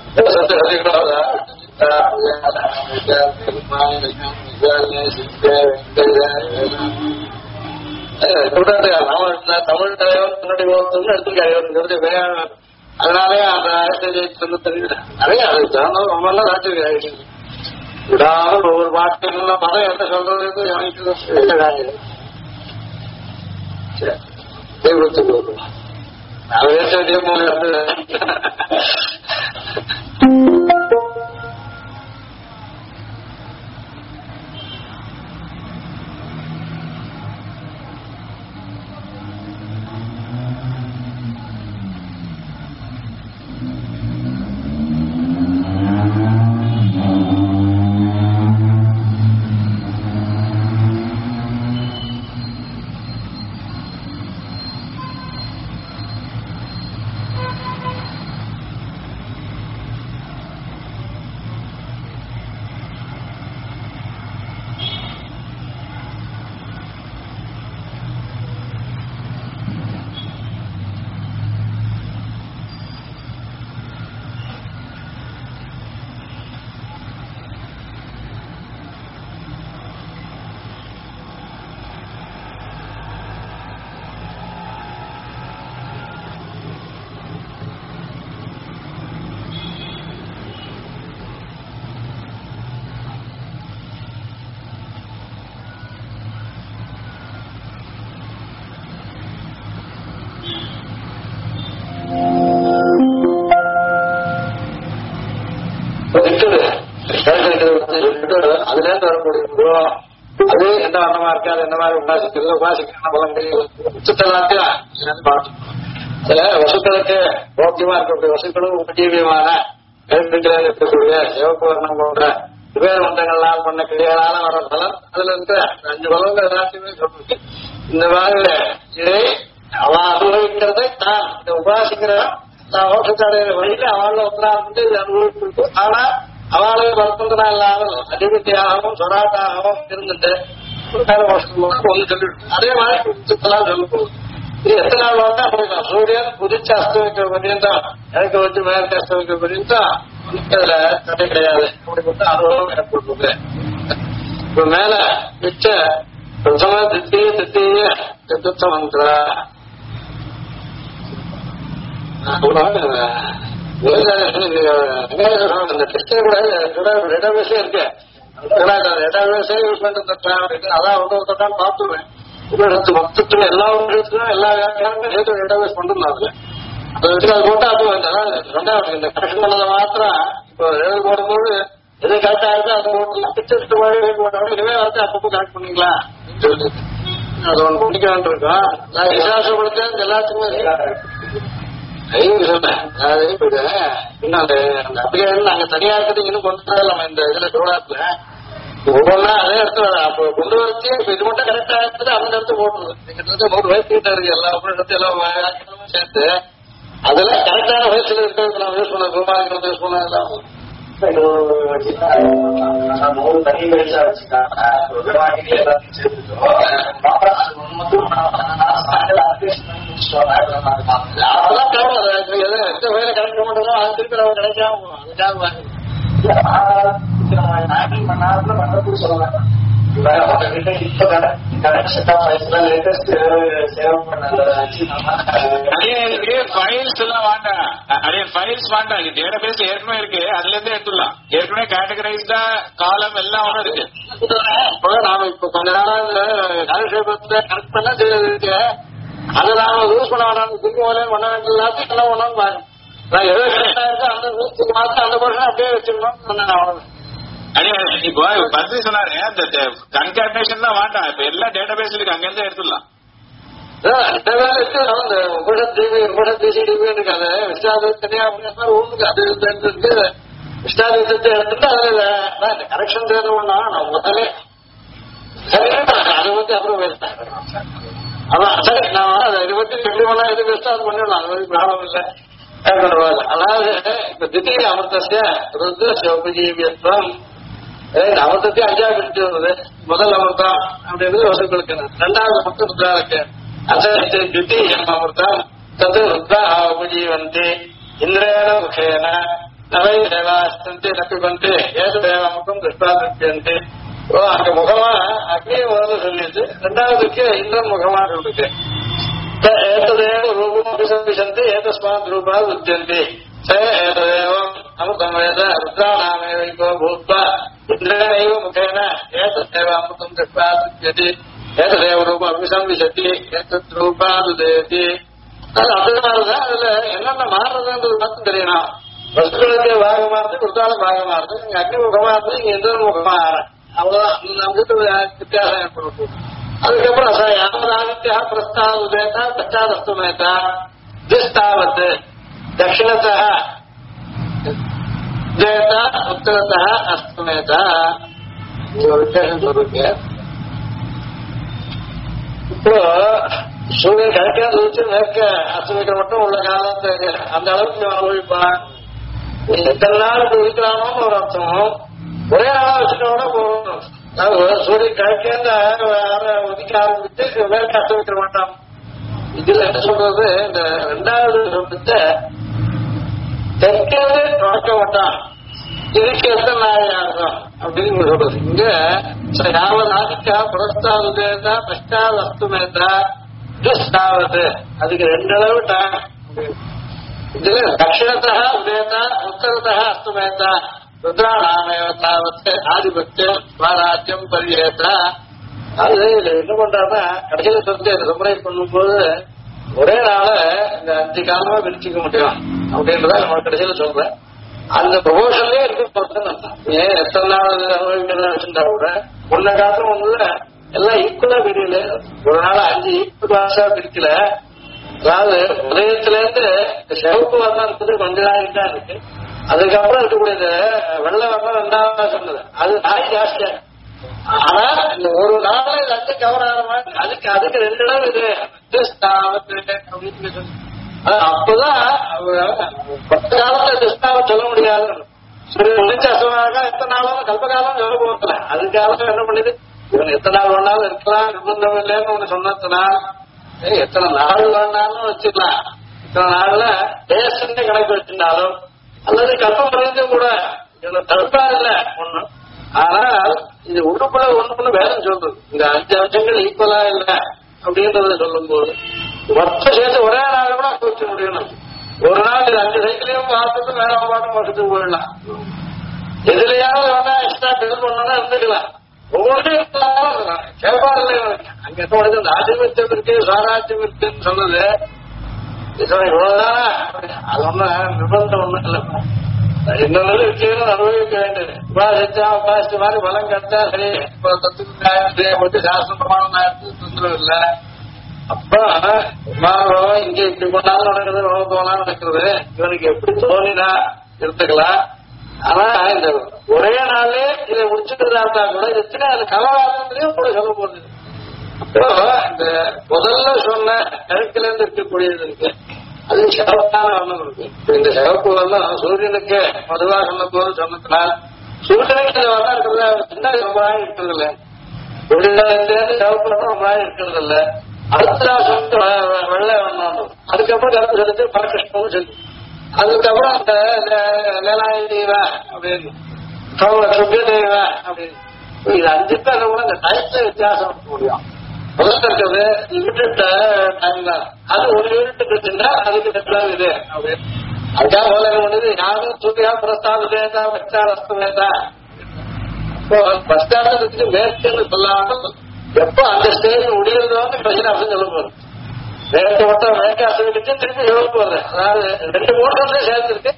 [SPEAKER 1] தமிழ் தலைவர் முன்னாடி எடுத்துருக்காரு. அதனாலே அந்த அரசியல் தெரியுது. நிறைய அதுக்கு தகுந்த ரொம்ப எல்லாம் ராஜ்யம் விடாத ஒவ்வொரு பாட்டுலாம் மதம் என்ன சொல்றது எனக்கு அதுல இருந்து வரக்கூடிய அது என்ன வண்ணமா இருக்காது என்ன மாதிரி உபாசிக்கிறது உபாசிக்கிற பலன்கள் உச்சத்தெல்லாம் பார்த்து சில வசுக்களுக்கு போக்கியமா இருக்கக்கூடிய வசுக்களும் உபஜீவியமான எழுத்துக்களில் இருக்கக்கூடிய சிவப்பு வர்ணம் போன்ற குபேர மந்தங்களால் பண்ண கிளிகளால வர பலன் அதுல இருந்து 5 பலன்கள் எல்லாத்தையுமே சொல்லிருக்கு. இந்த மாதிரி இதை அவன் அனுபவிக்கிறதை தான் இந்த உபாசிக்கிற மோட்சத்தடைய வழியில அவள ஒன்றாந்து இது அனுபவிச்சிருக்கு. ஆனா அவளை வளர்த்தா இல்லாமல் அதிபதியாகவும் சொராட்டாகவும் இருந்துட்டு ஒண்ணு சொல்லிட்டு அதே மாதிரி சொல்லப்போகுது. இது எத்தனை நாள் வந்தா அப்படிதான் சூரியன் குதிச்சு அஸ்தமிக்கிற பரியந்தான் எனக்கு வச்சு மேற்கு அஸ்தமிக்கிற பரியந்தான் அதுல தடை கிடையாது. அப்படிப்பட்ட அனுபவம் ஏற்படுறது. இப்ப மேல மிச்ச பிரதம தித்திய தித்திய சதுர்த்த மந்திர இந்த டெஸ்டே கூட டேட்டாபேஸே இருக்கு. டேட்டாபேஸே யூஸ் பண்றது அதான் ஒருத்தான் பார்த்துருவேன். மொத்தத்துல எல்லா விஷயத்துக்கும் எல்லா வியாக்கியானங்களும் சேர்த்து டேட்டாபேஸ் பண்றது அதுல அதை வச்சு அது போட்டா அது ரெண்டாவது இந்த கரெக்ஷன் பண்ணதை மாத்திரம் இப்போ எழுதி போடும்போது எது கரெக்டா இருக்கு அது போட்டு பிக்சர்ஸ் போட்டோட இதுவே வந்து அப்பப்போ கரெக்ட் பண்ணிக்கலாம் அப்படின்னு சொல்லிட்டு அது ஒன்று படிக்க வேண்டியிருக்கோம். நான் விசுவாசப்படுத்த எல்லாத்துக்குமே சொன்னேன். அதாவது இன்னும் அந்த அபிகாரம் நாங்க தனியா இருக்கிறது இன்னும் கொண்டு வரலாம் இந்த இதுல திருவிழாத்துல ஒவ்வொன்றா அதே இடத்துல அப்போ கொண்டு வரச்சு இப்ப இது மட்டும் கரெக்டா இருக்குது அந்த இடத்து போட்டுருது. கிட்டத்தட்ட 100 வயசு கிட்ட இருக்கு எல்லா இடத்துல எல்லாம் சேர்த்து அதெல்லாம் கரெக்டான வயசுல இருக்கிறது நான் யூஸ் பண்ண ரூபாய்க்கு யூஸ் பண்ண எல்லாம்
[SPEAKER 2] தனி வயசா வச்சுக்காங்க
[SPEAKER 1] அதெல்லாம் தேவை. எந்த வயல கிடைக்க மாட்டோமோ அது திருப்பி நம்ம கிடைக்காம அதுக்காக
[SPEAKER 2] மணி நேரத்துல பண்ண சொல்லுவாங்க.
[SPEAKER 3] ஃபைல்ஸ் எல்லாம் வேண்டாம். ஃபைல்ஸ் வேண்டாம். டேட்டாபேஸ் ஏற்கனவே இருக்கு, அதுல இருந்து எடுத்துடலாம். ஏற்கனவே கேட்டகரைஸ்டா காலம் எல்லாம் ஒன்றும் இருக்கு.
[SPEAKER 1] நாம இப்ப கொஞ்ச நாள் காலக்ஷேபத்துல கரெக்ட் பண்ண இருக்கு. அதை நாம யூஸ் பண்ண வேண்டாம். திரும்பி பண்ண வேண்டிய எல்லாத்தையும் என்ன பண்ணணும் பாருங்க. நான் எதோ கரெக்டா இருக்கு அந்த வீட்டுக்கு மாத்திரம் அந்த வருஷம் அப்படியே வச்சிருக்கணும் சொன்னேன். அவ்வளவு
[SPEAKER 3] இப்போ பத்தி சொன்னாரு அந்த கன்கார்டினேஷன் தான் வேண்டாம். இப்ப எல்லா டேட்டாபேஸ் இருக்கு, அங்க இருந்து எடுத்துடலாம்.
[SPEAKER 1] கரெக்ஷன் தேவைன்னா நான் முதலே சரி அதை பத்தி அப்புறம் பேசினேன். அதான் சரி நான் அதை பத்தி எப்படி பண்ணா எது பெஸ்டா அது பண்ணிடலாம். அது மாதிரி ப்ராப்ளம் இல்லை. அதாவது இப்ப திடீர் அமிர்தசிய சிவபஜீவியத்துவம் அமிர்தத்தை 5ஆ பிரிச்சு வந்தது. முதல் அமிர்தம் அப்படின்றது வசுக்களுக்கு, ரெண்டாவது மட்டும் ருத்ராவுக்கு தித்தீயம் அமிர்தம் தது ருத்ரா உபஜீவந்தி இந்திரேண முகேன நவை தேவாஸ்தந்தி நப்பிபந்தி ஏது தேவாமுகம் திருஷ்டா திருப்தியந்தி. அங்க முகமா அக்னி முதல்ல சொல்லிட்டு ரெண்டாவதுக்கு இந்திரன் முகமா சொல்லிருக்கு. ஏதேவ ரூபம் அபிசம்பிசந்தி ஏதஸ்மாத் ரூபா உத்தியந்தி ஏதேவம் அமிர்தம் வேத ருத்ராணாமேவோ பூத்வா இந்திரேணைவ முகேன ஏதேவ அமிர்தம் திருஷ்டா திருப்தியதி ஏதேவ ரூபம் அபிசம்பிசதி ஏதத் ரூபாதுதேதி. அது அதனாலதான் அதுல என்னென்ன மாறுறதுன்றது மட்டும் தெரியணும். வஸ்துக்களுக்கு பாகமா இருந்து ருத்ரால பாகமா இருந்து இங்க அக்னி முகமா இருந்து இங்க இந்திரன் முகமா ஆறேன். அவ்வளவுதான் நமக்கு வித்தியாசம் ஏற்படும். அதுக்கப்புறம் யாவதாதித்யா பிரஸ்தாவுதேதா பச்சாதஸ்துமேதா திஸ்தாவத் தட்சிணத்தः தேதா உத்தரத்தः அஸ்துமேதா. வித்தியாசம் சொல்றீங்க. இப்போ சூரியன் கிடைக்காது வச்சு மேற்க அஸ்தமிக்கிற மட்டும் உள்ள காலத்தை அந்த அளவுக்கு அனுபவிப்பான். எத்தனை நாள் இருக்கிறானோன்னு ஒரு அர்த்தம். ஒரே நாளா வச்சுட்டோட போகணும். சூரியன் கிடைக்க ஒதுக்க ஆரம்பிச்சு மேற்க அஸ்தமிக்கிற மாட்டான். இதுல என்ன சொல்றது, இந்த ரெண்டாவது சொல்றத தெற்கே தொடக்க மாட்டான். இதுக்கு எத்தனை நாள் ஆகும் அப்படின்னு சொல்றது. இங்க யாவதாதிக்கா புரஸ்தாவுதேதா பஷ்டாத் அஸ்துமேதா திஸ்தாவது அதுக்கு 2 அளவு டைம். இதுல தட்சிணத்தா உதேதா உத்தரத்தா அஸ்துமேதா ருத்ராணாமேவ தாவத் ஆதிபத்தியம் ஸ்வராஜ்யம் பரியேதா. அது என்ன பண்றாருன்னா கடைசியில சொல்லி அதை சம்பரை பண்ணும்போது ஒரே நாள இந்த 5 காலமா பிரிச்சுக்க முடியும் அப்படின்றத நம்ம கடைசியில சொல்றேன். அந்த ப்ரொபோஷன்லயே இருக்கு. ஏன் எத்தனை நாள் அனுபவிக்கிறதா வச்சுட்டா கூட ஒன்ன காலத்துல ஒண்ணுல எல்லாம் ஈக்குவலா பிரியல. ஒரு நாள் 5 ஈக்குவலாசா பிரிக்கல. அதாவது உதயத்துல இருந்து சிவப்பு வர்ணம் இருக்குது, கொஞ்ச நாளைக்கு தான் இருக்கு. அதுக்கப்புறம் இருக்கக்கூடிய வெள்ளை வர்ணம் 2வது சொன்னது அது நாய் ஜாஸ்தியா. ஆனா இந்த ஒரு நாள் 2 கவர் ஆகிற மாதிரி அதுக்கு 2 இடம் இது அப்படின்னு அப்பதான் 10 காலத்துல டிஸ்டாவ சொல்ல முடியாது. சரி முடிச்ச அசமாக எத்தனை நாளும் கல்பகாலம் சொல்ல போகல. அதுக்காக என்ன பண்ணுது, இவன் எத்தனை நாள் வேணாலும் இருக்கலாம், நிர்பந்தம் இல்லைன்னு ஒண்ணு சொன்னதுனா எத்தனை நாள் வேணாலும் வச்சுக்கலாம். இத்தனை நாள்ல டேஸ்ட் கணக்கு வச்சிருந்தாலும் அல்லது கல்பம் வரைந்தும் கூட இதுல தடுப்பா இல்ல ஒண்ணு. ஆனால் இது உடுப்புல ஒண்ணு வேதம் சொல்றது இந்த 5 அம்சங்கள் ஈக்குவலா இல்ல அப்படின்றத சொல்லும் போது மொத்தம் சேர்த்து ஒரே நாள் கூட வச்சு முடியணும். ஒரு நாள் இது 5 சைக்கிளையும் பார்த்துட்டு வேற பாட்டும் வருஷத்துக்கு போயிடலாம். எதுலையாவது வேணா எக்ஸ்ட்ரா டெல் பண்ணா இருந்துக்கலாம். ஒவ்வொன்றையும் கேட்பாடு இல்லை. அங்க என்ன இந்த ஆதிபத்தியம் இருக்கு சாராஜ்யம் இருக்குன்னு சொன்னது இவ்வளவுதானா, அது ஒண்ணு நிர்பந்தம் ஒண்ணும் இல்லை. இன்னொரு விஷயம் அனுபவிக்க வேண்டியது. உபாசிச்சா உபாசிச்ச மாதிரி பலம் கிடைச்சா சரி, இப்போ தத்துவத்தை சாஸ்திர பிரமாணம் ஆயிடுச்சு, தொந்தரவு இல்லை. அப்ப மாணவம் இங்க இப்படி பண்ணாலும் நடக்குது, உணவு போனாலும் நடக்குது, இவனுக்கு எப்படி தோணினா எடுத்துக்கலாம். ஆனா இந்த ஒரே நாளே இதை முடிச்சுக்கிறதா இருந்தா கூட எத்தனை அது கலவாதத்திலையும் கூட சொல்ல போகுது. அப்போ இந்த முதல்ல சொன்ன கழுக்கில இருந்து இருக்கக்கூடியது இருக்கு, அது சிறப்பான வண்ணம் இருக்கு. இந்த சிறப்பு வண்ணம் சூரியனுக்கு மதுவா சொன்ன போது சொன்னதுனால் சூரியனுக்கு இந்த வண்ணம் இருக்கிறதா சின்ன ரொம்ப நாள் இருக்கிறது இல்லை, சிறப்பு வண்ணம் ரொம்ப நாள் இருக்கிறது இல்லை. அடுத்த சொந்த வெள்ளை வண்ணம், அதுக்கப்புறம் கருத்து செலுத்து பரகிருஷ்ணமும் சொல்லி, அதுக்கப்புறம் அந்த லேலாயி தெய்வா அப்படின்னு சுப்பிய தெய்வா அப்படின்னு இது 5 பேர் கூட இந்த டைப்ல வித்தியாசம் இருக்க முடியும். முதல்ல இருக்கிறது லிமிட்டட் டைம் தான், அது ஒரு யூனிட் இருக்குன்னா அதுக்கு டெட்லாம் இது அப்படின்னு அதுக்காக போல பண்ணுது. யாரும் சூரியா பிரஸ்தான வேதா வச்சாரஸ்து வேதா. இப்போ பிரஸ்தானத்துக்கு மேற்குன்னு சொல்லாமல் எப்போ அந்த ஸ்டேஜ் முடிகிறது வந்து பிரச்சனை அப்படின்னு சொல்ல போறோம். வேக மட்டும் வேக அசைவிட்டு திருப்பி எழுத போறேன். அதாவது 2 மோட்டர்ல சேர்ந்துருக்கு,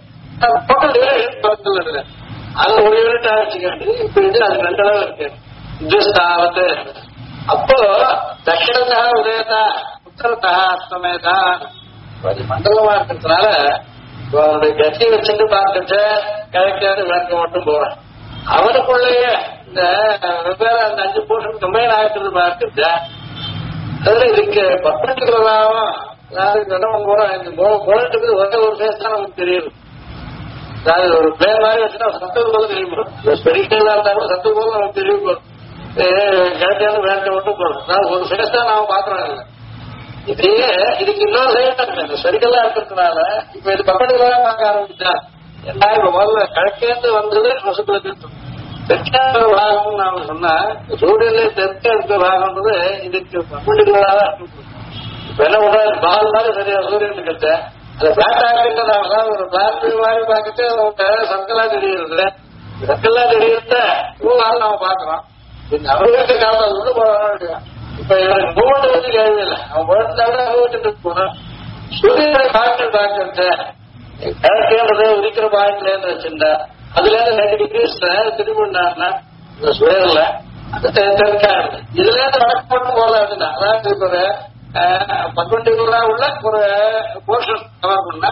[SPEAKER 1] அது ஒரு யூனிட் ஆரம்பிச்சுக்காண்டு இப்ப இது அது 2 அளவு இருக்கு. இந்துஸ்தாவது அப்போ தட்சிணத்தா உதயதா உத்தரத்தா அஸ்தமேதா மண்டலமா இருக்கிறதுனால அவனுடைய கட்சி வச்சுட்டு பார்த்துட்டு கிழக்காது வேட்க மட்டும் போறேன். அவனுக்குள்ளேயே இந்த வெவ்வேறு அந்த 5 போர்ஷன் கம்பைன் ஆகிட்டு பார்த்துட்டு அதுல இதுக்கு பர்டிகுலராகவும் அதாவது இடம் போறோம். இந்த போராட்டத்துக்கு ஒரே ஒரு பேஸ் தான் நமக்கு தெரியுது. அதாவது ஒரு பிளேன் மாதிரி வச்சுன்னா சத்துக்கு போல தெரியும், ஸ்பெரிக்கலா இருந்தா கூட சத்துக்கு போல நமக்கு தெரியும். கிழக்கான வேட்க மட்டும் போறோம். அதாவது ஒரு ஃபேஸ் தான் நாம பாக்குறோம். இதையே இதுக்கு இன்னொரு சைட் இருக்கு, ஸ்பெரிக்கலா இருக்கிறதுனால இப்ப இது பர்டிகுலரா பார்க்க ஆரம்பிச்சா என்ன, இப்ப முதல்ல கிழக்கேந்து வந்தது வசத்துல தெற்கான பாகம் நாம சொன்னா சூரியன்ல தெற்க இருக்கிற பாகம்ன்றது இதுக்கு பர்டிகுலரா தான் இருக்கு. இப்ப என்ன பண்றாரு பால் மாதிரி சரியா சூரியன் கிட்ட அதை பிளாட் ஆகிட்டு ஒரு பிளாட் மாதிரி பார்த்துட்டு சர்க்கலா தெரியுது, சர்க்கலா தெரியுத நாம பாக்குறோம். இந்த அனுபவித்த காலம் உள்ள போறாங்க. இப்ப இவனுக்கு மூமெண்ட் வந்து கேள்வி இல்லை, அவன் போயிருந்தாலும் அனுபவிச்சுட்டு போனான். சூரியனுடைய பாயிண்ட் பார்க்கறது கிழக்கேன்றது உதிக்கிற பாயிண்ட்ல இருந்து வச்சிருந்தா அதுல இருந்து 90 டிகிரிஸ் திரும்பினாருன்னா இந்த சுயர்ல அது தெற்காது. இதுல இருந்து வடக்கு மட்டும் போல இருந்தா அதாவது இப்ப ஒரு 12 உள்ள ஒரு போர்ஷன் கவர் பண்ணா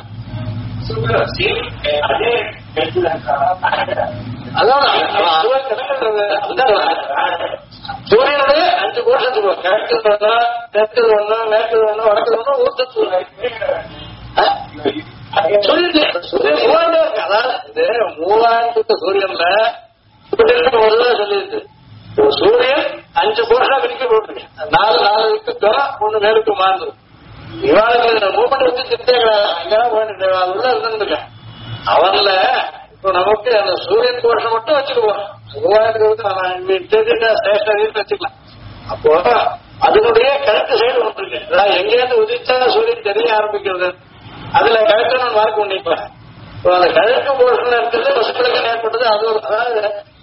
[SPEAKER 1] சூரியனுடைய 5 போர்ஷன் கிழக்கு ஒண்ணும் தெற்கு ஒண்ணும் மேற்கு ஒண்ணும் வடக்கு ஒண்ணும் ஊர்த்து அதாவது மூலாயிரத்து சூரியன்ல சொல்லியிருக்கு. சூரியன் 5 போர்ஷனா பிரிக்க போட்டிருக்கு, 4 இருக்கு, 1 மேலுக்கு மாறுது. இவாளுக்கு மூமெண்ட் வச்சு சிந்தே அங்கதான் போயிட்டு உள்ள இருந்துருக்க அவன்ல. இப்போ நமக்கு அந்த சூரியன் போர்ஷன் மட்டும் வச்சுக்குவோம், மூவாயிரத்துக்கு வச்சுக்கலாம். அப்போ அதனுடைய கிழக்கு சைடு ஒன்று இருக்கு, எங்கேயிருந்து உதிச்சா சூரியன் தெரிய ஆரம்பிக்கிறது, அதுல கிழக்கு நான் மார்க் பண்ணிப்பேன். அந்த கிழக்கு போர்ஷன்ல இருக்கிறது வசூலுக்கு ஏற்பட்டது. அது அதாவது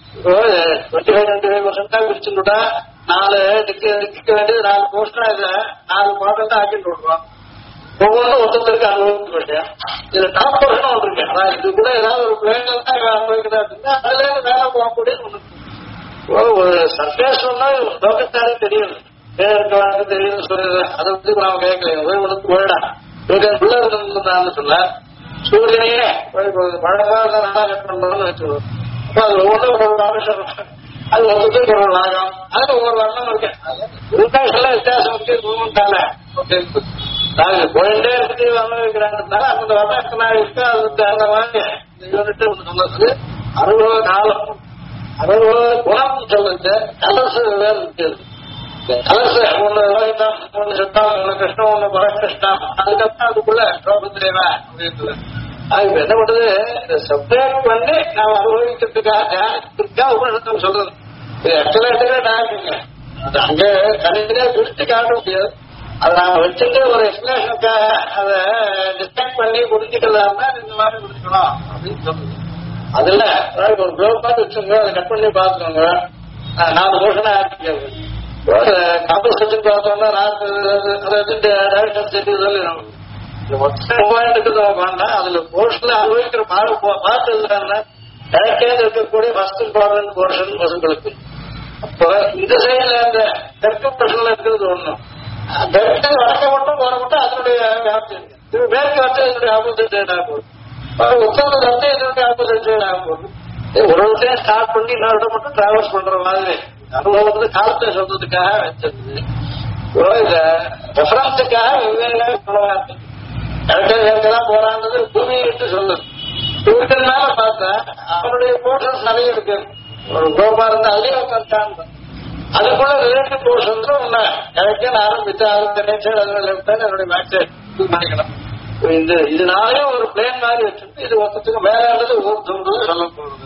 [SPEAKER 1] 25% பிரிச்சுட்டா 4 டிக்க வேண்டியது 4 போர்ஷனா இதுல 4 மாதம் தான் ஆக்கிட்டு விடுறோம். ஒவ்வொன்றும் ஒருத்தருக்கு அனுபவிக்க விஷயம். இதுல டாப் போர்ஷன் ஒன்று இருக்கு, அதாவது இது கூட ஏதாவது ஒரு பிளேன்ல தான் அனுபவிக்கிறதா இருந்தா அதுல இருந்து வேலை போகக்கூடிய ஒண்ணு. ஒரு சர்ஃபேஸ் ஒன்னா லோகத்தாரே தெரியும், இருக்க தெரியும் சொல்றது. அதை வந்து நாம கேட்கல ஒன்று போயிடா உள்ள இருந்தான்னு சொன்னா சூரியனையே பழமாக நல்லா கட் பண்ணணும்னு வச்சுருவோம். அது ஒவ்வொன்றும் ஒரு ஆமிஷம், அது ஒருத்தருக்கு ஒரு நாகம், அதுல ஒவ்வொரு வண்ணம் இருக்கு. எல்லாம் வித்தியாசம் இருக்கு மூமெண்டால நாங்க போயிட்டே இருக்கு அனுபவிக்கிறாங்கனால அந்த வண்ணத்தினா இருக்கு. அது அந்த மாதிரி இந்த யூனிட் ஒன்று சொன்னது அனுபவ காலம், அனுபவ குணம் சொல்லுது. கலர்ஸ் வேறு இருக்கு, கலர்ஸ் ஒண்ணு ரோஹிதம், ஒண்ணு சித்தம், ஒண்ணு கிருஷ்ணம், ஒண்ணு பரகிருஷ்ணம், அதுக்கப்புறம் அதுக்குள்ள ரோபந்திரேவா அப்படின்னு. அது என்ன பண்றது, இந்த சப்ஜெக்ட் பண்ணி நாம் அனுபவிக்கிறதுக்காக உபநிஷத்தம் சொல்றது. இது எக்ஸலன்டே டாக்குங்க, அது அங்க தனித்தனியா பிரிச்சு காட்ட முடியாது. அதை நாம வச்சுட்டு ஒரு எக்ஸ்பிளேஷனுக்காக அதை டிஸ்கஸ் பண்ணி புரிஞ்சுக்கலாம்னா இந்த மாதிரி புரிஞ்சுக்கணும் அப்படின்னு சொல்லுது. அதுல ஒரு ப்ளோக் பார்த்து வச்சுங்க, அதை கட் பண்ணி பார்த்துக்கோங்க. 4 போர்ஷனா ஆரம்பிக்கிறது. காம்பன்சேஷன் பார்த்தோம்னா அதை வச்சுட்டு டைரக்ஷன் செஞ்சு சொல்லிடும். இந்த மொத்த 3000 இருக்கிறத வேண்டாம். அதுல போர்ஷன்ல அனுபவிக்கிற பார்த்து இருந்தாங்கன்னா கிழக்கே இருக்கக்கூடிய ஃபர்ஸ்ட் இம்பார்ட்டன்ட் போர்ஷன் பசங்களுக்கு. அப்போ இந்த சைடுல அந்த தெற்கு போர்ஷன்ல இருக்கிறது ஒண்ணும், தெற்கு வடக்க மட்டும் போற மட்டும் அதனுடைய வியாப்தி இருக்கு. இது மேற்கு வந்து இதனுடைய ஆப்போசிட் சைட் ஆக போகுது, உத்தரவு வந்து இதனுடைய ஆப்போசிட் சைட் ஆக போகுது. ஒரு இடத்தையும் ஸ்டார்ட் பண்ணி இன்னொரு இடம் மட்டும் டிராவல்ஸ் பண்ற மாதிரி அனுபவம் வந்து காலத்தை சொல்றதுக்காக வச்சிருந்தது. இத ரெஃபரன்ஸுக்காக வெவ்வேறு சொல்லுவாங்க. கிழக்கெல்லாம் போறான்றது பூமி என்று சொல்லுது. இவருக்குனால பார்த்தா அவனுடைய போர்ஷன்ஸ் நிறைய இருக்கு. ஒரு கோபா இருந்தா அதுலயே உட்காந்து அதுக்குள்ள ரிலேட்டிவ் போர்ஷன்ஸ் ஒண்ணு கிழக்கேன்னு ஆரம்பிச்சு அதனுடைய மேட்ச் பண்ணிக்கணும். இதனாலே ஒரு பிளேன் மாதிரி வச்சிருந்து இது மொத்தத்துக்கு மேலானது ஊர்ந்து சொல்ல போறது.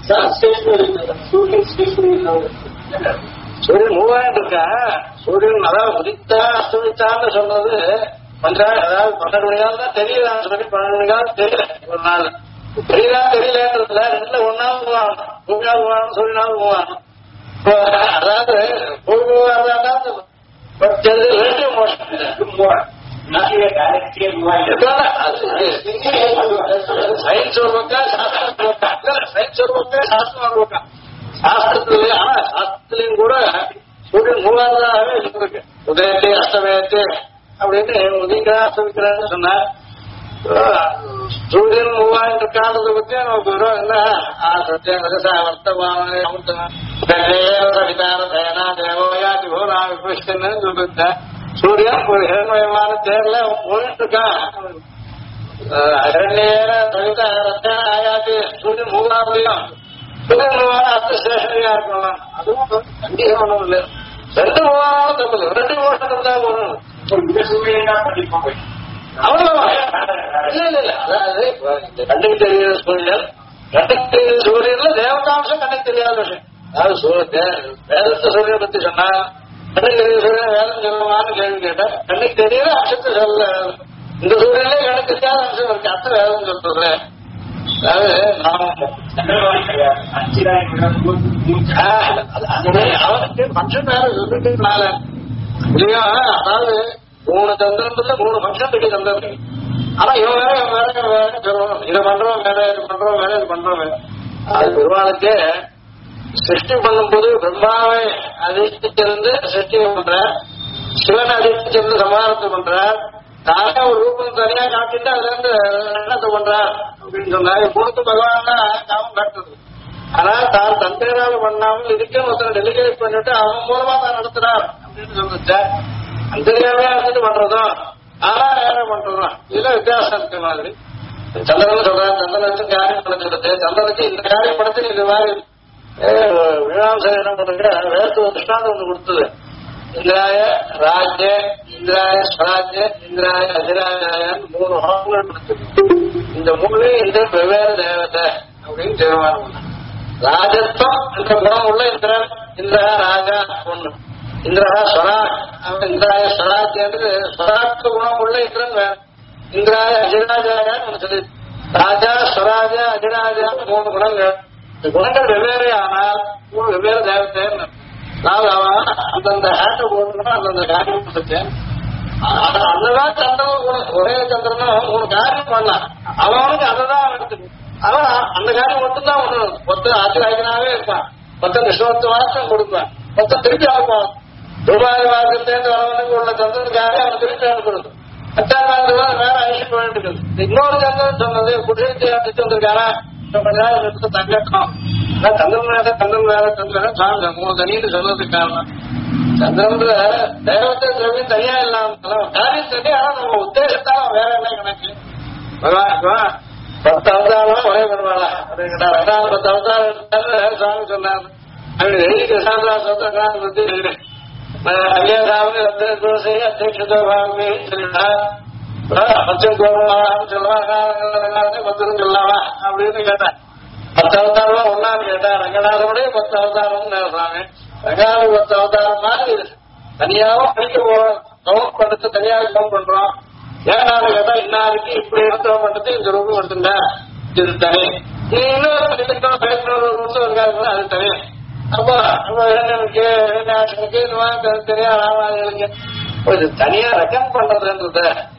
[SPEAKER 1] சூரியன் 3000 இருக்கா, சூரியன் அதாவது உதித்தா அஸ்தமித்தான்னு சொல்றது பஞ்சாயம், அதாவது 12 மணிக்கால் தான் தெரியலாம் சொல்லி 12 மணிக்கால் தெரியல. ஒரு நாள் தெரியலன்றதுல ரெண்டுல ஒன்னாவது மூவாகணும், பூமியாவது மூவாகணும், சூரியனாவது மூவாகணும். அதாவது பூமி மூவாதான் ரிலேட்டிவ் மோஷன் சயின்ஸ் ஒரு பக்கம் சயின்ஸ் ஒரு பக்கம் சாஸ்திரம் ஒரு பக்கம். சாஸ்திரத்திலே ஆனா சாஸ்திரத்திலையும் கூட சூரியன் 3000 இருக்கு. உதயத்தை அஸ்தமயத்தை அப்படின்னு உதயங்களா அஸ்தமிக்கிறான்னு சொன்னா சூரியன் 3000 இருக்கானதை பத்தி நமக்கு வரும். என்ன சத்தியம் வர்த்தமான சொல்லிருந்தேன். சூரியன் ஒரு ஹேமயமான தேர்ல போயிட்டு இருக்கான். அரண்யேன தவித ரத்தன ஆகாது சூரியன் 3000 சூரியன் 3000 அர்த்தசேஷனையா இருக்கணும். அதுவும் கண்டிப்பா ஒண்ணும் இல்லை. 2 3000 தப்பு, 2 வருஷத்துக்கு தான் போகணும். அவ்வளவுதான். இல்ல இல்ல இல்ல, அதாவது கண்ணுக்கு தெரியாத சூரியன், கண்ணுக்கு தெரியாத சூரியன்ல தேவதாம்சம் கண்ணுக்கு தெரியாத விஷயம். அதாவது வேதத்தை சூரியனை பத்தி சொன்னா கண்ணுக்கு தெரிய சூரியன் வேதம் சொல்லுவான்னு கேள்வி கேட்டேன். கண்ணுக்கு தெரியல அம்சத்தை சொல்ல, இந்த சூரியன்ல கண்ணுக்கு தெரியாத அம்சம் இருக்கு, அத்தை வேதம் சொல்றது. அதாவது அவனுக்கு பட்சம் வேற சொல்லிட்டுனால இல்லையா, அதாவது 3 சந்திரன்ல 3 பட்சம் இருக்கு சந்திரன். ஆனா இவன் வேற சொல்லுவான், இதை பண்றோம் வேற, இது பண்றோம் வேற, இது பண்றோம் வேற. அது பெருமாளுக்கு சிருஷ்டி பண்ணும்போது பிரம்மாவை அதிர்ஷ்டிச்சிருந்து சிருஷ்டி பண்ற, சிவன் அதிர்ஷ்டிச்சிருந்து சமாதானத்தை பண்ற, தானே ஒரு ரூபம் தனியா காட்டிட்டு அதுல இருந்து எண்ணத்தை பண்றார் அப்படின்னு சொன்னாரு. பொறுத்து பகவான் தான் காமம் காட்டுறது. ஆனா தான் தந்தையால பண்ணாமல் இதுக்கு ஒருத்தர் டெலிகேட் பண்ணிட்டு அவன் மூலமா தான் நடத்துறார் அப்படின்னு சொல்லிச்சு. அந்தரியாவே வந்துட்டு பண்றதும் ஆனா வேற பண்றதும் இதுல வித்தியாசம் இருக்க மாதிரி. சந்திரன் சொல்றாரு, சந்திரனுக்கு காரியம் படைச்சிடுது, சந்திரனுக்கு இந்த காரியம் படைச்சு இது மாதிரி விழாம்சம் என்ன பண்ணுங்க வேறு ஒரு திருஷ்டாந்தம் ஒண்ணு கொடுத்தது. இந்திராய ராஜ்ய, இந்திராய ஸ்வராஜ்ய, இந்திராய அதிராஜாயன்னு 3 ஹோமங்கள் கொடுத்தது. இந்த 3 இந்த வெவ்வேறு தேவதை அப்படின்னு தீர்மானம். ராஜத்வம் என்ற குணம் உள்ள இந்திரன், இந்திரா ராஜா ஒண்ணு. இந்திரா ஸ்வராஜ், இந்திராய ஸ்வராஜ் என்று ஸ்வராஜ்ய குணம் உள்ள இந்திரன் வேற. இந்திராய அதிராஜாயான்னு ஒண்ணு சொல்லி, ராஜா ஸ்வராஜா அதிராஜா 3 குணங்கள். இந்த குணங்கள் வெவ்வேறு ஆனால் 3 வெவ்வேறு தேவதைன்னு. நான் அந்தந்த ஹேட்டை போடணும், அந்தந்த காரியம் கொடுத்தேன். அந்ததான் சந்திரன் ஒரே சந்திரனும் 3 காரியம் பண்ணலாம். அவனுக்கு அதைதான் எடுத்துக்கு. அவன் அந்த காரியம் மட்டும்தான் ஒண்ணு. மொத்தம் ஆச்சரியனாவே இருப்பான், மொத்தம் விஸ்வத்து வாசம் கொடுப்பான், மொத்தம் திருப்பி அனுப்பான். ரூபாய் வாக்கத்தேர்ந்து வரவனுக்கு உள்ள சந்திரனுக்காக அவன் திருப்பி அனுப்புறது. 10ஆம் வேற ஐஷம் வேண்டியது. இன்னொரு சந்திரன் சொன்னது குடியிருத்தி அடிச்சு வந்திருக்காரா தங்கட்டம். சந்திரன் வேற சந்திரன் வேற சந்திரன் சாங்க 3 தனின்னு சொல்றதுக்கு காரணம் சந்திரன் தேவத்தை திரவியம் தனியா இல்லாம காரியம் தனியா. நம்ம உத்தேசத்தால வேற என்ன கணக்கு. பகவான் 10 அவதாரம் ஒரே பெருமாளா அப்படிங்கிட்ட 2வது 10 அவதாரம் சுவாமி சொன்னார். அப்படி எழுதிக்க சாந்தா சொந்தக்காரன் வந்து ஐயாவது தோசை அத்தியட்சதோ சொல்லிட்டா பச்சை கோபம் சொல்லுவாங்க, 10 சொல்லலாமா அப்படின்னு கேட்டேன். 10 அவதாரம் ஒன்னான்னு கேட்டா ரங்கநாதனுடைய 10 அவதாரம் சுவாமி. ரங்கநாத 10 அவதாரம் மாதிரி தனியாவும் படிக்க கவுண்ட் பண்றது தனியாக கவுண்ட் பண்றோம். ஏன்னாலும் கேட்டா இன்னாருக்கு இப்படி எடுத்தவன் பண்றது இந்த ரூபம் எடுத்துட்டா இது தனி. நீ இன்னொரு பேசுறது இருக்காது அது தனி. அப்போ இளைஞனுக்கு இளைஞாசனுக்கு இந்த மாதிரி தெரியா ராமாதிகளுக்கு இது தனியா ரெக்கன் பண்றதுன்றது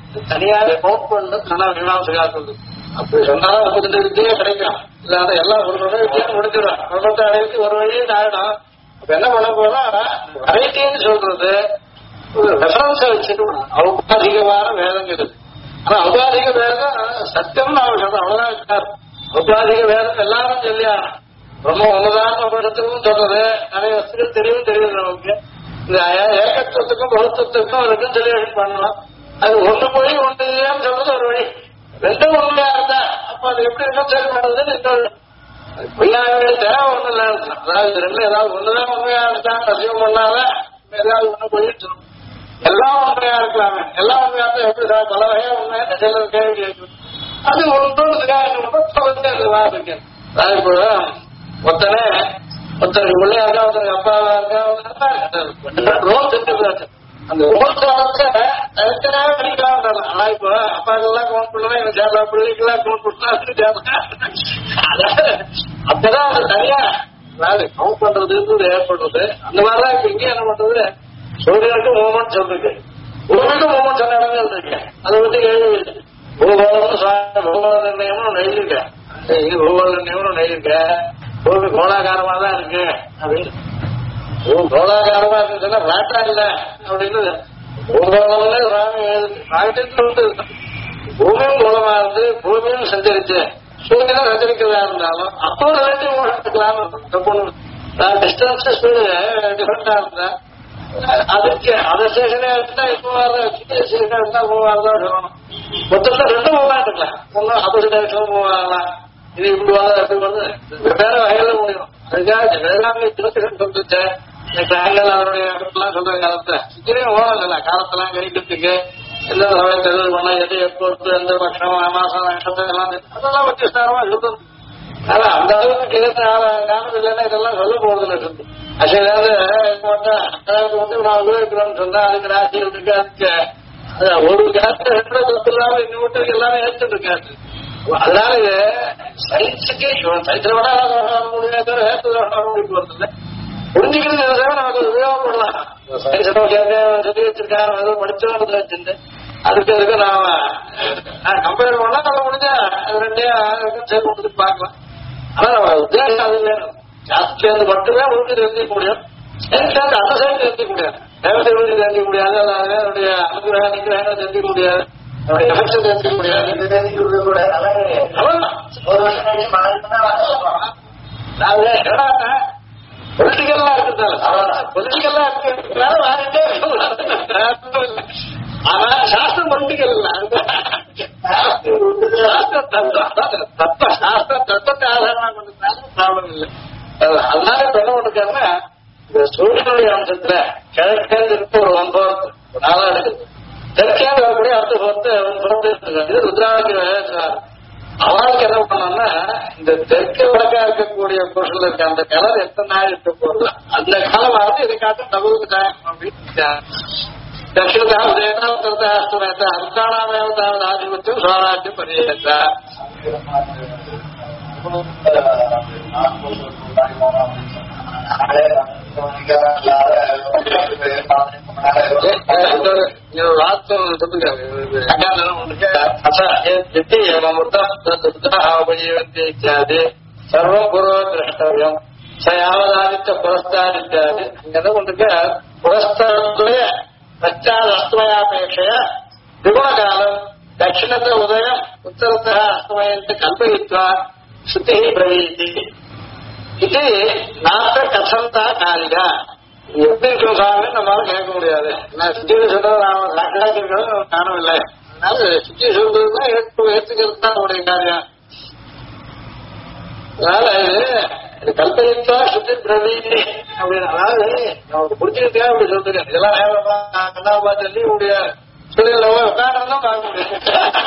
[SPEAKER 1] தனியாக நோட் பண்ணு நல்லா மீமாசையா சொல்லுது. அப்படி சொன்னாலும் 32 வித்தியே கிடைக்கும். இல்லாத எல்லாம் ஒரு வித்தியா முடிஞ்சிடும். 66 ஒரு வழியே ஆயிடும். அப்ப என்ன பண்ண போனா வெரைட்டின்னு சொல்றது ஒரு ரெஃபரன்ஸை வச்சுட்டு ஔபாதிகமான வேதங்கள். ஆனா ஔபாதிக வேதம் சத்தியம்னு அவர் சொல்ற அவ்வளவுதான் இருக்காரு. ஔபாதிக வேதம் எல்லாரும் சொல்லியா ரொம்ப ஒண்ணுதான் ஒரு இடத்துக்கும் சொல்றது. நிறைய வசதிகள் தெரியும் நமக்கு. இந்த ஏகத்துவத்துக்கும் பௌத்தத்துக்கும் அதுக்கும் டெலிவேஷன் பண்ணலாம். அது ஒண்ணு மொழி ஒண்ணு இல்லையான்னு சொல்றது ஒரு வழி. ரெண்டும் உண்மையா இருந்தா அப்ப அது எப்படி இருக்கும் சரி பண்றதுன்னு இன்னொரு பொய்யாவே தேவை ஒண்ணு இல்ல. அதாவது ரெண்டு ஏதாவது ஒண்ணுதான் உண்மையா இருந்தா அசியம் பண்ணாத ஏதாவது ஒண்ணு போயிட்டு சொல்லணும். எல்லாம் உண்மையா இருக்கலாமே. எல்லாம் உண்மையா இருந்தா எப்படி சார் பல வகையா உண்மையா சில கேள்வி கேட்கும். அது ஒன்றுக்காக இருக்கு. இப்போ ஒருத்தருக்கு பிள்ளையா இருக்கா, ஒருத்தருக்கு அப்பாவா இருக்கா, ரோல் செஞ்சு அந்த ரோல் தனித்தனியாக படிக்கலாம். ஆனா இப்போ அப்பாக்கெல்லாம் கவுண்ட் பண்ணுவேன், எனக்கு சேரா, பிள்ளைக்கெல்லாம் கவுண்ட் பண்ணா அப்பதான் அது தனியா கவுண்ட் பண்றது ஏற்படுறது. அந்த மாதிரிதான் இப்ப இங்கே என்ன பண்றது, சூரியனுக்கு மூமெண்ட் சொல்லிருக்கு, பூமிக்கும் மூமெண்ட் சொன்ன இடங்கள் இருக்கு. அதை பத்தி கேள்வி பூகோள நிர்ணயமும் நெய்யிருக்கேன், பூகோள நிர்ணயமும் நெய்யிருக்கேன். பூமி கோலாகாரமா தான் இருக்கு அப்படின்னு. கோலாகாரமா இருக்குன்னா பிளாட்டா இல்ல அப்படின்னு பூமியும் மூலமா இருந்து பூமியும் சஞ்சரிச்சு சூரியனும் சஞ்சரிக்கிறதா இருந்தாலும் அப்போ ரெண்டு மூலம் டிஸ்டன்ஸ் ஸ்பீடு டிஃபரெண்டா இருந்தா அதுக்கு அதை ஸ்டேஷனே இருந்தா இப்போ ஸ்டேஷனா இருந்தா மூவாயிரம் சொல்லணும். மொத்தத்துல ரெண்டு மூவாயிரம் இருக்கலாம். ஒன்னும் ஆப்போசிட் டைரக்ஷன் மூவாயிரம். இது இப்படி எப்படி வந்து வேற வகையில முடியும். அதுக்காக வேளாண்மை திருத்துகள் சொல்லிச்சு. நாங்கள் அதனுடைய சொல்ற காலத்தை சுத்திரையும் ஓடல காலத்தெல்லாம் கணிக்கிறதுக்கு எந்த சமயத்தை எது பண்ண எது எப்பொழுது எந்த பட்சம் மாசம் நட்சத்திரம் எல்லாம் அதெல்லாம் வித்தியாசமா சொல்றது. ஆனா அந்த அளவுக்கு காரணம் இல்லைன்னா இதெல்லாம் சொல்ல போறதுல இருக்கு. அசையாவது வந்து நான் உபயோகிக்கிறோம்னு சொன்னா அதுக்கு ராசிகள் இருக்கு. அதுக்கு ஒரு காலத்தை ரெண்டு இல்லாம இன்னொருத்தருக்கு எல்லாமே ஏற்றுட்டு இருக்காது. அதனால இது சயின்ஸுக்கு சயின்ஸோட முடியாது போறது புரிஞ்சுக்கிறது நமக்கு உபயோகப்படலாம். சயின்ஸ் சொல்லி வச்சிருக்காரு, அதுவும் படிச்சவங்க வச்சிருந்து அதுக்கு அதுக்கு நாம கம்பேர் பண்ணா நம்ம முடிஞ்சா அது ரெண்டே சேர்த்து கொடுத்து பார்க்கலாம். ஆனா நம்ம உத்தேசம் அது வேணும். சாஸ்திரந்து மட்டுமே உங்களுக்கு தெரிஞ்சிக்க முடியும். சயின்ஸ் அந்த சைடு தெரிஞ்சிக்க முடியாது, தேவத்தை தெரிஞ்சிக்க முடியாது, அதனுடைய அனுகிரகம் நிகிரகம் தெரிஞ்சிக்க முடியாது, தெரிஞ்சிக்க முடியாது. ஒரு வருஷம் பொலிட்டிக்கல்லா இருக்கிறதால பொலிட்டிக்கல்லா இருக்கிறதுனால வாங்கிட்டே ஆனா சாஸ்திரம் பொலிட்டிக்கல் தத்துவத்தை ஆதாரமா கொண்டதுனால ப்ராப்ளம் இல்லை. அதனால இப்ப என்ன பண்ணிருக்காருன்னா இந்த சூரியனுடைய அம்சத்துல கிழக்கேந்து இருக்கு ஒரு 1/4 நாளா இருக்குது, தெற்கேந்து வரக்கூடிய அடுத்த 1/4 இது ருத்ராவுக்கு. அவளுக்கு என்ன பண்ணோம்னா இந்த தெற்கு வடக்கா இருக்கக்கூடிய பொருள் இருக்க அந்த கலர் எத்தனை நாள் இருக்க போறது அந்த காலமாவது இதை காட்ட தகுதி அப்படின்னு அர்த்தானாவது ஆதிபத்தியம் சுவராஜ்யம் பரிசா சர்வம் பூர்வ திரஷ்டவியம் சயாவதானித்த புரஸ்தானித்தாது. என்ன கொண்டிருக்க புரஸ்தரத்துடைய பச்சாத் அஸ்தமயாபேட்சைய திகுணகாலம் தட்சிணத்த உதயம் உத்தரத்த அஸ்தமயத்தை கல்பயித்வா ஸ்ருதி பிரவீதி இது நாட்ட கசந்தா காலிகா. எப்படி இருக்கும் சாமி நம்மளால கேட்க முடியாது. நான் சுத்தி சொல்றது நாம சாட்சாத்திருக்கிறது காணவில்லை. அதனால சுத்தி சொல்றதுன்னா ஏற்றுக்கிறது தான் நம்முடைய காரியம். அதனால இது கல்பயித்தா சுத்தி பிரவீதி அப்படின்னு அதாவது நமக்கு பிடிச்சிருக்கா அப்படி சொல்றேன். இதெல்லாம் கண்ணா சொல்லி உடைய தொழில உட்காந்து தான் பார்க்க முடியும்.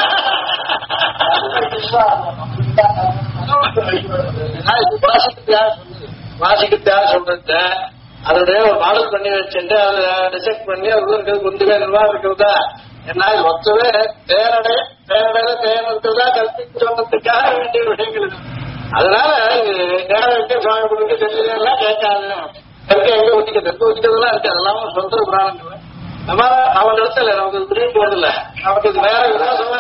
[SPEAKER 1] வாசிக்கத்தா சொல்றது அதனுடைய ஒரு மாடல் பண்ணி வச்சுட்டு அதை டிசைட் பண்ணி அது இருக்கிறது குந்துவே நிர்வாகம் இருக்கிறதா என்ன மொத்தமே தேரடையில தேன் இருக்கிறதா கல்பிக்கு சொன்னதுக்காக வேண்டிய விஷயங்கள் இருக்கு. அதனால சுவாமி கொடுக்க தெரியலாம் கேட்காது. தெற்க எங்க ஊத்திக்க தெற்கு ஊத்திக்கிறதுலாம் இருக்கு. அதெல்லாம் சொல்ற புராணங்கள் நம்ம அவன் இடத்துல நமக்கு திரும்பி போறதில்ல, நமக்கு இது வேற விலாசமா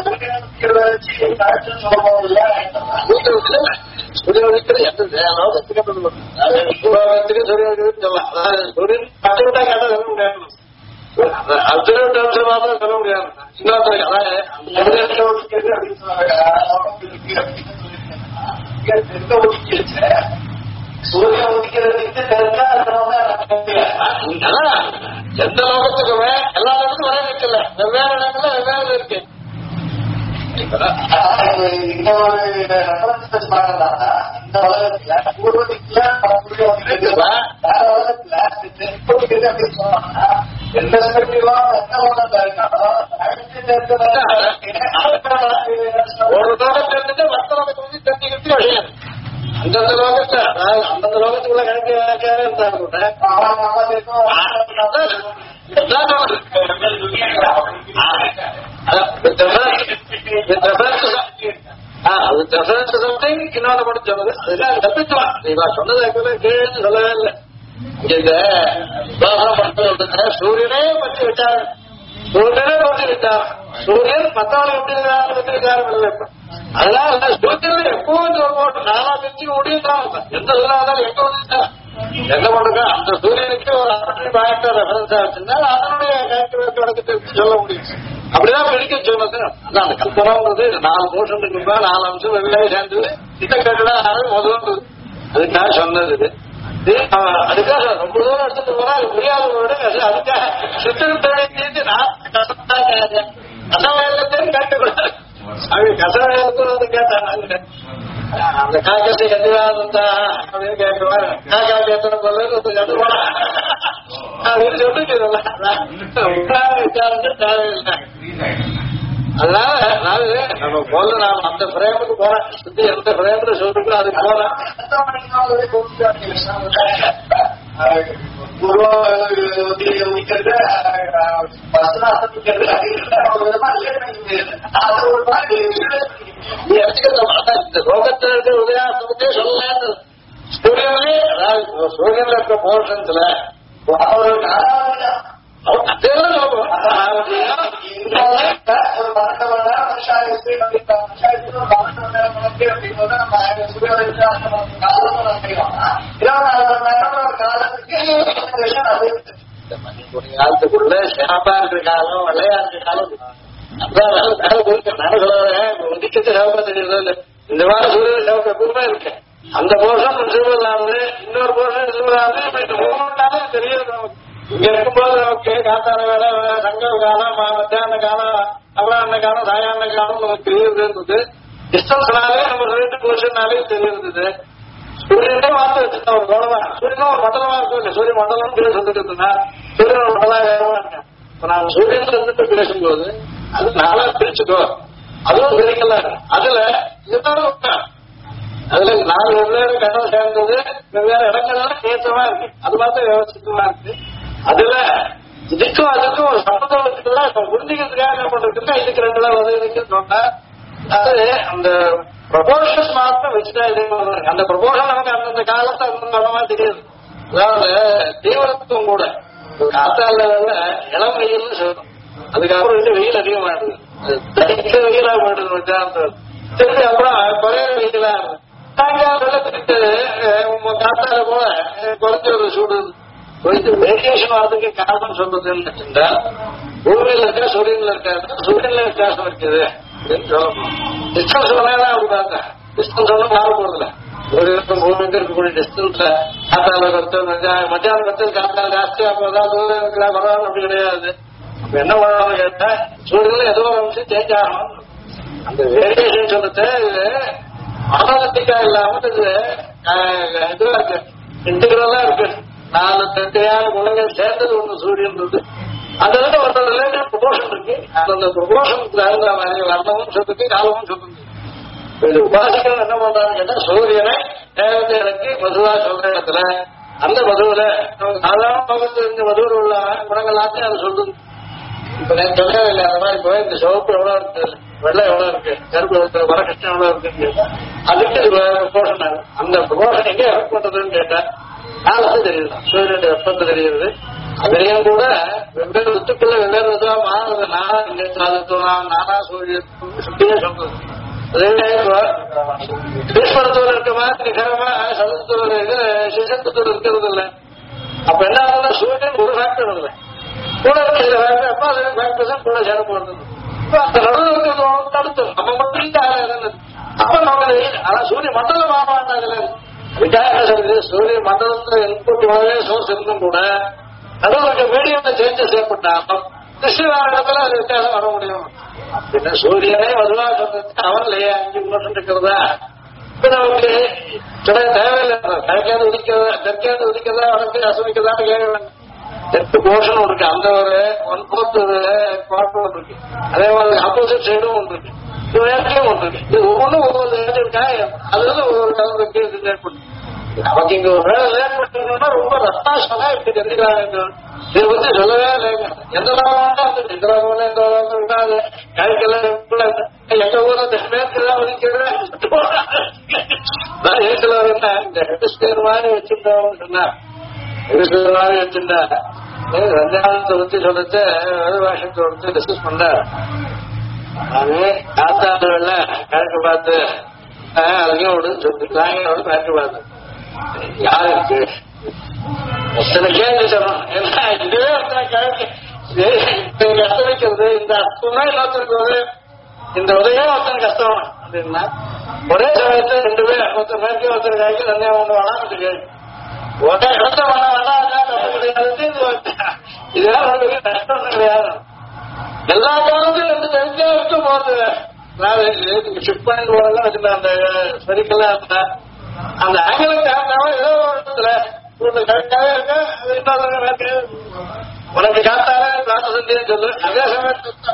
[SPEAKER 1] சூரியனுக்கு சொல்லலாம். சூரியன் பத்து விட்டா கேட்டா சொல்ல முடியாது, அப்சல்யூட் அம்சம் மாத்திரம் சொல்ல முடியாது. இன்னொருத்தருக்கு
[SPEAKER 2] சூரியன் உதிக்கிறதுக்கு
[SPEAKER 1] எந்த லோகத்துக்குமே எல்லா லோகத்துக்கும் வர இருக்கல, வெவ்வேறு இடங்கள்ல வெவ்வேறு இருக்கு.
[SPEAKER 2] இந்த ஒரு ரெஃபரன்ஸ் பாக்கலாம். இந்த உலகத்துல பூர்வதிக்குல வேற உலகத்துல அப்படின்னு சொன்னா எந்த ஸ்பெக்டிவா எந்த உலகத்துல இருக்காங்களோ
[SPEAKER 1] ஒரு லோகத்தை இருந்துட்டு மற்ற லோகத்தை வந்து தெரிஞ்சுக்கிட்டு அழியாது. அந்தந்த லோகத்தை அந்தந்த லோகத்துக்குள்ள கணக்கு இருந்தா கூட இன்னொன்னு மட்டும் சொல்லுது, அதெல்லாம் தப்பிச்சுவான். நீங்க சொன்னது கீழே சொல்லவே இல்லை. இந்த சூரியனே பற்றி விட்டார், சூரியனே பற்றி விட்டார். சூரியன் மத்தவளை எப்படி விசாரம் வைப்பேன். அதனால சூரியன் எப்பவும் போட்டு நானா பிரிச்சு முடியும் தான் எந்த சொல்லாதான் எங்க வந்துட்டா என்ன பண்ணுங்க. அந்த சூரியனுக்கு ஒரு பாயிண்ட் ரெஃபரன்ஸ் ஆச்சுன்னா அதனுடைய வழக்கத்தை சொல்ல முடியும். அப்படிதான் பிடிக்க சொன்னது. அதான் அந்த கல்பனாங்கிறது 4 போர்ஷன் இருக்குப்பா, 4 அம்சம் வெவ்வேறு சேர்ந்தது. இதை கேட்டுதான் முதல் அதுக்காக சொன்னது. அதுக்காக ரொம்ப தூரம் எடுத்துட்டு போனா அது புரியாதவரோட அதுக்காக சித்திரத்தோட தீர்த்து நான் கசவாயத்தை கேட்டுக்கூடாது. அவங்க கசவாயத்து கேட்டாங்க. அந்த காக்கத்தை எதிராக அப்படின்னு கேட்கலாம். காக்காக்கு எத்தனை போல கட்டுவா அப்படின்னு சொல்லிட்டு தேவையில்லை. அதனால நம்ம போல நாம் அந்த பிரேமுக்கு போறேன், சுத்தி எந்த பிரேம்ல சொல்லிட்டு அதுக்கு போறேன். இந்த லோகத்தில் இருக்கிற உதயாசனத்தை சொல்லலாம். சூரியன்ல அதாவது சூரியன்ல இருக்க போர்ஷன்ஸ்ல அதெல்லாம் காலத்துக்குள்ள சிறப்பா இருக்கிற காலம், வெள்ளையா இருக்கிற காலம் உதிக்கத்து சிவப்பா தெரியுது. இந்த வாரம் சூரியன் சிவப்பு எப்பவுமே இருக்கு. அந்த போர்ஷன் சிவலாது, இன்னொரு போர்ஷன் சிவலாது. இந்த 3 நாளும் தெரியுது நமக்கு. இங்க இருக்கும்போது நமக்கு காத்தான வேலை, சங்கர காலம், மத்தியான காலம், அபராண்ண காலம், சாயான காலம் நமக்கு தெரியுது இருந்தது. டிஸ்டன்ஸ்னாலே நம்ம 2 போர்ஷன்னாலே தெரியுது. சூரியனே பார்த்து வச்சுட்டா ஒரு கோலமா, சூரியனும் ஒரு மண்டலமா இருக்கும். இல்லை சூரிய மண்டலம் சொல்லிட்டு இருந்தா சூரியன் ஒரு மண்டலா வேறமா இருக்கேன். இப்ப நான் சூரியன் இருந்துட்டு பேசும்போது அது 4 பிரிச்சுக்கோ, அதுவும் பிரிக்கல. அதுல இதுதான் அதுல 4 வெவ்வேறு கடம் சேர்ந்தது, வெவ்வேறு இடங்கள்லாம் ஏற்றமா இருக்கு. அது மாதிரி விவசாயமா இருக்கு. அதுல இதுக்கும் அதுக்கும் ஒரு சம்பந்தம் இருக்குல்ல, இப்ப புரிஞ்சுக்கிறதுக்காக என்ன பண்றதுன்னா இதுக்கு 2 தான் இருக்குன்னு சொன்னா அது அந்த ப்ரொபோர்ஷன்ஸ் மாத்திரம் வச்சுட்டா இதே மாதிரி அந்த ப்ரொபோர்ஷன் நமக்கு அந்தந்த காலத்தை அந்தமா தெரியுது. அதாவது தீவிரத்துக்கும் கூட காத்தால இளம் வெயில்னு சொல்லணும். அதுக்கப்புறம் வெயில் அதிகமாயிடுது, வெயிலா போயிடுது. திருப்பி அப்புறம் குறைய வெயிலா வெள்ளத்துக்கு காத்தால போல குறைஞ்ச ஒரு சூடு கொஞ்சம் வேரியேஷன் வர்றதுக்கு காரணம் சொல்றதுன்னு இருந்தால் பூமியில இருக்கா சூரியன்ல இருக்காது, சூரியன்ல வித்தியாசம் இருக்குது அப்படின்னு சொல்லணும். டிஸ்டன்ஸ் வேணாலும் அப்படிதாங்க. டிஸ்டன்ஸ் ஒன்றும் மாற போறதில்ல. சூரியனுக்கும் பூமிக்கு இருக்கக்கூடிய டிஸ்டன்ஸ்ல காத்தால கருத்து மத்தியானம் கருத்து காத்தால ஜாஸ்தி அப்பதான் சூரியன் இருக்கிறா பரவாயில்ல அப்படி கிடையாது. அப்ப என்ன பண்ணணும்னு கேட்டா சூரியன்ல ஏதோ ஒரு அம்சம் சேஞ்ச் ஆகணும். அந்த வேரியேஷன் சொல்றது ஆனோகத்திக்கா இல்லாம இதுவா இருக்கு, இன்டெகிரலா இருக்கு. 4 தட்டையான குணங்கள் சேர்ந்தது ஒண்ணு சூரியன் இருக்கு. அந்த ஒரு ரிலேட்டிவ் ப்ரொபோஷன் இருக்கு. அந்த ப்ரொபோஷனுக்கு தகுந்த மாதிரி வர்ணமும் சொல்லுது, காலமும் சொல்லுது. இது உபாசிகள் என்ன பண்றாங்க கேட்டா சூரியனை தேவதைகளுக்கு மதுவா சொல்ற இடத்துல அந்த மதுவுல சாதாரண பக்கத்துல இந்த மதுவில் உள்ள குணங்கள் எல்லாத்தையும் அது சொல்லுது. இப்ப நான் சொல்லவே இல்லை அந்த மாதிரி. இப்போ இந்த சிவப்பு எவ்வளவு இருக்கு, வெள்ளை எவ்வளவு இருக்கு, கருப்பு வரகிருஷ்ணன் எவ்வளவு இருக்கு, அதுக்கு ப்ரொபோஷன் ஆகும். அந்த ப்ரொபோஷன் எங்க எஃபெக்ட் பண்றதுன்னு கேட்டா காலத்து தெரியுது, சூரியனுடைய வெப்பத்தை தெரியுது, அதுலயும் கூட வெவ்வேறு ரித்துக்குள்ள வெவ்வேறு விதமா மாறுறது. நானா இங்க சாதித்துவம், நானா சுட்டியே சொல்றது. அதே ஈஸ்வரத்தூர் இருக்க மாதிரி நிகரமா சதுர்த்தூர் சிசத்துவம் இருக்கிறது இல்லை. அப்ப என்ன ஆகுதுன்னா சூரியன் ஒரு ஃபேக்டர் இல்லை, கூட இருக்கிற ஃபேக்டர் அப்ப அது ஃபேக்டர் தான் கூட சேர போறது. அந்த நடுவில் இருக்கிறது தடுத்தோம் நம்ம மட்டும். அப்ப நமக்கு ஆனா சூரிய மண்டலம் ஆமாட்டாங்கல்ல. இதுக்காக என்ன சொல்றது, சூரிய மண்டலத்துல இன்புட் சோர்ஸ் இருந்தும் கூட நடுவில் இருக்க மீடியம்ல சேஞ்சஸ் ஏற்பட்டா கிருஷ்ணவாரத்துல அது வித்தியாசம் வர முடியும். அப்படின்னா சூரியனே வலுவா சொல்றது அவன் இல்லையா 5% இருக்கிறதா. இப்ப நமக்கு தேவையில்லை. கிழக்காது உதிக்கிறதா தெற்காது உதிக்கிறதா வடக்கு அசுதிக்கிறதான்னு கேட்க தெற்கு போர்ஷன் இருக்கு, அந்த ஒரு 1/4 குவார்டர் இருக்கு. அதே மாதிரி ஆப்போசிட் சைடும் ஒன்று இருக்கு, இது வேட்டையும் ஒன்று இருக்கு. இது ஒவ்வொன்றும் ஒவ்வொரு இருக்கா, அதுல ஒவ்வொரு கலந்து ஏற்பட்டு நமக்கு இங்க ஒரு வேலை ஏற்பட்டுன்னா ரொம்ப ரத்தாசமா இப்படி தெரிஞ்சுக்கிறாங்க. இதை பத்தி சொல்லவே இல்லைங்க. எந்த லாபம் எந்த லாபம் எந்த லாபம் விடாது கழுக்கெல்லாம் எங்க ஊர்ல மேற்குதான் ஒதுக்கிறேன். நான் ஏற்கல இந்த ஹெட்ஸ்கேர் மாதிரி வச்சிருந்தோம்னு சொன்னா ஹெட்ஸ்கேர் மாதிரி வச்சிருந்தா 2வது பத்தி சொல்லிட்டு வேதபாஷத்தை வந்து டிஸ்கஸ் பண்ண அது காத்தாண்டுகள்ல கணக்கு பார்த்து அதுக்கும் விடுன்னு சொல்லிட்டு கணக்கு பார்த்து யாருக்கு எத்தனை கேள்வி சொல்லணும். ஏன்னா இதுவே அர்த்தமிக்கிறது இந்த அர்த்தமே இன்னொருத்தருக்கு இந்த உதவியும் ஒருத்தனுக்கு கஷ்டம் அப்படின்னா ஒரே சமயத்துல 2 பேர் ஒருத்தர் மேற்கே ஒருத்தர் காய்க்கு தனியா ஒண்ணு வளாமத்துக்கு ஒரே இடத்த பண்ண வேண்டாம் கிடையாது. இதெல்லாம் உங்களுக்கு கஷ்டம் கிடையாது. எல்லா காலத்திலும் 2 தனியா இருக்க போறது ஷிஃப்ட் பண்ணி போறதெல்லாம் வச்சுருந்தேன். அந்த ஸ்பெரிக்கெல்லாம் இருந்தா அந்த ஆங்கிலம் காரணமா ஏதோ ஒரு இடத்துல கரெக்டாவே இருக்க உனக்கு காத்தால காத்த சந்தியம் சொல்லு. அதே சமயத்துல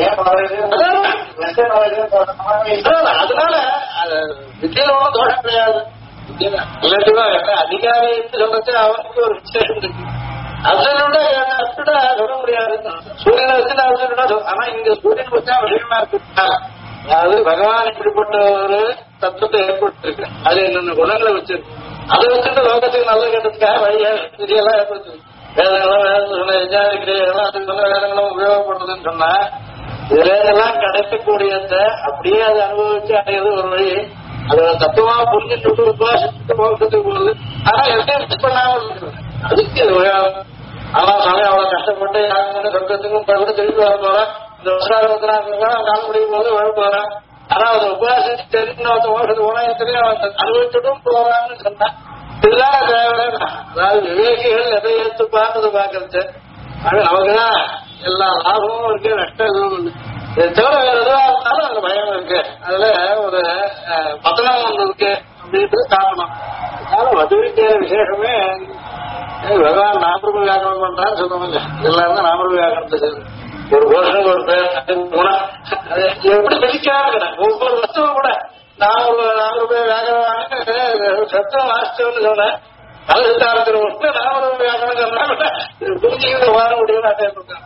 [SPEAKER 1] அதனால வித்தியில ஒன்றும் தோஷம் கிடையாது. அதிகாரி சொல்றது அவனுக்கு ஒரு விசேஷம் இருக்கு. அர்ஜுனோட சொல்ல முடியாது. சூரியனை வச்சு அர்ஜுனோட ஆனா இங்க சூரியன் வச்சா விஷயமா இருக்கு. அதாவது பகவான் இப்படிப்பட்ட ஒரு தத்துவத்தை ஏற்படுத்திருக்கு. அது என்னென்ன குணங்களை வச்சிருக்கு. அதை வச்சுட்டு லோகத்துக்கு நல்ல கேட்டதுக்காக வழியா இதெல்லாம் ஏற்படுத்துது. வேதங்களும் சொன்ன விஞ்ஞானிக்கிறையெல்லாம் அதுக்கு வேதங்களும் உபயோகப்படுறதுன்னு சொன்னா இதுலாம் கிடைக்கக்கூடியத அப்படியே அதை அனுபவிச்சு அடையிறது ஒரு வழி. அதோட தத்துவமா புரிஞ்சுட்டு போகிறதுக்கு போகுது. ஆனா எதையும் பண்ணாமல் இருக்குது. அதுக்கு அது உபயோகம். ஆனா சமயம் அவ்வளவு கஷ்டப்பட்டு யாருமே சொர்க்கத்துக்கும் பகுதி திருப்பி வர போறேன். இந்த வருஷம் கால முடியும் போது வர போறேன். ஆனா அதை உபவாசம் தெரிஞ்சு ஓடுறது உலகத்திலேயே அனுபவிச்சுட்டும் போறான்னு சொன்னா இதுதான் தேவை. அதாவது விவேகிகள் எதை எடுத்து பார்த்தது பாக்குறது நமக்குதான் எல்லா லாபமும் இருக்கு, நஷ்டம் எதுவும் இல்லை. இதை தவிர வேற எதுவா இருந்தாலும் அந்த பயம் இருக்கு. அதுல ஒரு பதனம் ஒன்று இருக்கு அப்படின்றது காரணம். அதனால மதுவிக்கிற விசேஷமே பகவான் நாமரூப வியாக்கரணம் பண்றான்னு சொல்லுவாங்க. எல்லாரும் தான் நாமரூப வியாக்கரணத்தை ஒரு வருஷம் ஒரு பேர் எப்படி பிடிக்காம ஒவ்வொரு வருஷமும் கூட நாமரூப வியாக்கரணம் சத்தம் வாசிச்சோம்னு சொன்னேன். அது சித்தாரத்தில் வந்து நாமரூப வியாக்கரணம் சொன்னா புரிஞ்சுக்கிட்டு வாழ முடியும்னு நான் கேட்டிருக்கேன்.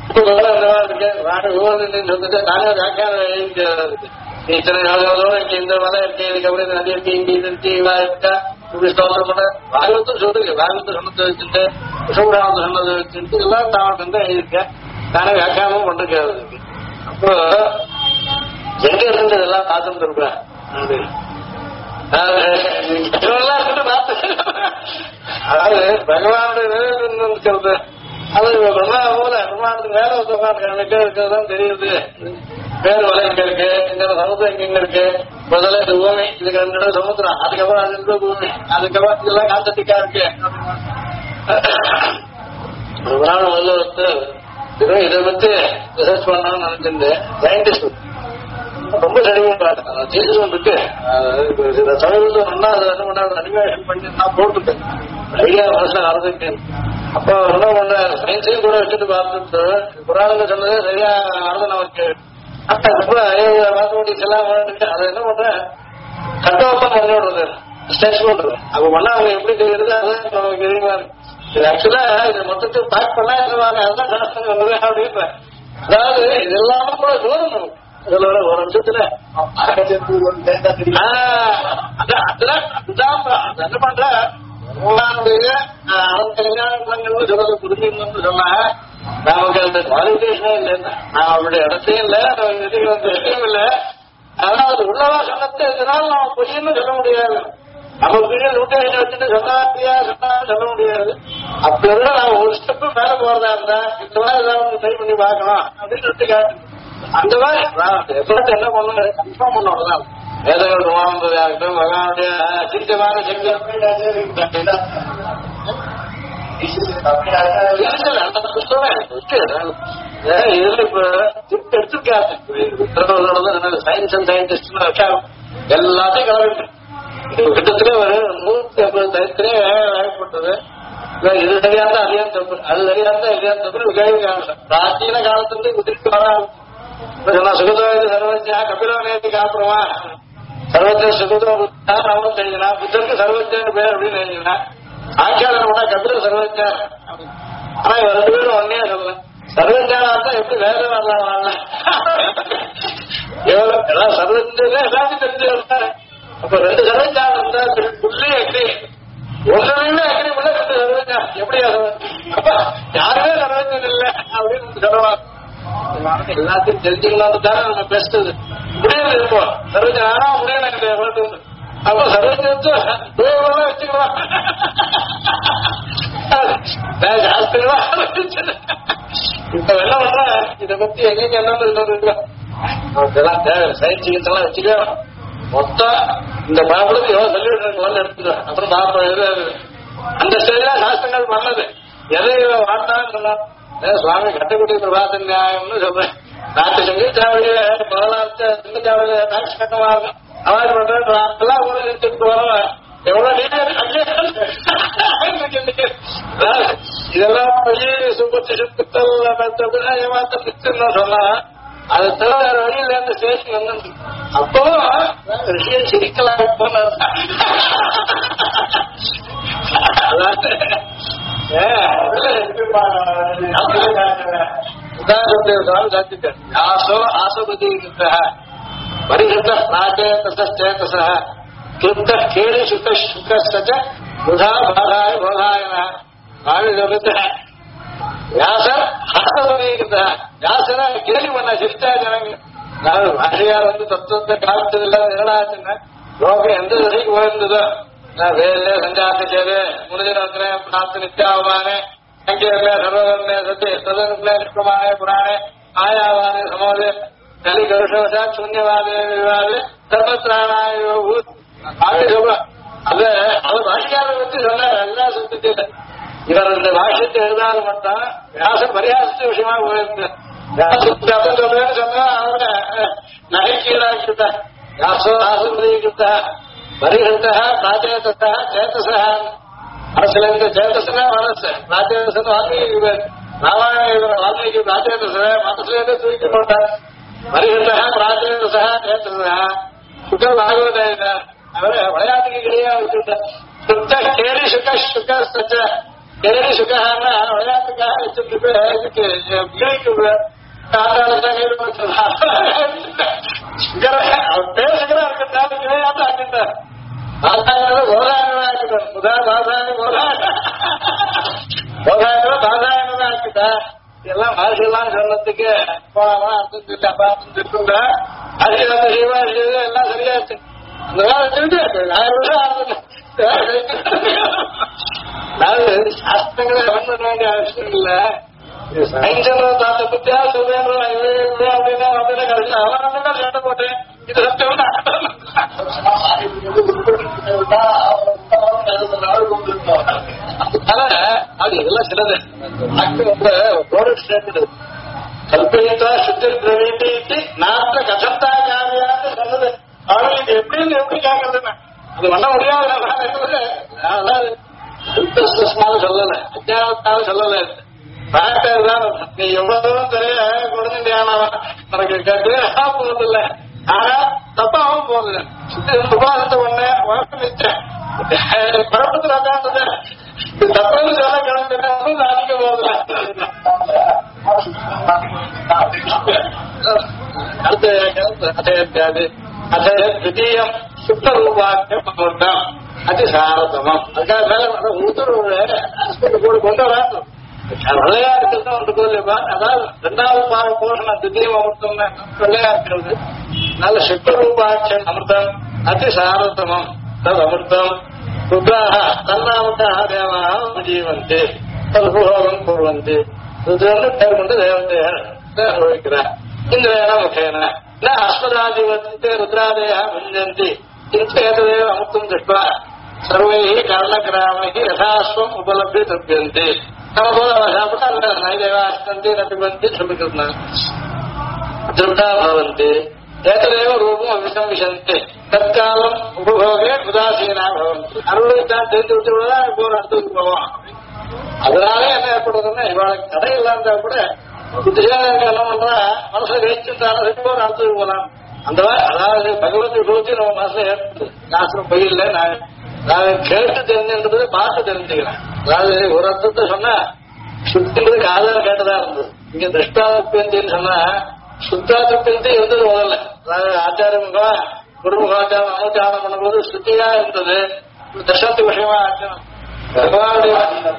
[SPEAKER 1] சொல்லிட்டு நானே வியாக்கியானம் இத்தனை நாளோட இங்க இந்த மலை இருக்கு, இதுக்கப்புறம் நதி இருக்கு, இங்க இது இருக்கு, இவா இருக்கா இப்படி ஸ்தோத்திரம் பண்ண பாகவத்தும் சொல்லுங்க. பாகவத்தை சொன்னதை வச்சுட்டு விஷுபுராணத்தை சொன்னதை வச்சுட்டு எல்லாம் தான் எழுதியிருக்கேன். நானே வியாக்கியானமும் பண்றது. அப்போ எங்க இருந்து இதெல்லாம் பார்த்துட்டு இருப்பேன். அதாவது பகவானுடைய இருக்கிறது அது பிரம்மாண்டத்துக்கு மேல இருக்கிறதுதான் தெரியுது. வேறு வலை எங்க இருக்கு, இங்க சமுத்திரம் எங்க இருக்கு, முதல்ல இந்த பூமி, இதுக்கு 2 இடம் சமுத்திரம், அதுக்கப்புறம் அது இருந்த பூமி, அதுக்கப்புறம் இதெல்லாம் காந்தத்திக்கா இருக்கு. முதல்ல வந்து இதை பத்தி ரிசர்ச் பண்ணணும்னு நினைச்சிருந்தேன். சயின்டிஸ்ட் ரொம்ப தெளிவாக இருக்கு. சமீபத்தில் ஒன்னா அதை என்ன பண்ண அனிமேஷன் பண்ணி நான் போட்டுட்டேன். ஐடியா வருஷம் நடந்துட்டேன். அப்போ என்ன பண்ண சயின்ஸையும் கூட வச்சுட்டு பார்த்துட்டு புராணங்கள் சொன்னதே சரியா நடந்து நமக்கு மேத்தமெட்டிக்ஸ் எல்லாம் அதை என்ன பண்றேன் கட்டோப்பம் பண்ணி விடுறது ஸ்டேஷ் பண்றது. அப்ப பண்ணா அவங்க எப்படி தெரியுது அதான் நமக்கு தெரியுமா இருக்கு. இது ஆக்சுவலா இது மொத்தத்தை பேக் பண்ணா அதுதான் சாஸ்திரம் வந்தது அப்படின்ற. அதாவது இது எல்லாமே கூட தூரம் நமக்கு இதோட ஒரு நிமிஷத்துல என்ன பண்ற பகவானுடைய கல்யாணங்கள் சொல்றது புரிஞ்சுக்கணும்னு சொன்னா நமக்கு அந்த குவாலிபிகேஷனே இல்லைன்னா நான் அவருடைய இடத்தையும் இல்லை விஷயம் இல்லை. ஆனா அது உள்ளவா சொன்னத்தை இதனால நம்ம பொய்ன்னு சொல்ல முடியாது. நம்ம வீடியோ நூற்றி வச்சுட்டு சொன்னாத்தியா சொன்னா சொல்ல முடியாது. அப்படி இருந்தா நான் ஒரு ஸ்டெப்பு மேல போறதா இருந்தா இந்த மாதிரி ஏதாவது ட்ரை பண்ணி பார்க்கலாம் அப்படின்னு சொல்லிட்டு அந்த மாதிரி எஃபர்ட் என்ன பண்ணணும் கன்ஃபார்ம் பண்ணதான் வேதங்கள் சுமாந்ததாகட்டும் பகவானுடைய சித்தமான இதுல இப்ப எடுத்துருக்காரு சயின்ஸ் அண்ட் சயின்டிஸ்ட் எல்லாத்தையும் கலந்து கிட்டத்தட்ட ஒரு 150 தயத்திலே ஏற்பட்டது. இது சரியாந்தா அதிகம் தப்பு, அது சரியாந்தா இல்லையான்னு தப்பு கேள்வி காணல. பிராச்சீன காலத்திலிருந்து திருப்பி வராது. சுகதோது சர்வஜா கபிலவனேத்துக்கு அப்புறமா சர்வஜ சுகதம் அவன் தெரிஞ்சினா புத்தருக்கு சர்வஜன்னு பேர் அப்படின்னு தெரிஞ்சுனா ஆக்கியாளர் கூட கபில சர்வஜார். ஆனா இவன் 2 பேரும் ஒன்னே சொல்லல. சர்வஜானா எப்படி வேற வரலாம் எல்லாம் சர்வஜ எல்லாத்தையும் தெரிஞ்சு. அப்ப 2 சர்வஜான் இருந்தா புள்ளி அக்னி ஒன்றுமே அக்னி உள்ள 2 சர்வஜான் எப்படி அப்ப யாருமே சர்வஜன் இல்லை அப்படின்னு சொல்லுவாங்க. எல்லாத்தையும் தெரிஞ்சுக்கலாம் தானே நம்ம பேசுறது முடியாது. இப்போ சர்வஜன் ஆனா முடியல அப்ப சர்வஜன் வச்சுக்கலாம் ஜாஸ்திகளா இப்ப என்ன பண்ற இதை பத்தி எங்க என்னெல்லாம் தேவை சயின்ஸ் எல்லாம் வச்சுக்கலாம். மொத்தம் இந்த பாப்பளுக்கு எவ்வளவு சொல்லிவிட்டு எடுத்துக்கலாம். அப்புறம் பாப்பா எது அந்த ஸ்டேஜ்ல சாஸ்திரங்கள் பண்ணது எதை வாழ்ந்தான்னு சொன்னார். சுவாமி கட்டக்குடி பிரபாசன் நியாயம்னு சொல்றேன். நாட்டு சங்கீதாவளிய முதலாளத்தை சிங்கச்சாவளிய டாக்ஸ் கட்டமா இருக்கும். அவாய்ட் பண்றேன் எல்லாம் ஊரில் எடுத்துட்டு வரோம். எவ்வளவு இதெல்லாம் போய் சுபத்தி சுத்தல் ஏமாத்த பித்துன்னு சொன்னா அது தவிர வேற வழியில இருந்து ஸ்டேஷன் வந்து அப்பவும் விஷயம் சிரிக்கலாம் போன யாசோ ஆசபதி பரிஹிருத பிராச்சேதசேதச கிருப்த கேலி சுக சுகஸ்த புதா பாதாய போதாயன ஆவி சொல்லுத்த வியாசர் ஆசபதிகிருத்த வியாசர கேலி பண்ண சிரிச்சா ஜனங்க. பாஷையார் வந்து தத்துவத்தை காமிச்சதில்ல என்னடாச்சுன்னா லோகம் எந்த திசைக்கு போயிருந்ததோ வேலே சஞ்சாத்திச்சது முனிஜனத்திலே பிரார்த்த நித்யாவமானே சங்கீர்ணே சர்வகர்ணே சத்திய சதனுக்குலே நிஷ்பமானே புராணே ஆயாவானே சமோதே கலி கருஷவசா சூன்யவாதே விவாதே சர்வத்ராணாய அப்படி சொல்றான். அது பாஷையாரை வச்சு சொன்னார். அதுதான் சுத்திட்டு இவர் இந்த பாஷ்யத்தை எழுதாத மட்டும் வியாசம் பரியாசத்து விஷயமா போயிருந்தார். வியாசம் சொல்றேன்னு சொன்னா அவரை நகைக்கீழாக்கிட்ட வியாசோ ஆசம்பிரிக்கிட்ட பரிஹிருத்தா பிராச்சேதா சேதசா மனசுல இருந்த சேதசனா மனசு பிராச்சேதசன் வால்மீகி ராமாயண வால்மீகி பிராச்சேதச மனசுல இருந்து தூக்கி போட்டார். பரிஹிருத்தா பிராச்சேதசா சேதசா சுக பாகவத அவரை விளையாட்டுக்கு கிடையாது வச்சுட்டார். சுத்த கேலி சுக சுக சச்ச கேலி சுகான்னா விளையாட்டுக்காக வச்சுட்டு இதுக்கு கிளிக்கு பேசுகிறா இருக்கிறாரு விளையாட்டு ஆக்கிட்டார். எல்லாம் மனுஷெல்லாம் சொன்னதுக்கு எல்லாம் சரியாச்சு. அந்த வேலை 1000 வருஷம் சாஸ்திரங்களை பண்ண வேண்டிய அவசியம் இல்ல. தாத்த பத்தியா சொல்றேன் அப்படின்னா அப்படின்னா கடைசி அவன் சண்டை போட்டேன். இது சத்தியம் அது இதெல்லாம் சிலது கல்பயித்தா சுத்தர் பிரவீட்டி நாட்ட கசந்தா காரியான்னு சொன்னது. அவங்களுக்கு எப்படின்னு எப்படி கேட்கறதுன்னு அது பண்ண முடியாது. சொல்லல அஜானத்தாலும் சொல்லல டாக்டர் தான் நீ எவ்வளவு தெரிய குழந்தையான எனக்கு போறதில்ல. ஆனா தப்பாவும் போறது சுபாசத்தை ஒண்ணு வழக்கம் வச்சேன் குழப்பத்துல உட்காந்து தப்புன்னு சொல்ல கிளம்புறேன் அதிக போதுல அடுத்த அதையம் சுத்த ரூபாக்கியம் அதி சாரதமம். அதுக்காக மேல உத்தரவு கொண்டு வராது வெள்ளையா இருக்கிறது ஒன்று கோயில்ப்பா. அதாவது ரெண்டாவது பாக போஷணம் திடீர் அமிர்தம் வெள்ளையா இருக்கிறது. நல்ல சித்தரூபாட்சன் அமிர்தம் அதி சாரதமம் தது அமிர்தம் ருத்ராக தன்னாமக்காக தேவாக ஜீவந்தி ததுபோகம் குர்வந்தி. ருத்ரன்னு பேர் கொண்டு தேவதைகள் அனுபவிக்கிறார். இந்திரேன முகேன ந அஸ்மதாதிவர்த்தே ருத்ராதேயா முஞ்சந்தி கிஞ்சேததேவ அமுக்தம் திருஷ்வா சர்வைः கர்ணகிராமைः யதாஸ்வம் உபலப்தி தப்யந்தி. நம்ம போல சாப்பிட்டா நைதேவாஸ்தந்தி நபிபந்தி சொல்லிக்கிறாங்க. திருப்தா பவந்தி ஏததேவ ரூபம் அபிசம்விசந்தி தற்காலம் உபபோகே உதாசீனா பவந்தி. அறுபதுதான் தெரிந்து விட்டு விடதான் இப்போ ஒரு அர்த்தத்துக்கு போவோம். அதனாலே என்ன ஏற்படுறதுன்னா இவளுக்கு கடை இல்லாம கூட புத்திசாலிகள் என்ன பண்றா மனசுல வேச்சுட்டாலும் ஒரு அர்த்தத்துக்கு போலாம். அந்த அதாவது பகவத் விபூதி நம்ம மனசுல ஏற்படுது. சாஸ்திரம் பயில நான் கேட்டு தெரிஞ்சுன்றது பார்த்து தெரிஞ்சுக்கிறேன். அதாவது ஒரு அர்த்தத்தை சொன்னா சுத்தின்றதுக்கு ஆதாரம் கேட்டதா இருந்தது. இங்க திருஷ்டாதிபந்தின்னு சொன்னா சுத்தாதிபந்தி இருந்தது முதல்ல. அதாவது ஆச்சாரமுகா குருமுகாச்சாரம் அனுச்சாரம் பண்ணும்போது சுத்தியா இருந்தது. தர்ஷனத்து விஷயமா ஆச்சரம் பகவானுடைய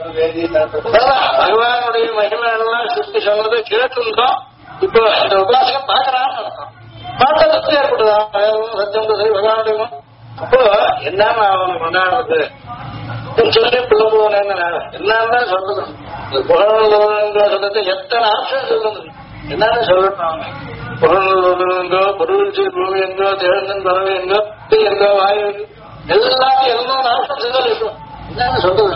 [SPEAKER 1] மகிமை எல்லாம் சுத்தி சொன்னது கேட்டிருந்தோம். இப்போ இந்த உபாசகம் பாக்குறான்னு அர்த்தம். பார்த்தா திருப்தி ஏற்படுதா சத்தியம் சரி பகவானுடைய. அப்போ என்னன்னு அவனை கொண்டாடுறது சொல்லி பிள்ளைவோன்னு என்னன்னா சொல்றது. புகழ்ந்தோ சொல்றது எத்தனை ஆப்ஷன் சொல்றது என்னன்னு சொல்லட்டும். அவனை புகழ்ந்தோ பொருள் பூமி எங்கோ தேர்ந்தன் பறவை எங்கோ எங்கோ வாயு எல்லாத்தையும் எல்லாம் ஆப்ஷன் சொல்லட்டும். என்னன்னு சொல்றது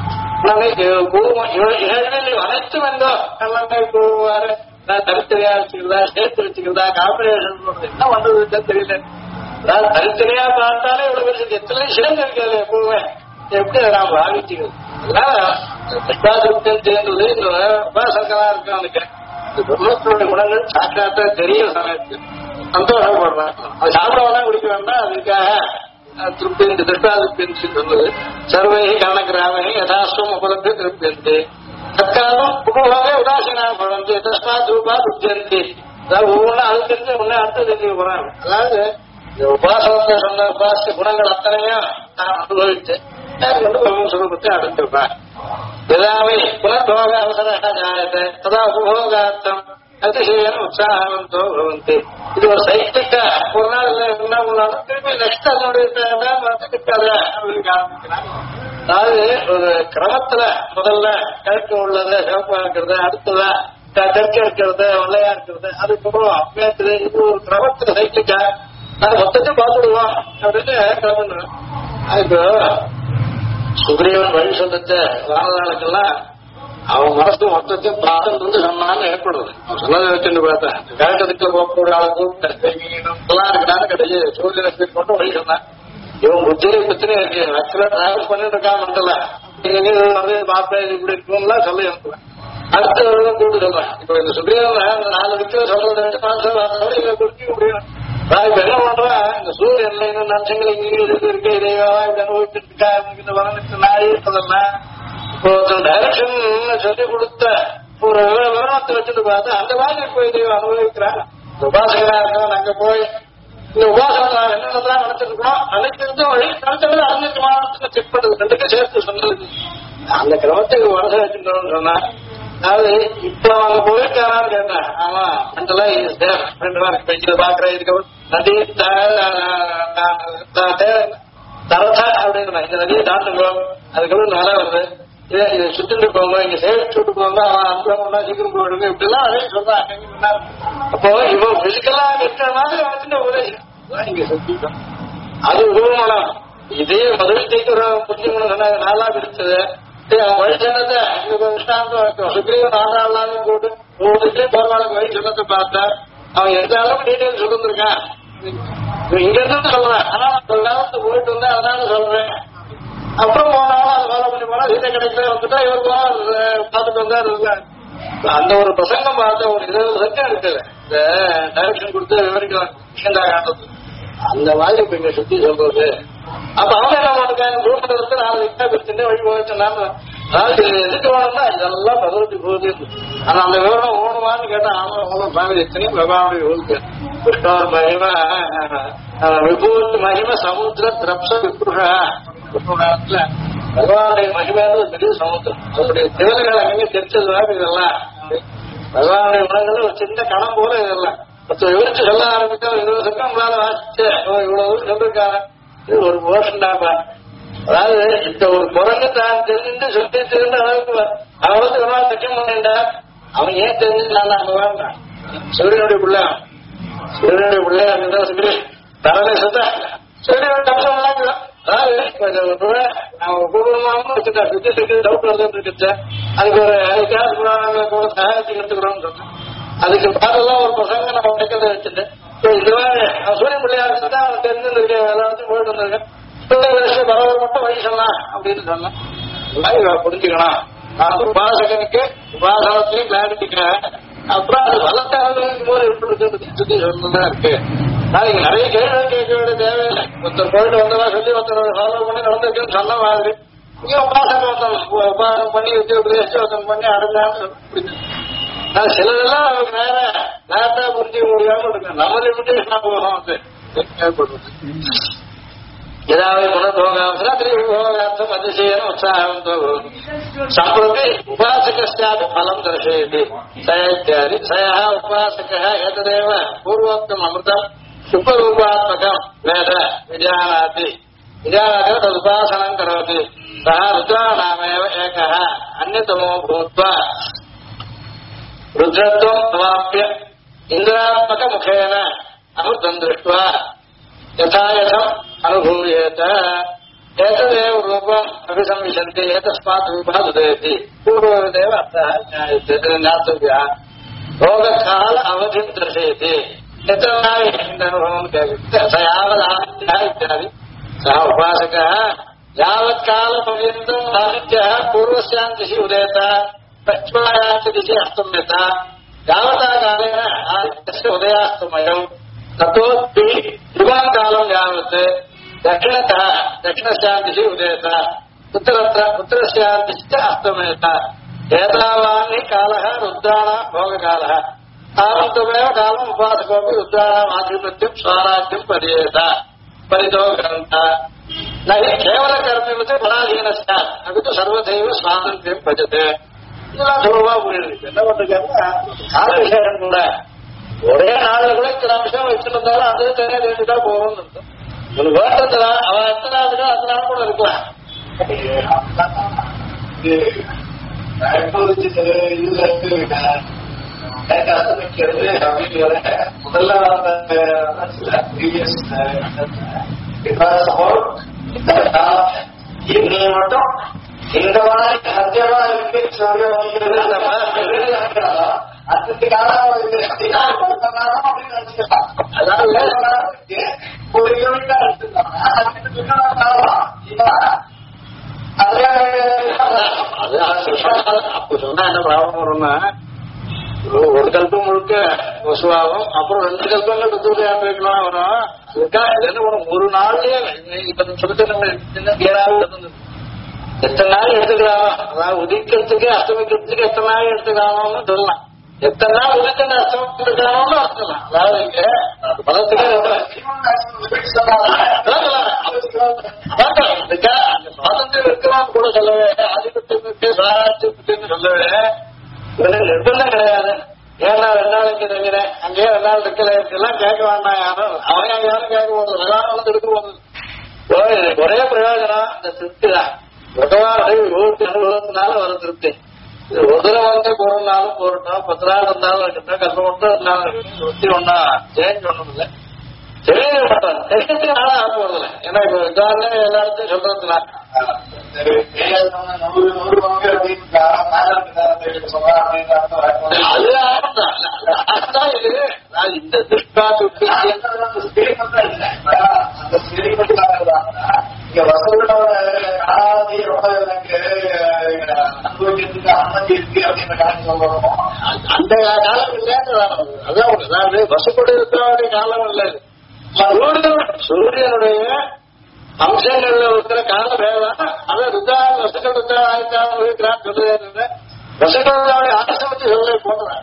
[SPEAKER 1] அனைத்தும் எங்கோ எல்லாமே போவாரு. நான் தனித்தனியா வச்சுக்கிறதா சேர்த்து வச்சுக்கிறதா காம்பினேஷன் போடுறது என்ன பண்றது தெரியல. அதாவது தனித்தனியா பார்த்தாலே இவ்வளவு பேருக்கு எத்தனை சேர்ந்து இருக்காது எப்பவுமே எப்படி நான் பாவிச்சுக்கிறது. அதனால பிரஷ்டாதிபத்தியம் சேர்ந்தது இந்த உபாசகனா இருக்கு. அவனுக்கு இந்த பிரம்மத்தினுடைய குணங்கள் சாக்காத்தா தெரிய சமயத்துக்கு சந்தோஷப்படுறான். அது சாப்பிடவெல்லாம் குடிக்க வேண்டாம். அதுக்காக திருப்தி இந்த திருஷ்டாதிபத்தியம் சொன்னது சர்வை கர்ணகிராமை யதாஸ்வம் உபலப்தி திருப்தி தற்காலம் உபபோக உதாசீனா பவந்தி தஸ்மாத் ரூபா புத்தியந்தி. அதாவது ஒவ்வொன்றும் அது தெரிஞ்சு ஒன்னு அடுத்து தெரிஞ்சு போறாங்க. அதாவது உபாசனத்தை சொன்ன உபாசிய குணங்கள் அத்தனையும் நான் அனுபவிச்சு சுரூபத்தை அடைஞ்சிருப்பேன். எதாவை புனர்போக அவசர ஜாயத்தை ததா உபபோகார்த்தம் அதிசயம் உற்சாகவந்தோ பவந்தி. இது ஒரு சைக்கிளிக்கா ஒரு நாள் இல்லை என்ன பண்ணாலும் திருப்பி நெக்ஸ்ட் அதனுடைய இருக்காது அப்படின்னு ஆரம்பிக்கிறாங்க. அதாவது ஒரு கிரமத்துல முதல்ல கிழக்கு உள்ளது சிவப்பா இருக்கிறது, அடுத்ததா தெற்க இருக்கிறது வெள்ளையா இருக்கிறது, அதுக்கப்புறம் அப்பேத்துது. இது ஒரு கிரமத்துல சைக்கிளிக்கா நான் மொத்தத்தையும் பார்த்துடுவோம் அப்படின்னு கிளம்புறேன். இப்போ சுக்ரீவன் வழி சொல்லத்த வானதாளுக்கெல்லாம் அவன் மனசு மொத்தத்தையும் பார்த்து சொன்னான்னு ஏற்படுது. அவன் சொன்னதை வச்சுன்னு பார்த்தேன். கேட்டதுக்குள்ள போகக்கூடிய ஆளை கூப்பிட்டு எல்லாம் இருக்கிறான்னு கிடையாது. சூரியனை கொண்டு வழி சொன்னான். இவன் புத்திரை பிரச்சனை இருக்கு. ஆக்சுவலா டிராவல் பண்ணிட்டு இருக்கான் மண்டல பார்ப்பேன் இப்படி இருக்கும்லாம் சொல்லி அனுப்புவேன். அடுத்த கூப்பிட்டு சொல்றேன். இப்போ இந்த சுக்ரீவன் 4 விக்கிர சொல்றது குடிக்க முடியும். நான் இப்ப என்ன பண்றேன், இந்த சூரியன்ல இன்னும் நட்சங்கள் இங்கே இருக்கு, இதையா இப்படி அனுபவிச்சுட்டு இருக்கா, இந்த வளர்ந்து நாய் இருப்பதெல்லாம் இப்போ டைரக்ஷன் சொல்லி கொடுத்த ஒரு விவரணத்தை வச்சுட்டு பார்த்தா அந்த மாதிரி இப்போ இதையோ அனுபவிக்கிறான். உபாசகரா இருக்கான். அங்க போய் இந்த உபாசனம் என்னென்னதான் நடத்திட்டு இருக்கோம் அனைத்து வழி நடத்தது அறிஞர் மாநிலத்துக்கு செக் பண்ணுறது ரெண்டுக்கும் சேர்த்து சொன்னது. அந்த கிரமத்துக்கு மனசை வச்சுட்டோம்னு சொன்னா அதாவது இப்ப அவங்க போயிருக்காரான்னு கேட்டேன். ஆமா மென்டலா பாக்குறேன். இதுக்கு நதி தரதா அப்படின்னா இந்த நதியை தாண்டுங்க, அதுக்கப்புறம் நல்லா வருது, இதை சுத்திட்டு போங்க, இங்க சேவிச்சுட்டு போங்க, அவன் அனுபவம் சீக்கிரம் போயிடுங்க, இப்படி எல்லாம் அதே சொல்றாங்க. அப்போ இவன் பிசிக்கலா இருக்கிற மாதிரி அவனுக்கு உபதேசம் இங்க சுத்திட்டோம். அது உருவமனம். இதே மதுரைக்கு ஒரு புரிஞ்சுக்கணும் சொன்னாங்க. நாளா பிடிச்சது வழி சொன்னதை விஷாந்தம் சுக்ரீவன் ஆண்டாளான்னு போட்டு ஒவ்வொரு போராளுக்கு வழி சொன்னதை பார்த்தா அவன் எந்த அளவுக்கு டீட்டெயில் சொல்லிருக்கான். இங்க இருந்து சொல்றேன். ஆனா நான் போயிட்டு வந்தேன் அதனால சொல்றேன். அப்புறம் போனாலும் அதை ஃபாலோ பண்ணி போனா சீட்டை கிடைக்கல வந்துட்டா இவர் போனா பார்த்துட்டு வந்தா அந்த ஒரு பிரசங்கம் பார்த்த ஒரு 20 செகண்ட் இருக்குது. இந்த டைரக்ஷன் கொடுத்து விவரிக்கலாம் காட்டுறது அந்த மாதிரி இப்ப இங்க சுத்தி சொல்றது. அப்ப அவங்க என்ன பண்ணுறாங்க, ரூட்ல இருந்து 4 விக்கா பிரிச்சுட்டு வழி போயிடுச்சுனாங்க. அதாவது எதுக்கு வேணும்னா இதெல்லாம் பகவதி போகுது. ஆனா அந்த விவரம் ஓணுமான்னு கேட்டா அவங்க ஃபேமிலி எத்தனையும் பகவானுடைய விபூதி கிருஷ்ணர் மகிம விபூதி மகிம சமுத்திர திரப்ச விப்ருஷ காலத்துல பகவானுடைய மகிமையானது பெரிய சமுத்திரம். அதனுடைய திறல்கள் அங்கே தெரிச்சதுவாக இதெல்லாம் பகவானுடைய குணங்கள் ஒரு சின்ன கணம் போல இதெல்லாம் விவரிச்சு சொல்ல ஆரம்பிச்சா 20 வருஷம் நம்மளால வாசிச்சு இவ்வளவு சொல்லிருக்காங்க. இது ஒரு போர்ஷன் தான்ப்பா. அதாவது இந்த ஒரு குரங்கு தான் தெரிஞ்சு சொல்லி தெரிந்த அளவுக்கு அவளுக்கு ஒரு நாள் தைக்க மாட்டேன்டா. அவன் ஏன் தெரிஞ்சுக்கலாம் அங்க வேண்டாம். சூரியனுடைய பிள்ளை சூரியனுடைய பிள்ளை அங்க சொல்லி தரலை சொல்ல சூரியனுடைய அம்சம் எல்லாம் அதாவது பூர்வமாகவும் வச்சுட்டா சுத்தி டவுட் வருதுன்னு இருக்குச்சு. அதுக்கு ஒரு கூட சகாயத்துக்கு எடுத்துக்கிறோம்னு சொன்னேன். அதுக்கு பாதெல்லாம் ஒரு பசங்க நம்ம உடைக்கிறத வச்சுட்டு இந்த மாதிரி சூரியன் பிள்ளையா இருந்துட்டு அவன் தெரிஞ்சிருக்கேன் எல்லாத்தையும் போயிட்டு வந்திருக்கேன். பரவாயில்ல மட்டும் வழி சொல்லலாம் அப்படின்னு சொன்னேன். புரிஞ்சுக்கணும். நான் உபாசகனுக்கு உபாசனத்திலையும் கிளாரிட்டிக்கிறேன். அப்புறம் அது வளர்த்தாலும் போது எப்படி சுத்தி சொல்லதான் இருக்கு. நாளைக்கு நிறைய கேள்வி கேட்க வேண்டிய தேவையில்லை. ஒருத்தர் போயிட்டு வந்தவா சொல்லி ஒருத்தர் ஃபாலோ பண்ணி நடந்திருக்குன்னு சொன்ன மாதிரி இங்க உபாசகம் ஒருத்தன் உபாசனம் பண்ணி வித்தியோபதேசம் ஒருத்தன் பண்ணி அடைஞ்சான்னு சிலதெல்லாம் அவருக்கு நேரத்தா புரிஞ்சுக்க முடியாம இருக்கு. நம்ம லிமிட்டேஷனா போகும் வந்து ஏற்படுறது. ஏதாவது குணபோகாம்சம் திரிபோகார்த்தம் அதிசயம் உற்சாகம் சம்பிரதி உபாசகாபி பலம் தர்சயதி சயித்யாதி சயா உபாசக ஏததேவ பூர்வோக்தம் அமிர்தம் சுப்பரூபாத்மகம் வேத விஜானாதி விஜானாதி ததுபாசனம் கரோதி சஹ ருத்ராணாமேவ ஏகः அன்யதமோ பூத்வா ருத்ரத்வம் சமாப்ய இந்திராத்மக முகேன அமிர்தம் திருஷ்ட்வா யதாயதம் அனுபூயேத ஏததேவ ரூபம் அபிசம்விசந்தி ஏதஸ்மாத் ரூபாத் உதயதி பூர்வதேவ அர்த்தः ஞாத்தவ்யா ரோககால அவதிம் தர்சயதி எத்தனை நாள் இந்த அனுபவம் கேட்குது. சயாவதாதித்யா இத்தியாதி சः உபாசகः யாவத் கால பர்யந்தம் ஆதித்யः பூர்வஸ்யாம் திசி உதயத பश्चिमायां दिशि अस्तम्यत यावता कालेन आदित्यस्य उदयास्तमयम् ततोऽपि युगां कालं यावत् दक्षिणतः दक्षिणस्यां दिशि उदयत उत्तरस्यां दिशि च अस्तमयत एतावान् हि कालः रुद्राणां भोगकालः तावन्तमेव कालम् उपासकोऽपि रुद्राणाम् आधिपत्यं स्वराज्यं परियेत परितो ग्रन्थ न हि केवलकर्मवत् पराधीनः स्यात् अपि तु सर्वथैव स्वातन्त्र्यं भजते. இதெல்லாம் சுலபமா புரியுது. என்ன பண்றாங்க கால விசேஷம் கூட ஒரே நாள்ல கூட இத்தனை அம்சம் வச்சிருந்தாலும் அது தனியா தெரிஞ்சுட்டா போகணும்னு இருக்கும். ஒரு வேண்டத்துல அவன் எத்தனை நாளுக்கோ அத்தனை நாள் கூட இருக்கலாம்.
[SPEAKER 2] முதல்ல மட்டும் இந்த மாதிரி சத்தியமா இருக்கு அதுக்கு காலம் அப்படின்னு நினைச்சுக்கலாம். அதாவது ஒரு கிலோமீட்டர்
[SPEAKER 1] அப்ப சொன்னா என்ன ப்ராப்ளம் வரும்னா ஒரு கல்பம் முழுக்க வசுவாகும். அப்புறம் 2 கல்பங்கள் ருத்துவதையாக வைக்கலாம் வரும். என்ன பண்ணும் ஒரு நாள்லயே இப்ப சொல்லிட்டு எத்தனை நாள் எடுத்துக்கிறானோ அதாவது உதிக்கிறதுக்கு அஸ்தமிக்கிறதுக்கு எத்தனை நாள் எடுத்துக்கிறானோன்னு சொல்லலாம். எத்தனை நாள் உதிக்கிற அஸ்தமிக்கிறானோன்னு அர்த்தம். அதாவது இங்க பலத்துக்கு சுவாதந்திரம் இருக்கலாம்னு கூட சொல்லவே ஆதிபத்தியத்துக்கு சாராட்சியத்துக்குன்னு சொல்லவே நிர்பந்தம் கிடையாது. ஏன்னா 2 நாள் இங்க தங்கிறேன் அங்கேயே 2 நாள் இருக்கல எல்லாம் கேட்க வேண்டாம். யாரும் அவன் யாரும் கேட்க போகுது வெள்ளாமல் எடுக்க போகுது. ஒரே பிரயோஜனம் இந்த திருப்தி தான். பகவான் 100 அனுபவத்தினால வர திருப்தி. ஒரு தடவை வந்து போறதுனாலும் போறோம் 10 நாள் இருந்தாலும் இருக்கட்டும் கஷ்டம் மட்டும் இருந்தாலும் திருப்தி ஒன்னா சேஞ்ச் ஒண்ணும் இல்லை. தெரிய மாட்டோம் தெரிஞ்சு நாளா ஆக போறதில்லை. ஏன்னா இப்ப உதாரணம் எல்லா இடத்தையும் சொல்றதுல அது ஆரம்பம் இது இந்த திருஷ்டா திருப்தி
[SPEAKER 2] வசூலோட காலாவதி ரொம்ப எனக்கு அனுபவிக்கிறதுக்கு அனுமதி இருக்கு அப்படின்னு சொல்றோம்.
[SPEAKER 1] அந்த காலம் இல்லைன்னு அதாவது வசப்படி இருக்கிற காலம் இல்லை. சூரியனுடைய அம்சங்கள்ல இருக்கிற கால வேதம் அதை வசங்கள் சொல்லுறது வசங்களுடைய ஆசை வச்சு சொல்ல போடுறேன்.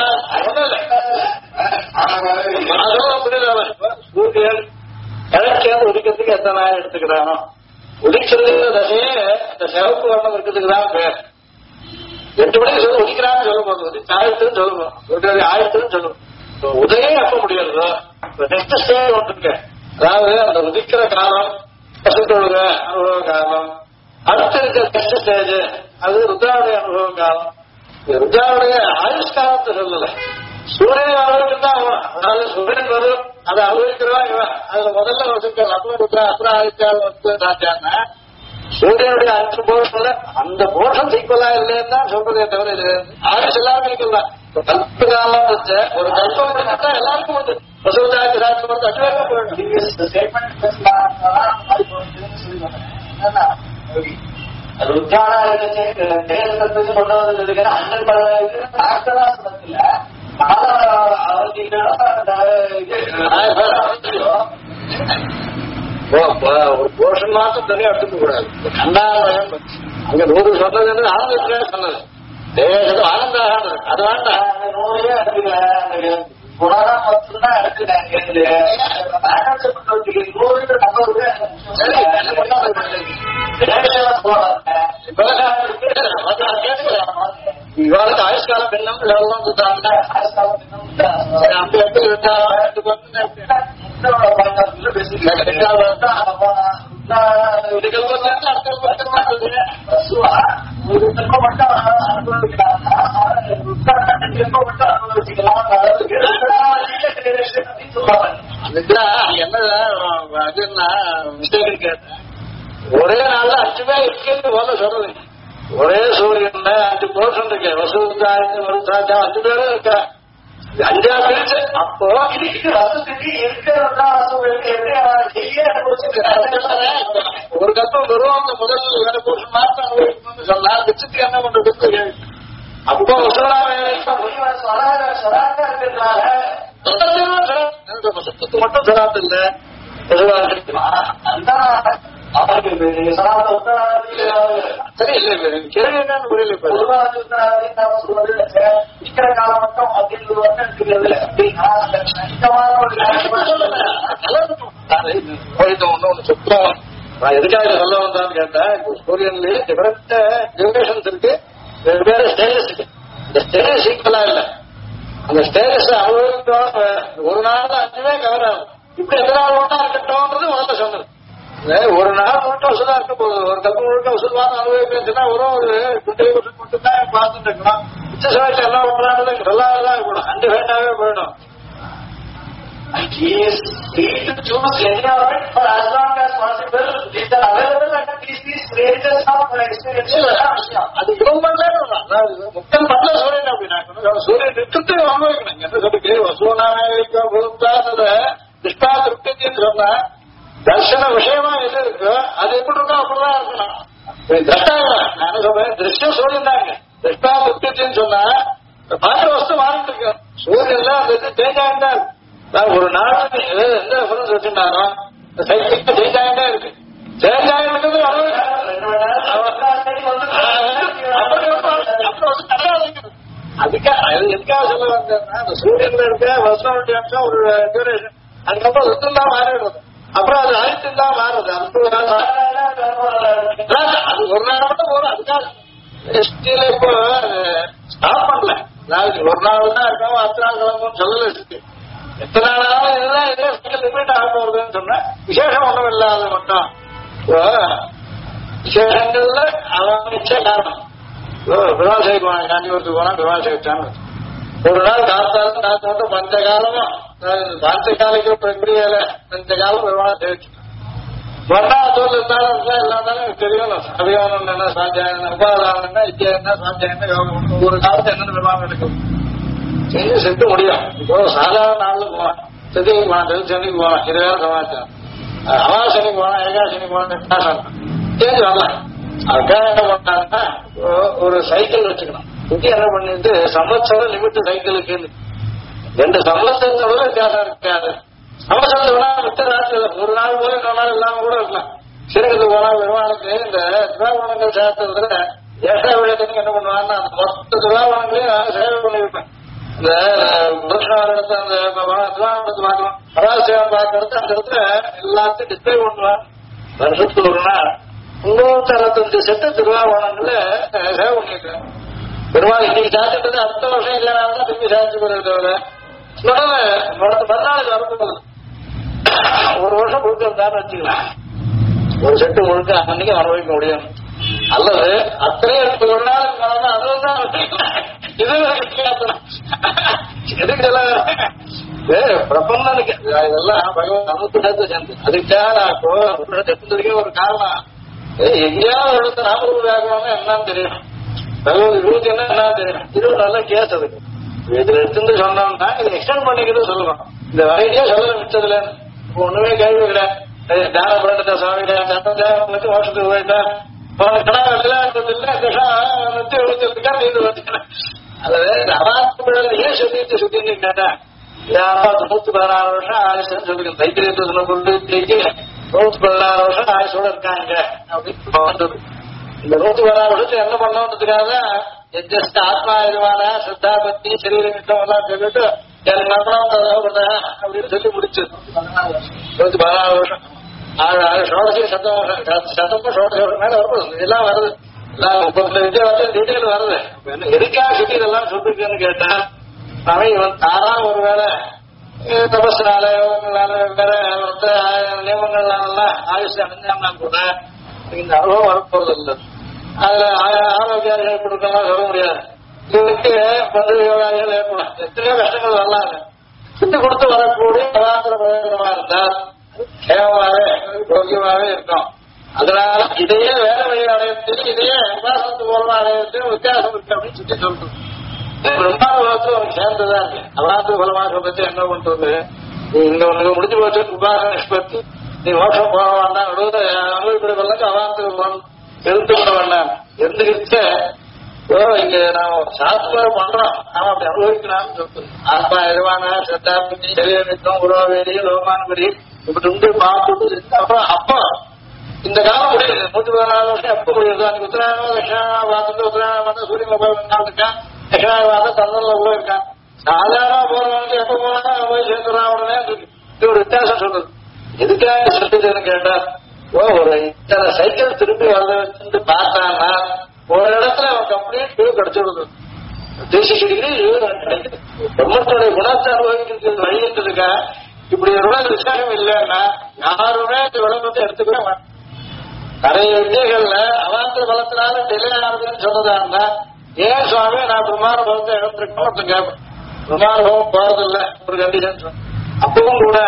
[SPEAKER 1] சூரியன் கிழக்கு இருந்து உதிக்கிறதுக்கு எத்தனை நாள் எடுத்துக்கிறானோ உதிக்கிறது தசையே இந்த சிவப்பு வர்ணம் இருக்கிறதுக்கு தான் பேர். 8 மணிக்கு சொல்லி உதிக்கிறான்னு சொல்ல போது ஆயிரத்துன்னு சொல்லுவோம், ஆயிரத்துன்னு சொல்லுவோம். உதயம் எப்ப முடியறதோ நெக்ஸ்ட் ஸ்டேஜ் ஒன்று இருக்கு. அதாவது அந்த உதிக்கிற காலம் பசுத்தொழுக அனுபவ காலம், அடுத்து இருக்கிற நெக்ஸ்ட் ஸ்டேஜ் அது ருத்ராவுடைய அனுபவ காலம். ருத்ராவுடைய ஆயுஷ் காலத்தை சொல்லல, சூரியன் அளவுக்கு தான். அதாவது சூரியன் வரும் அதை அனுபவிக்கிறவா இவன். அதுல முதல்ல வசிக்கிற ருத்ரா அப்புறம் ஆயுஷ்காலம் வந்து ராஜான்னா சூரியனுடைய 5 போர்ஷன்ல அந்த போர்ஷன் ஈக்குவலா இல்லைன்னு தான் சொல்றதே தவிர இது ஆயுஷ் எல்லாருக்கும் இருக்கலாம். கல்ப காலம் வச்ச ஒரு கல்பம் தான் எல்லாருக்கும் வந்து வசூதாக்கு சாட்சி வந்து அட்டுவே
[SPEAKER 2] ருத்ரானா தேசத்துக்கு கொண்டு வந்ததுக்கு அண்ணன் பல
[SPEAKER 1] ஒரு போர்ஷன் மாத்திரம் தனியா எடுத்துக்க கூடாது. கண்டாயம் அங்க 100 சொன்னது ஆனந்த சொன்னது தேசத்து ஆனந்தம் அது வேண்டாம்.
[SPEAKER 2] 100 எடுத்துக்கல குணம் மட்டும்தான் எடுத்துக்காங்க.
[SPEAKER 1] இவாளுக்கு ஆயுஷ்காலம் பின்னம் ஒரே நாள்ல 5 பேர் இருக்குன்னு போல சொல்றது. ஒரே சூரியன் 5 போர்ஷன் இருக்கு. வசூதாயம் வருதாஜா 5 பேரும் இருக்கா. 5ஆ பிரிச்சு அப்போ ஒரு கப்பம் வரும். அந்த முதல் வேற போர்ஷன் மாத்திரம் அனுபவிக்கணும்னு சொன்னா பிச்சுக்கு என்ன பண்றது? அப்போ சத்தத்து மட்டும் சொல்லாது இல்ல சரி இல்ல கேள்வி என்னன்னு புரியல. ஒண்ணு சுத்தம் நான் எதுக்காக சொல்ல வந்தான்னு கேட்டேன். சூரியன்லயே டிஃபரெண்ட் ஜெனரேஷன்ஸ் இருக்கு, வெவ்வேறு ஸ்டேஜஸ் இருக்கு. இந்த ஸ்டேஜஸ் ஈக்குவலா இல்ல. அந்த ஸ்டேஜஸ் அனுபவிக்கும் ஒரு நாள் 5 கவர் ஆகும். இப்படி எத்தனை நாள் ஒன்றா இருக்கட்டும்ன்றது முதல்ல சொன்னது. ஒரு நாள் மட்டும் வசூலா இருக்க போகுது. ஒரு கப்பு முழுக்க வசூல்வான அனுபவிக்கிறதுனா ஒரு 20 வருஷம் மட்டும் தான் பார்த்துட்டு இருக்கணும். மிச்ச சமயத்தை எல்லாம் ஒன்றானது நல்லாதான் இருக்கணும். 2 வேண்டாவே போயிடும்.
[SPEAKER 2] He is free to choose any of it for as long as possible. These are available under these ranges of experience.
[SPEAKER 1] அது இவன் பண்ணல முக்கம் பண்ணல சூரியன் அப்படின்னா சூரியன் நிறுத்தத்தை அனுபவிக்கணும். என்ன சொல்லிட்டு வசூனாத திஷ்டா திருப்தின்னு சொன்னா தர்சன விஷயமா எது இருக்கோ அது எப்படி இருக்கோ அப்படிதான் இருக்கணும். திரஷ்டாங்க நான் சொல்றேன் திருஷ்யம் சூரியன் தாங்க. திஷ்டா திருப்தின்னு சொன்னா பாத்திர வஸ்து மாறிட்டு இருக்கு. சூரியன்ல அந்த இது சேஞ்ச் ஆகிட்டா இருக்கு. ஒரு நாள் எந்த டிஃபரன்ஸ் வச்சுட்டாரோ சைக்கிள் சேஞ்ச் ஆகிட்டே இருக்கு. சேஞ்ச் ஆகிட்டு அதுக்காக எதுக்காக சொல்ல வந்தேன்னா அந்த சூரியன்ல இருக்க வசனுடைய அம்சம் ஒரு டியூரேஷன். அதுக்கப்புறம் ருத்தம் தான் மாறிடுறது. அப்புறம் அது அழித்து தான் மாறுது. அது ஒரு நாள் மட்டும் போதும். அதுக்காக இப்போ ஸ்டாப் பண்ணல. ஒரு நாள் தான் இருக்காம 10 நாள் கிளம்புன்னு சொல்லல இருக்கு. எத்தனை நாளாலும் இதுதான் இதே லிமிட் ஆக போகுதுன்னு சொன்ன விசேஷம் ஒன்றும் இல்லாத மட்டும் விசேஷங்கள்ல அவன் இச்சை காரணம். விவாசை போனாங்க, காஞ்சிபுரத்துக்கு போனா விவாசை வச்சான்னு ஒரு நாள் காத்தாலும் பஞ்ச காலமும் பஞ்ச காலைக்கு எப்படி பஞ்ச காலம் விவாதம் சேவிச்சு வர்ணா தோல் இருந்தாலும் எல்லாம் தானே தெரியும். அபியானம் என்ன சாத்தியம் உபாதானம் என்ன இத்தியா என்ன சாத்தியம் என்ன யோகம் ஒரு காலத்து என்னென்ன விவாதம் எடுக்கும் செஞ்சு செஞ்சு முடியும். இப்போ சாதாரண நாள்ல போவான், செதுக்கு போனான், சென்னைக்கு போவான், 20 சமாச்சாரம் அமாவாசனைக்கு போனா ஏகாசனைக்கு போனா தேர்ந்து வரலாம். அதுக்காக என்ன பண்ணாங்கன்னா ஒரு சைக்கிள் வச்சுக்கணும். இது என்ன பண்ணிட்டு சம்பத்சரம் லிமிட் சைக்கிளுக்கு 2 சம்பளத்தோட வித்தியாசம் இருக்காது. சம்பளத்தை வேணா மித்த ராத்திரி ஒரு நாள் போல இன்னொரு நாள் இல்லாம கூட இருக்கலாம். சிறுக்கு போனா பெருமாளுக்கு இந்த திராவணங்கள் சேர்த்ததுல ஏழை விழத்துக்கு என்ன பண்ணுவாங்கன்னா அந்த மொத்த திராவணங்களையும் சேவை பண்ணிருப்பேன். இந்த புருஷனார் இடத்த அந்த திராவணத்தை பார்க்கலாம். பராசேவம் பார்க்கறது அந்த இடத்துல எல்லாத்தையும் டிஸ்பிளே பண்ணுவான். வருஷத்துக்கு ஒரு நாள் 365 செட்டு திருவாவணங்களை சேவை பண்ணிருக்கேன். பெருமாள் இன்னைக்கு சாத்திட்டது அடுத்த வருஷம் இல்லைன்னா திரும்பி சாதிச்சு போயிருக்கவங்க மறுநாளுக்கு வரப்போகுது. ஒரு வருஷம் கொடுக்கறதான்னு வச்சுக்கலாம். ஒரு செட்டு முழுக்க அன்னைக்கு அனுபவிக்க முடியும். அல்லது அத்தனையும் எடுத்து ஒரு நாளுக்கு வரணும். அதுதான் இது எதுக்கு பிரபந்தனுக்கு இதெல்லாம் பகவான் அனுப்பிட்டு சேர்ந்து அதுக்காக நான் ஒரு காரணம் எங்கேயாவது எடுத்து நாம வேகணும் என்னன்னு தெரியும். பகவத் விபூதி என்ன தெரியும். இது நல்ல கேஸ் அதுக்கு இதுல எடுத்து சொன்னோம்னா இதை எக்ஸ்டெண்ட் பண்ணிக்கிட்டு சொல்லணும். இந்த வரையிலேயே சொல்ல மிச்சதுல ஒண்ணுமே கேள்வி கிடையாது. தான பிரண்டத்தை சுவாமி சட்டத்தை வருஷத்துக்கு போயிட்டா கடை விளையாடுறது இல்லை நித்தி ஒழிச்சதுக்கா நீந்து வந்துட்டேன். அதாவது அவாத்துலையே சொல்லிட்டு சுத்தின்னு கேட்டா 116 வருஷம் ஆயுஷம் சொல்லிருக்கேன். தைத்திரியத்தை சொன்ன பொருள் 116 வருஷம் ஆயுஷோட இருக்காங்க அப்படின்னு வந்தது. இந்த 116 வருஷத்துல என்ன பண்ணோன்றதுக்காக ஜஸ்ட் ஆத்மா எதுவான சித்தா பத்தி சரீரமிட்டம் எல்லாம் சொல்லிட்டு எனக்கு மரணம் அப்படின்னு சொல்லி முடிச்சு 116 வருஷம் சோடசி சத்தமும் சோடசி மேல வருது. இதெல்லாம் வருது. எல்லாம் 35 வருஷம் டீட்டெயில் வருது. எதுக்காக சொல்லி இதெல்லாம் சொல்லிருக்கேன்னு கேட்டா அவன் இவன் தாரா ஒருவேளை தபஸ்னால வேற நியமங்கள்லாம் ஆயுஷ் அடைஞ்சான்னா கூட இந்த அனுபவம் வரப்போறது இல்லை. அதுல ஆரோக்கியம் கொடுக்கலாம் சொல்ல முடியாது. இதுக்கு யோகாதிகள் ஏற்படும். எத்தனையோ கஷ்டங்கள் வரலாங்க விட்டு கொடுத்து வரக்கூடிய பதாந்திர பிரயோஜனமா இருந்தால் கேவமாவே யோகியமாவே இருக்கும். அதனால இதையே வேற வழியில் அடையறதுக்கு இதையே உபாசனத்து மூலமா அடையறதுக்கு வித்தியாசம் இருக்கு அப்படின்னு சொல்லி சொல்றது. பிரம்மாவளத்துல அவனுக்கு சேர்ந்ததான் இருக்கு. அவாந்திர பலமா சொல்றது என்ன பண்றது இங்க உனக்கு முடிஞ்சு போச்சு உபாசன நிஷ்பத்தி நீ மோட்சம் போக வேண்டாம் அனுபவிப்பட வரலக்கு அவாந்திர பலம் எழுத்துக்கிட வேண்டாம் இருந்துக்கிட்டு இங்க நான் சாஸ்திர பண்றோம் நாம அப்படி அனுபவிக்கலாம்னு சொல்றது. ஆத்மா எதுவான சத்தாபதி சரீரமித்தம் உருவாவேரி லோமானபடி இப்படி உண்டு பார்த்துட்டு அப்புறம் அப்போ இந்த காலம் முடியுது 114 வருஷம் எப்ப முடியுது. அன்னைக்கு உத்தராயணம் தட்சிணாவாதம் உத்தராயணம் சூரியன் போய் இருக்கான். தட்சிணாவாதம் தந்தன்ல கூட இருக்கான். சாதாரண போறவங்க எப்ப போனா போய் சேர்ந்துறான் உடனே இது ஒரு வித்தியாசம் சொல்றது. எதுக்காக சொல்லுதுன்னு கேட்டா ஒரு இத்தனை சைக்கிள் திருப்பி வந்து பார்த்தான்னா ஒரு இடத்துல அவன் கம்ப்ளீட் வியூ கிடைச்சிடுது. தேசிய டிகிரி கிடைக்குது. பிரம்மத்துடைய குணத்தை அனுபவிக்கிறது வழின்றதுக்கா இப்படி ஒரு விசாரம் இல்லைன்னா யாருமே இந்த விளம்பரத்தை எடுத்துக்கவே மாட்டேன். நிறைய விஜயங்கள்ல அவாந்திர பலத்தினால டிலே ஆகுதுன்னு சொன்னதான்னா ஏன் சுவாமி நான் பிரமாண பலத்தை இழந்திருக்கணும் கேட்பேன். பிரமாணம் போறதில்லை ஒரு கண்டிஷன். அப்பவும் கூட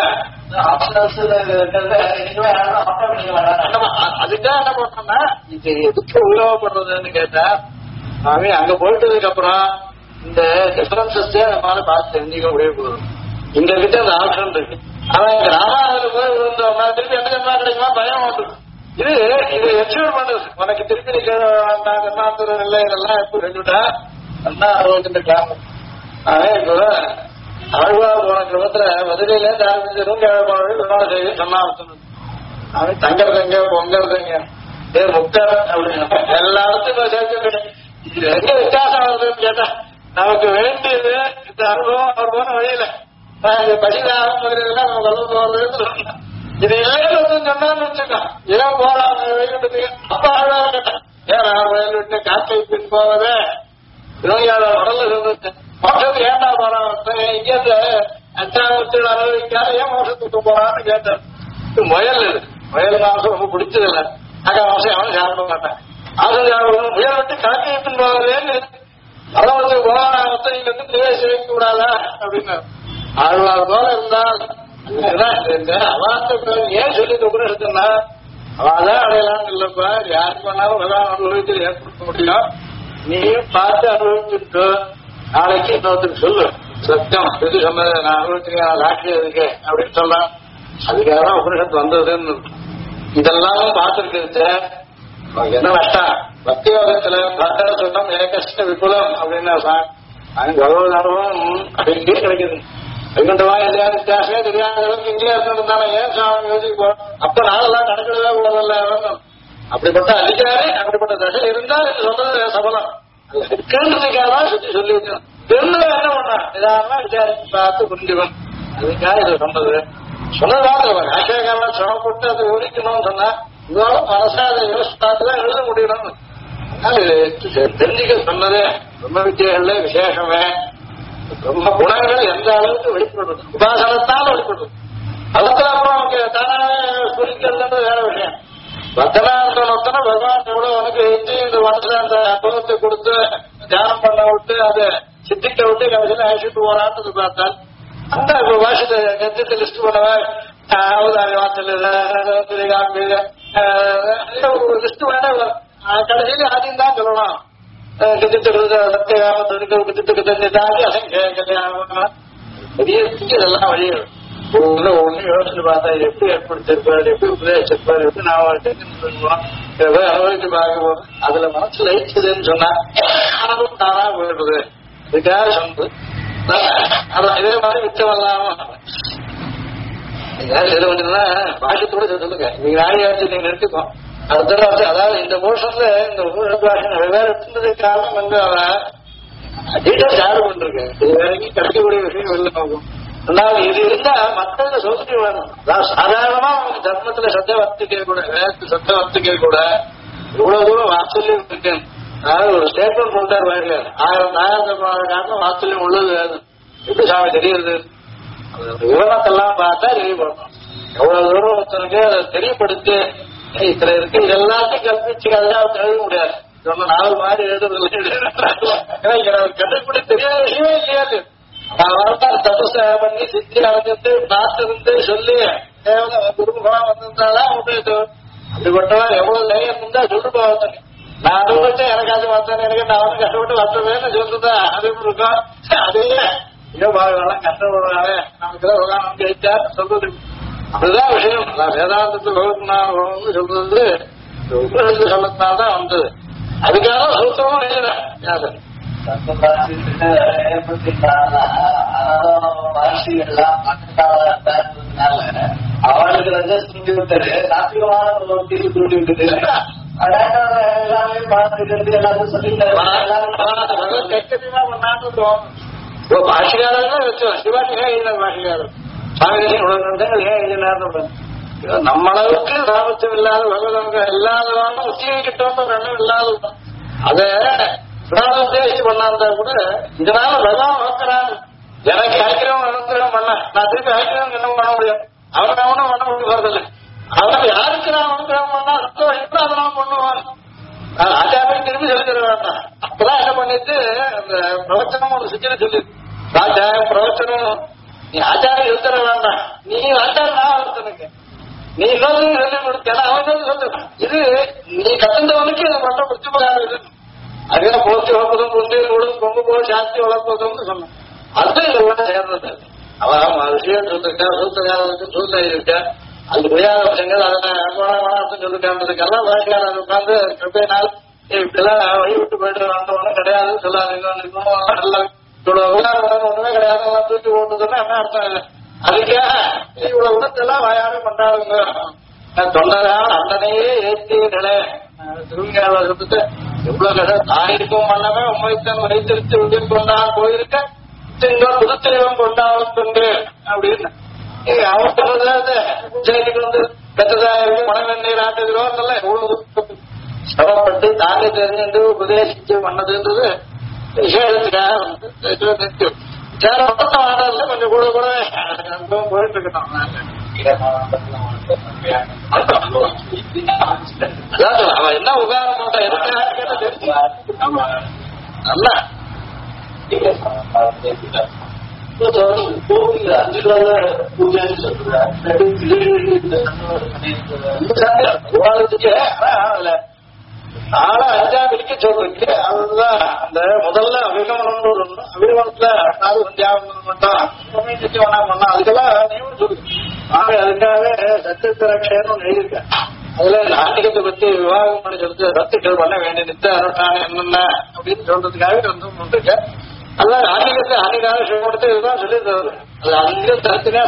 [SPEAKER 1] அதுக்காக என்ன பண்ணோம்னா இது எதுக்கு உபயோகப்படுறதுன்னு கேட்டா சுவாமி அங்க போயிட்டதுக்கு அப்புறம் இந்த டிஃபரன்சஸ் நம்மளால பார்த்து தெரிஞ்சுக்க முடியாது. இங்க கிட்ட அந்த ஆப்ஷன் இருக்கு. ஆனா இங்க ராமாவதுல போய் விழுந்தோம்னா திருப்பி எந்த ஜென்மா கிடைக்குமா பயம் வந்துடும். இது எக்ஸ்பியூர் பண்றது உனக்கு திருப்பி கர்மாந்தரம் இல்லை இதெல்லாம் எப்ப ரெண்டுட்டா நல்லா அனுபவிச்சுட்டு இப்போ ஆழ்வார் போன கிரமத்துல மதுரையில இருந்து ஆரம்பிச்சு விமான செய்தி சமாளிச்சது. அவன் தங்கறதுங்க பொங்கறதுங்க முக்கர் அப்படின்னு எல்லா இடத்துக்கும் சேர்த்து இது எங்க வித்தியாசம் ஆகுதுன்னு கேட்டா நமக்கு வேண்டியது இந்த அனுபவம் அவர் போன வழியில பசிதாரம் முதலாம் நம்ம வல்ல போறது இது ஏழும் சொன்னான்னு வச்சுக்கோம். இடம் போலாம் வைகுண்டத்துக்கு அப்ப ஆழ்வார் கேட்டான் ஏன் நான் வயல் விட்டு காற்றை பின் போவதே நோயாளர் உடல்ல சொல்றது மோசத்துக்கு ஏண்டா போறான் இங்கேருந்து அஞ்சாவது அனுபவிக்காத ஏன் மோசத்துக்கு போறான்னு கேட்டார். முயல் இது முயல் மாசம் ரொம்ப பிடிச்சது இல்லை. அக்கா மாசம் அவனும் சாப்பிட மாட்டான். அது முயல் விட்டு காற்றை பின் போவதேன்னு அளவுக்கு போராட்டத்தை இங்க வந்து நிவேசி வைக்க கூடாதா அப்படின்னு ஆழ்வார் போல இருந்தால் அவாந்த ஏன் சொல்லி உபநிஷத்துனா அவாதான் அடையலாம் இல்லப்பா யாருக்கு வேணாலும் பிரதான அனுபவத்தில் ஏற்படுத்த முடியும். நீயும் பார்த்து அனுபவிச்சுட்டு நாளைக்கு இன்னொருத்தருக்கு சொல்லு சத்தியம் எது சொன்னது நான் அனுபவிச்சுருக்கேன் சாட்சி இருக்கு அப்படின்னு சொல்லலாம். அதுக்காக தான் உபநிஷத்து வந்ததுன்னு இதெல்லாம் பார்த்துருக்கிறது என்ன நஷ்டம். பக்தி யோகத்துல பக்தர சொன்னம் ஏகஷ்ட விபுலம் அப்படின்னு கௌரவ அனுபவம் அப்படியே கிடைக்குது. வைகுண்டவா இல்லையா வித்தியாசமே தெரியாத அளவுக்கு இங்கேயே இருந்திருந்தாலும் ஏன் சாமி யோசிக்க போறோம். அப்ப நாளெல்லாம் நடக்கிறதா உள்ளதில்ல அப்படிப்பட்ட அதிகாரி அப்படிப்பட்ட தசை இருந்தா சொல்றது சபலம் இருக்குன்றதுக்காக தான் சுத்தி சொல்லி வச்சோம். தெருல என்ன பண்றான் இதான விசாரிச்சு பார்த்து புரிஞ்சுக்கணும். அதுக்காக இது சொன்னது சொன்னதாக ஆசிரியக்காரமா சிரமப்பட்டு அதை விவரிக்கணும்னு சொன்னா இதோட மனசா அதை யோசிச்சுதான் எழுத முடியணும். அதனால இது தெரிஞ்சுக்க சொன்னதே பிரம்ம வித்தியகள்ல விசேஷமே. பிரம்ம குணங்கள் எந்த அளவுக்கு வெளிப்படுறது உபாசனத்தால் வெளிப்படுறது. அதுக்கு அப்புறம் அவங்க தானாவே குறிக்கிறது வேற விஷயம். பக்தனார்த்தனை பகவான் எவ்வளவு உனக்கு இந்த மனசுல அந்த அனுபவத்தை கொடுத்து தியானம் பண்ண விட்டு அதை சித்திக்க விட்டு கடைசியில் அழைச்சிட்டு போறான்னு பார்த்தால் அந்த பாஷத்தை கத்திட்டு லிஸ்ட் பண்ணுவேன் ஒரு லிஸ்ட் வேணா கடைசியில அதையும் தான் சொல்லலாம். இதெல்லாம் வழிகள் ஒண்ணு யோசிச்சு பார்த்தா எப்படி ஏற்படுத்திருப்பாரு, எப்படி உபதேசிச்சிருப்பாரு, எப்படி நாம அனுபவிச்சு பார்க்க போது அதுல மனசு லயிச்சதுன்னு சொன்னா அதுவும் தானா போயிடுது. இதுக்காக சொன்னது இதே மாதிரி மிச்சமல்லாம பாஷத்தோட சொல்லுங்க. நீங்க நாயாச்சு நீங்க எடுத்துக்கோ அடுத்த அதாவது இந்த மோஷன்ல இந்த பாஷை வெவ்வேறு எடுத்துனதுக்கு காரணம் வந்து அவன் டீட்டெயில்ஸ் யாரு பண்ணிருக்கேன். இது வரைக்கும் கிடைக்கக்கூடிய விஷயம் வெளில போகும். ரெண்டாவது இது இருந்தா மற்ற சௌகரியம் வேணும். அதாவது சாதாரணமா அவங்க தர்மத்துல சத்த வர்த்திக்க கூட வேதத்து சத்த வர்த்திக்க கூட இவ்வளவு தூரம் வாத்சல்யம் இருக்கு. அதாவது ஒரு ஸ்டேட்மெண்ட் சொல்றாரு வாங்க 1000 காரணம் வாத்சல்யம் உள்ளது வேதம் எப்படி சாமி தெரியுது. விவரத்தெல்லாம் பார்த்தா தெரியப்படணும். எவ்வளவு தூரம் ஒருத்தருக்கு அதை தெரியப்படுத்து இத்தனை இருக்கு இது எல்லாத்தையும் கற்பிச்சு அதெல்லாம் எழுத முடியாது. சொன்ன 4 மாதிரி எழுதுறது கண்டுபிடி தெரியாத விஷயமே இல்லையாது. தபச பண்ணி சித்தி அடைஞ்சிட்டு பார்த்திருந்து சொல்லி குடும்பமா வந்திருந்தாலும் அப்படிப்பட்டவா எவ்வளவு தைரியம் இருந்தா சொல்லிட்டு போவாங்க. நான் அனுபவிச்சேன் எனக்கு அது பார்த்தேன் எனக்கு நான் வந்து கஷ்டப்பட்டு வந்தவேன்னு சொல்றதா அது இருக்கும். அதே ஐயோ பாவெல்லாம் கஷ்டப்படுறாங்க நமக்கு உலகம் ஜெயிச்சா சொல்றது அதுதான் விஷயம். நான் வேதாந்தத்தில் வகுப்புனான்னு சொல்றது உபநிஷத்து சொல்லத்தினால்தான் வந்தது. அதுக்காக சௌத்தமும் எழுதுறேன்.
[SPEAKER 2] அவளுக்கு ரஜஸ் தூண்டி விட்டாரு, நாத்திகமான ஒரு தீர்வு தூண்டி விட்டுட்டு எல்லாமே பார்த்துக்கிறது எல்லாரும் சொல்லிட்டாரு.
[SPEAKER 1] பாஷிகாரர்கள் வச்சோம் சிவாஜிகா எழுதின பாஷிகாரர் சாமியின் உலகங்கள் ஏன் எழுதினார். நம்மளவுக்கு சாமர்த்தியம் இல்லாத பகவதங்க இல்லாதவங்க உத்தியோகிக்கிட்டோம் ரெண்டும் இல்லாதவங்க அதை உத்தேசிச்சு பண்ணாந்தா கூட இதனால பகவான் வளர்க்கிறான். எனக்கு ஆக்கிரமம் அனுகிரகம் பண்ண நான் திருப்பி ஆக்கிரமம் என்ன பண்ண முடியும். அவனுக்கு அவனும் பண்ண முடியறதில்லை. அவனுக்கு யாருக்கு நான் அனுகிரகம் பண்ணா சந்தோஷம் அதை நான் பண்ணுவான். ஆச்சாரம் திரும்பி சொல்லிக்கிற வேண்டாம். அப்பதான் என்ன பண்ணிட்டு அந்த பிரவச்சனம் ஒரு சிக்கனை சொல்லி ஆச்சாரம் பிரவச்சனம் நீ ஆச்சாரம் எழுத்துற வேண்டாம். நீ ஆச்சாரம் நான் ஒருத்தனுக்கு நீ இன்னொரு சொல்லி கொடுத்தேன் அவன் சொல்லு இது நீ கத்துந்தவனுக்கு இதை மட்டும் புரிச்சுப்படாது. அதே போச்சு வளர்ப்பதும் புரிஞ்சு கொங்கு போய் சாந்தி வளர்ப்பதும்னு சொன்னான். அதுதான் இதெல்லாம் சேர்ந்தது. அவன் விஷயம் சொல்லிருக்கா சூத்திரகாரனுக்கு சூழ்நிலை இருக்கா அது புரியாத விஷயங்கள் அதெல்லாம் சொல்லிருக்கான்றதுக்கெல்லாம் வழக்கார உட்காந்து ரொம்ப நாள் இப்படிலாம் வழிவிட்டு போயிட்டு வந்தவனும் கிடையாது சொல்லாதீங்க ஒண்ணுமே கிடையாது தூக்கி போட்டுதுன்னா என்ன அர்த்தம் இல்லை. அதுக்காக இவ்வளவு உணர்த்தெல்லாம் வாயாரும் கொண்டாடுங்க. தொண்டரால் அண்ணனையே ஏற்றி நிலை திருவிழாவதுக்கு எவ்வளவு கடை தாயிருக்கும் வல்லமே உண்மைத்தன் வைத்திருத்து உயிர் கொண்டான் போயிருக்க இன்னொரு புதுத்தெய்வம் கொண்டாடுங்க அப்படின்னு அவன் சொல்றது பூஜைக்கு வந்து பெற்றதாயிருக்கு மனவெண்ணெய் ஆட்டுகிறோம் எவ்வளவு சிரமப்பட்டு தாங்க தெரிஞ்சு உபதேசிச்சு பண்ணதுன்றது விசேஷத்துக்காக வந்து சேர ஆடல கொஞ்சம் கூட கூட போயிட்டு இருக்கணும். அவன் என்ன உபகாரம் நல்ல ஆளா 5 பிடிக்க சொல்றீங்க. அதுதான் அந்த முதல்ல அபிகமனம் அபிகமனத்துல தியாகம் பண்ணா அதுக்கெல்லாம் நீங்களும் சொல்லுங்க. அதுக்காக சத்தியத்திரக்ஷன்னு எழுதியிருக்கேன். அதுல ஆன்மீகத்தை பத்தி விவாகம் பண்ணி சொல்லிட்டு ரத்துக்கள் பண்ண வேண்டிய நித்த அரசாணை என்னென்ன அப்படின்னு சொல்றதுக்காக வந்து முன்னிருக்கேன். அதான் ஆன்மீகத்தை ஆன்மீகார சிவமத்தை இதுதான் சொல்லி தருது. அது அங்க தரத்தினா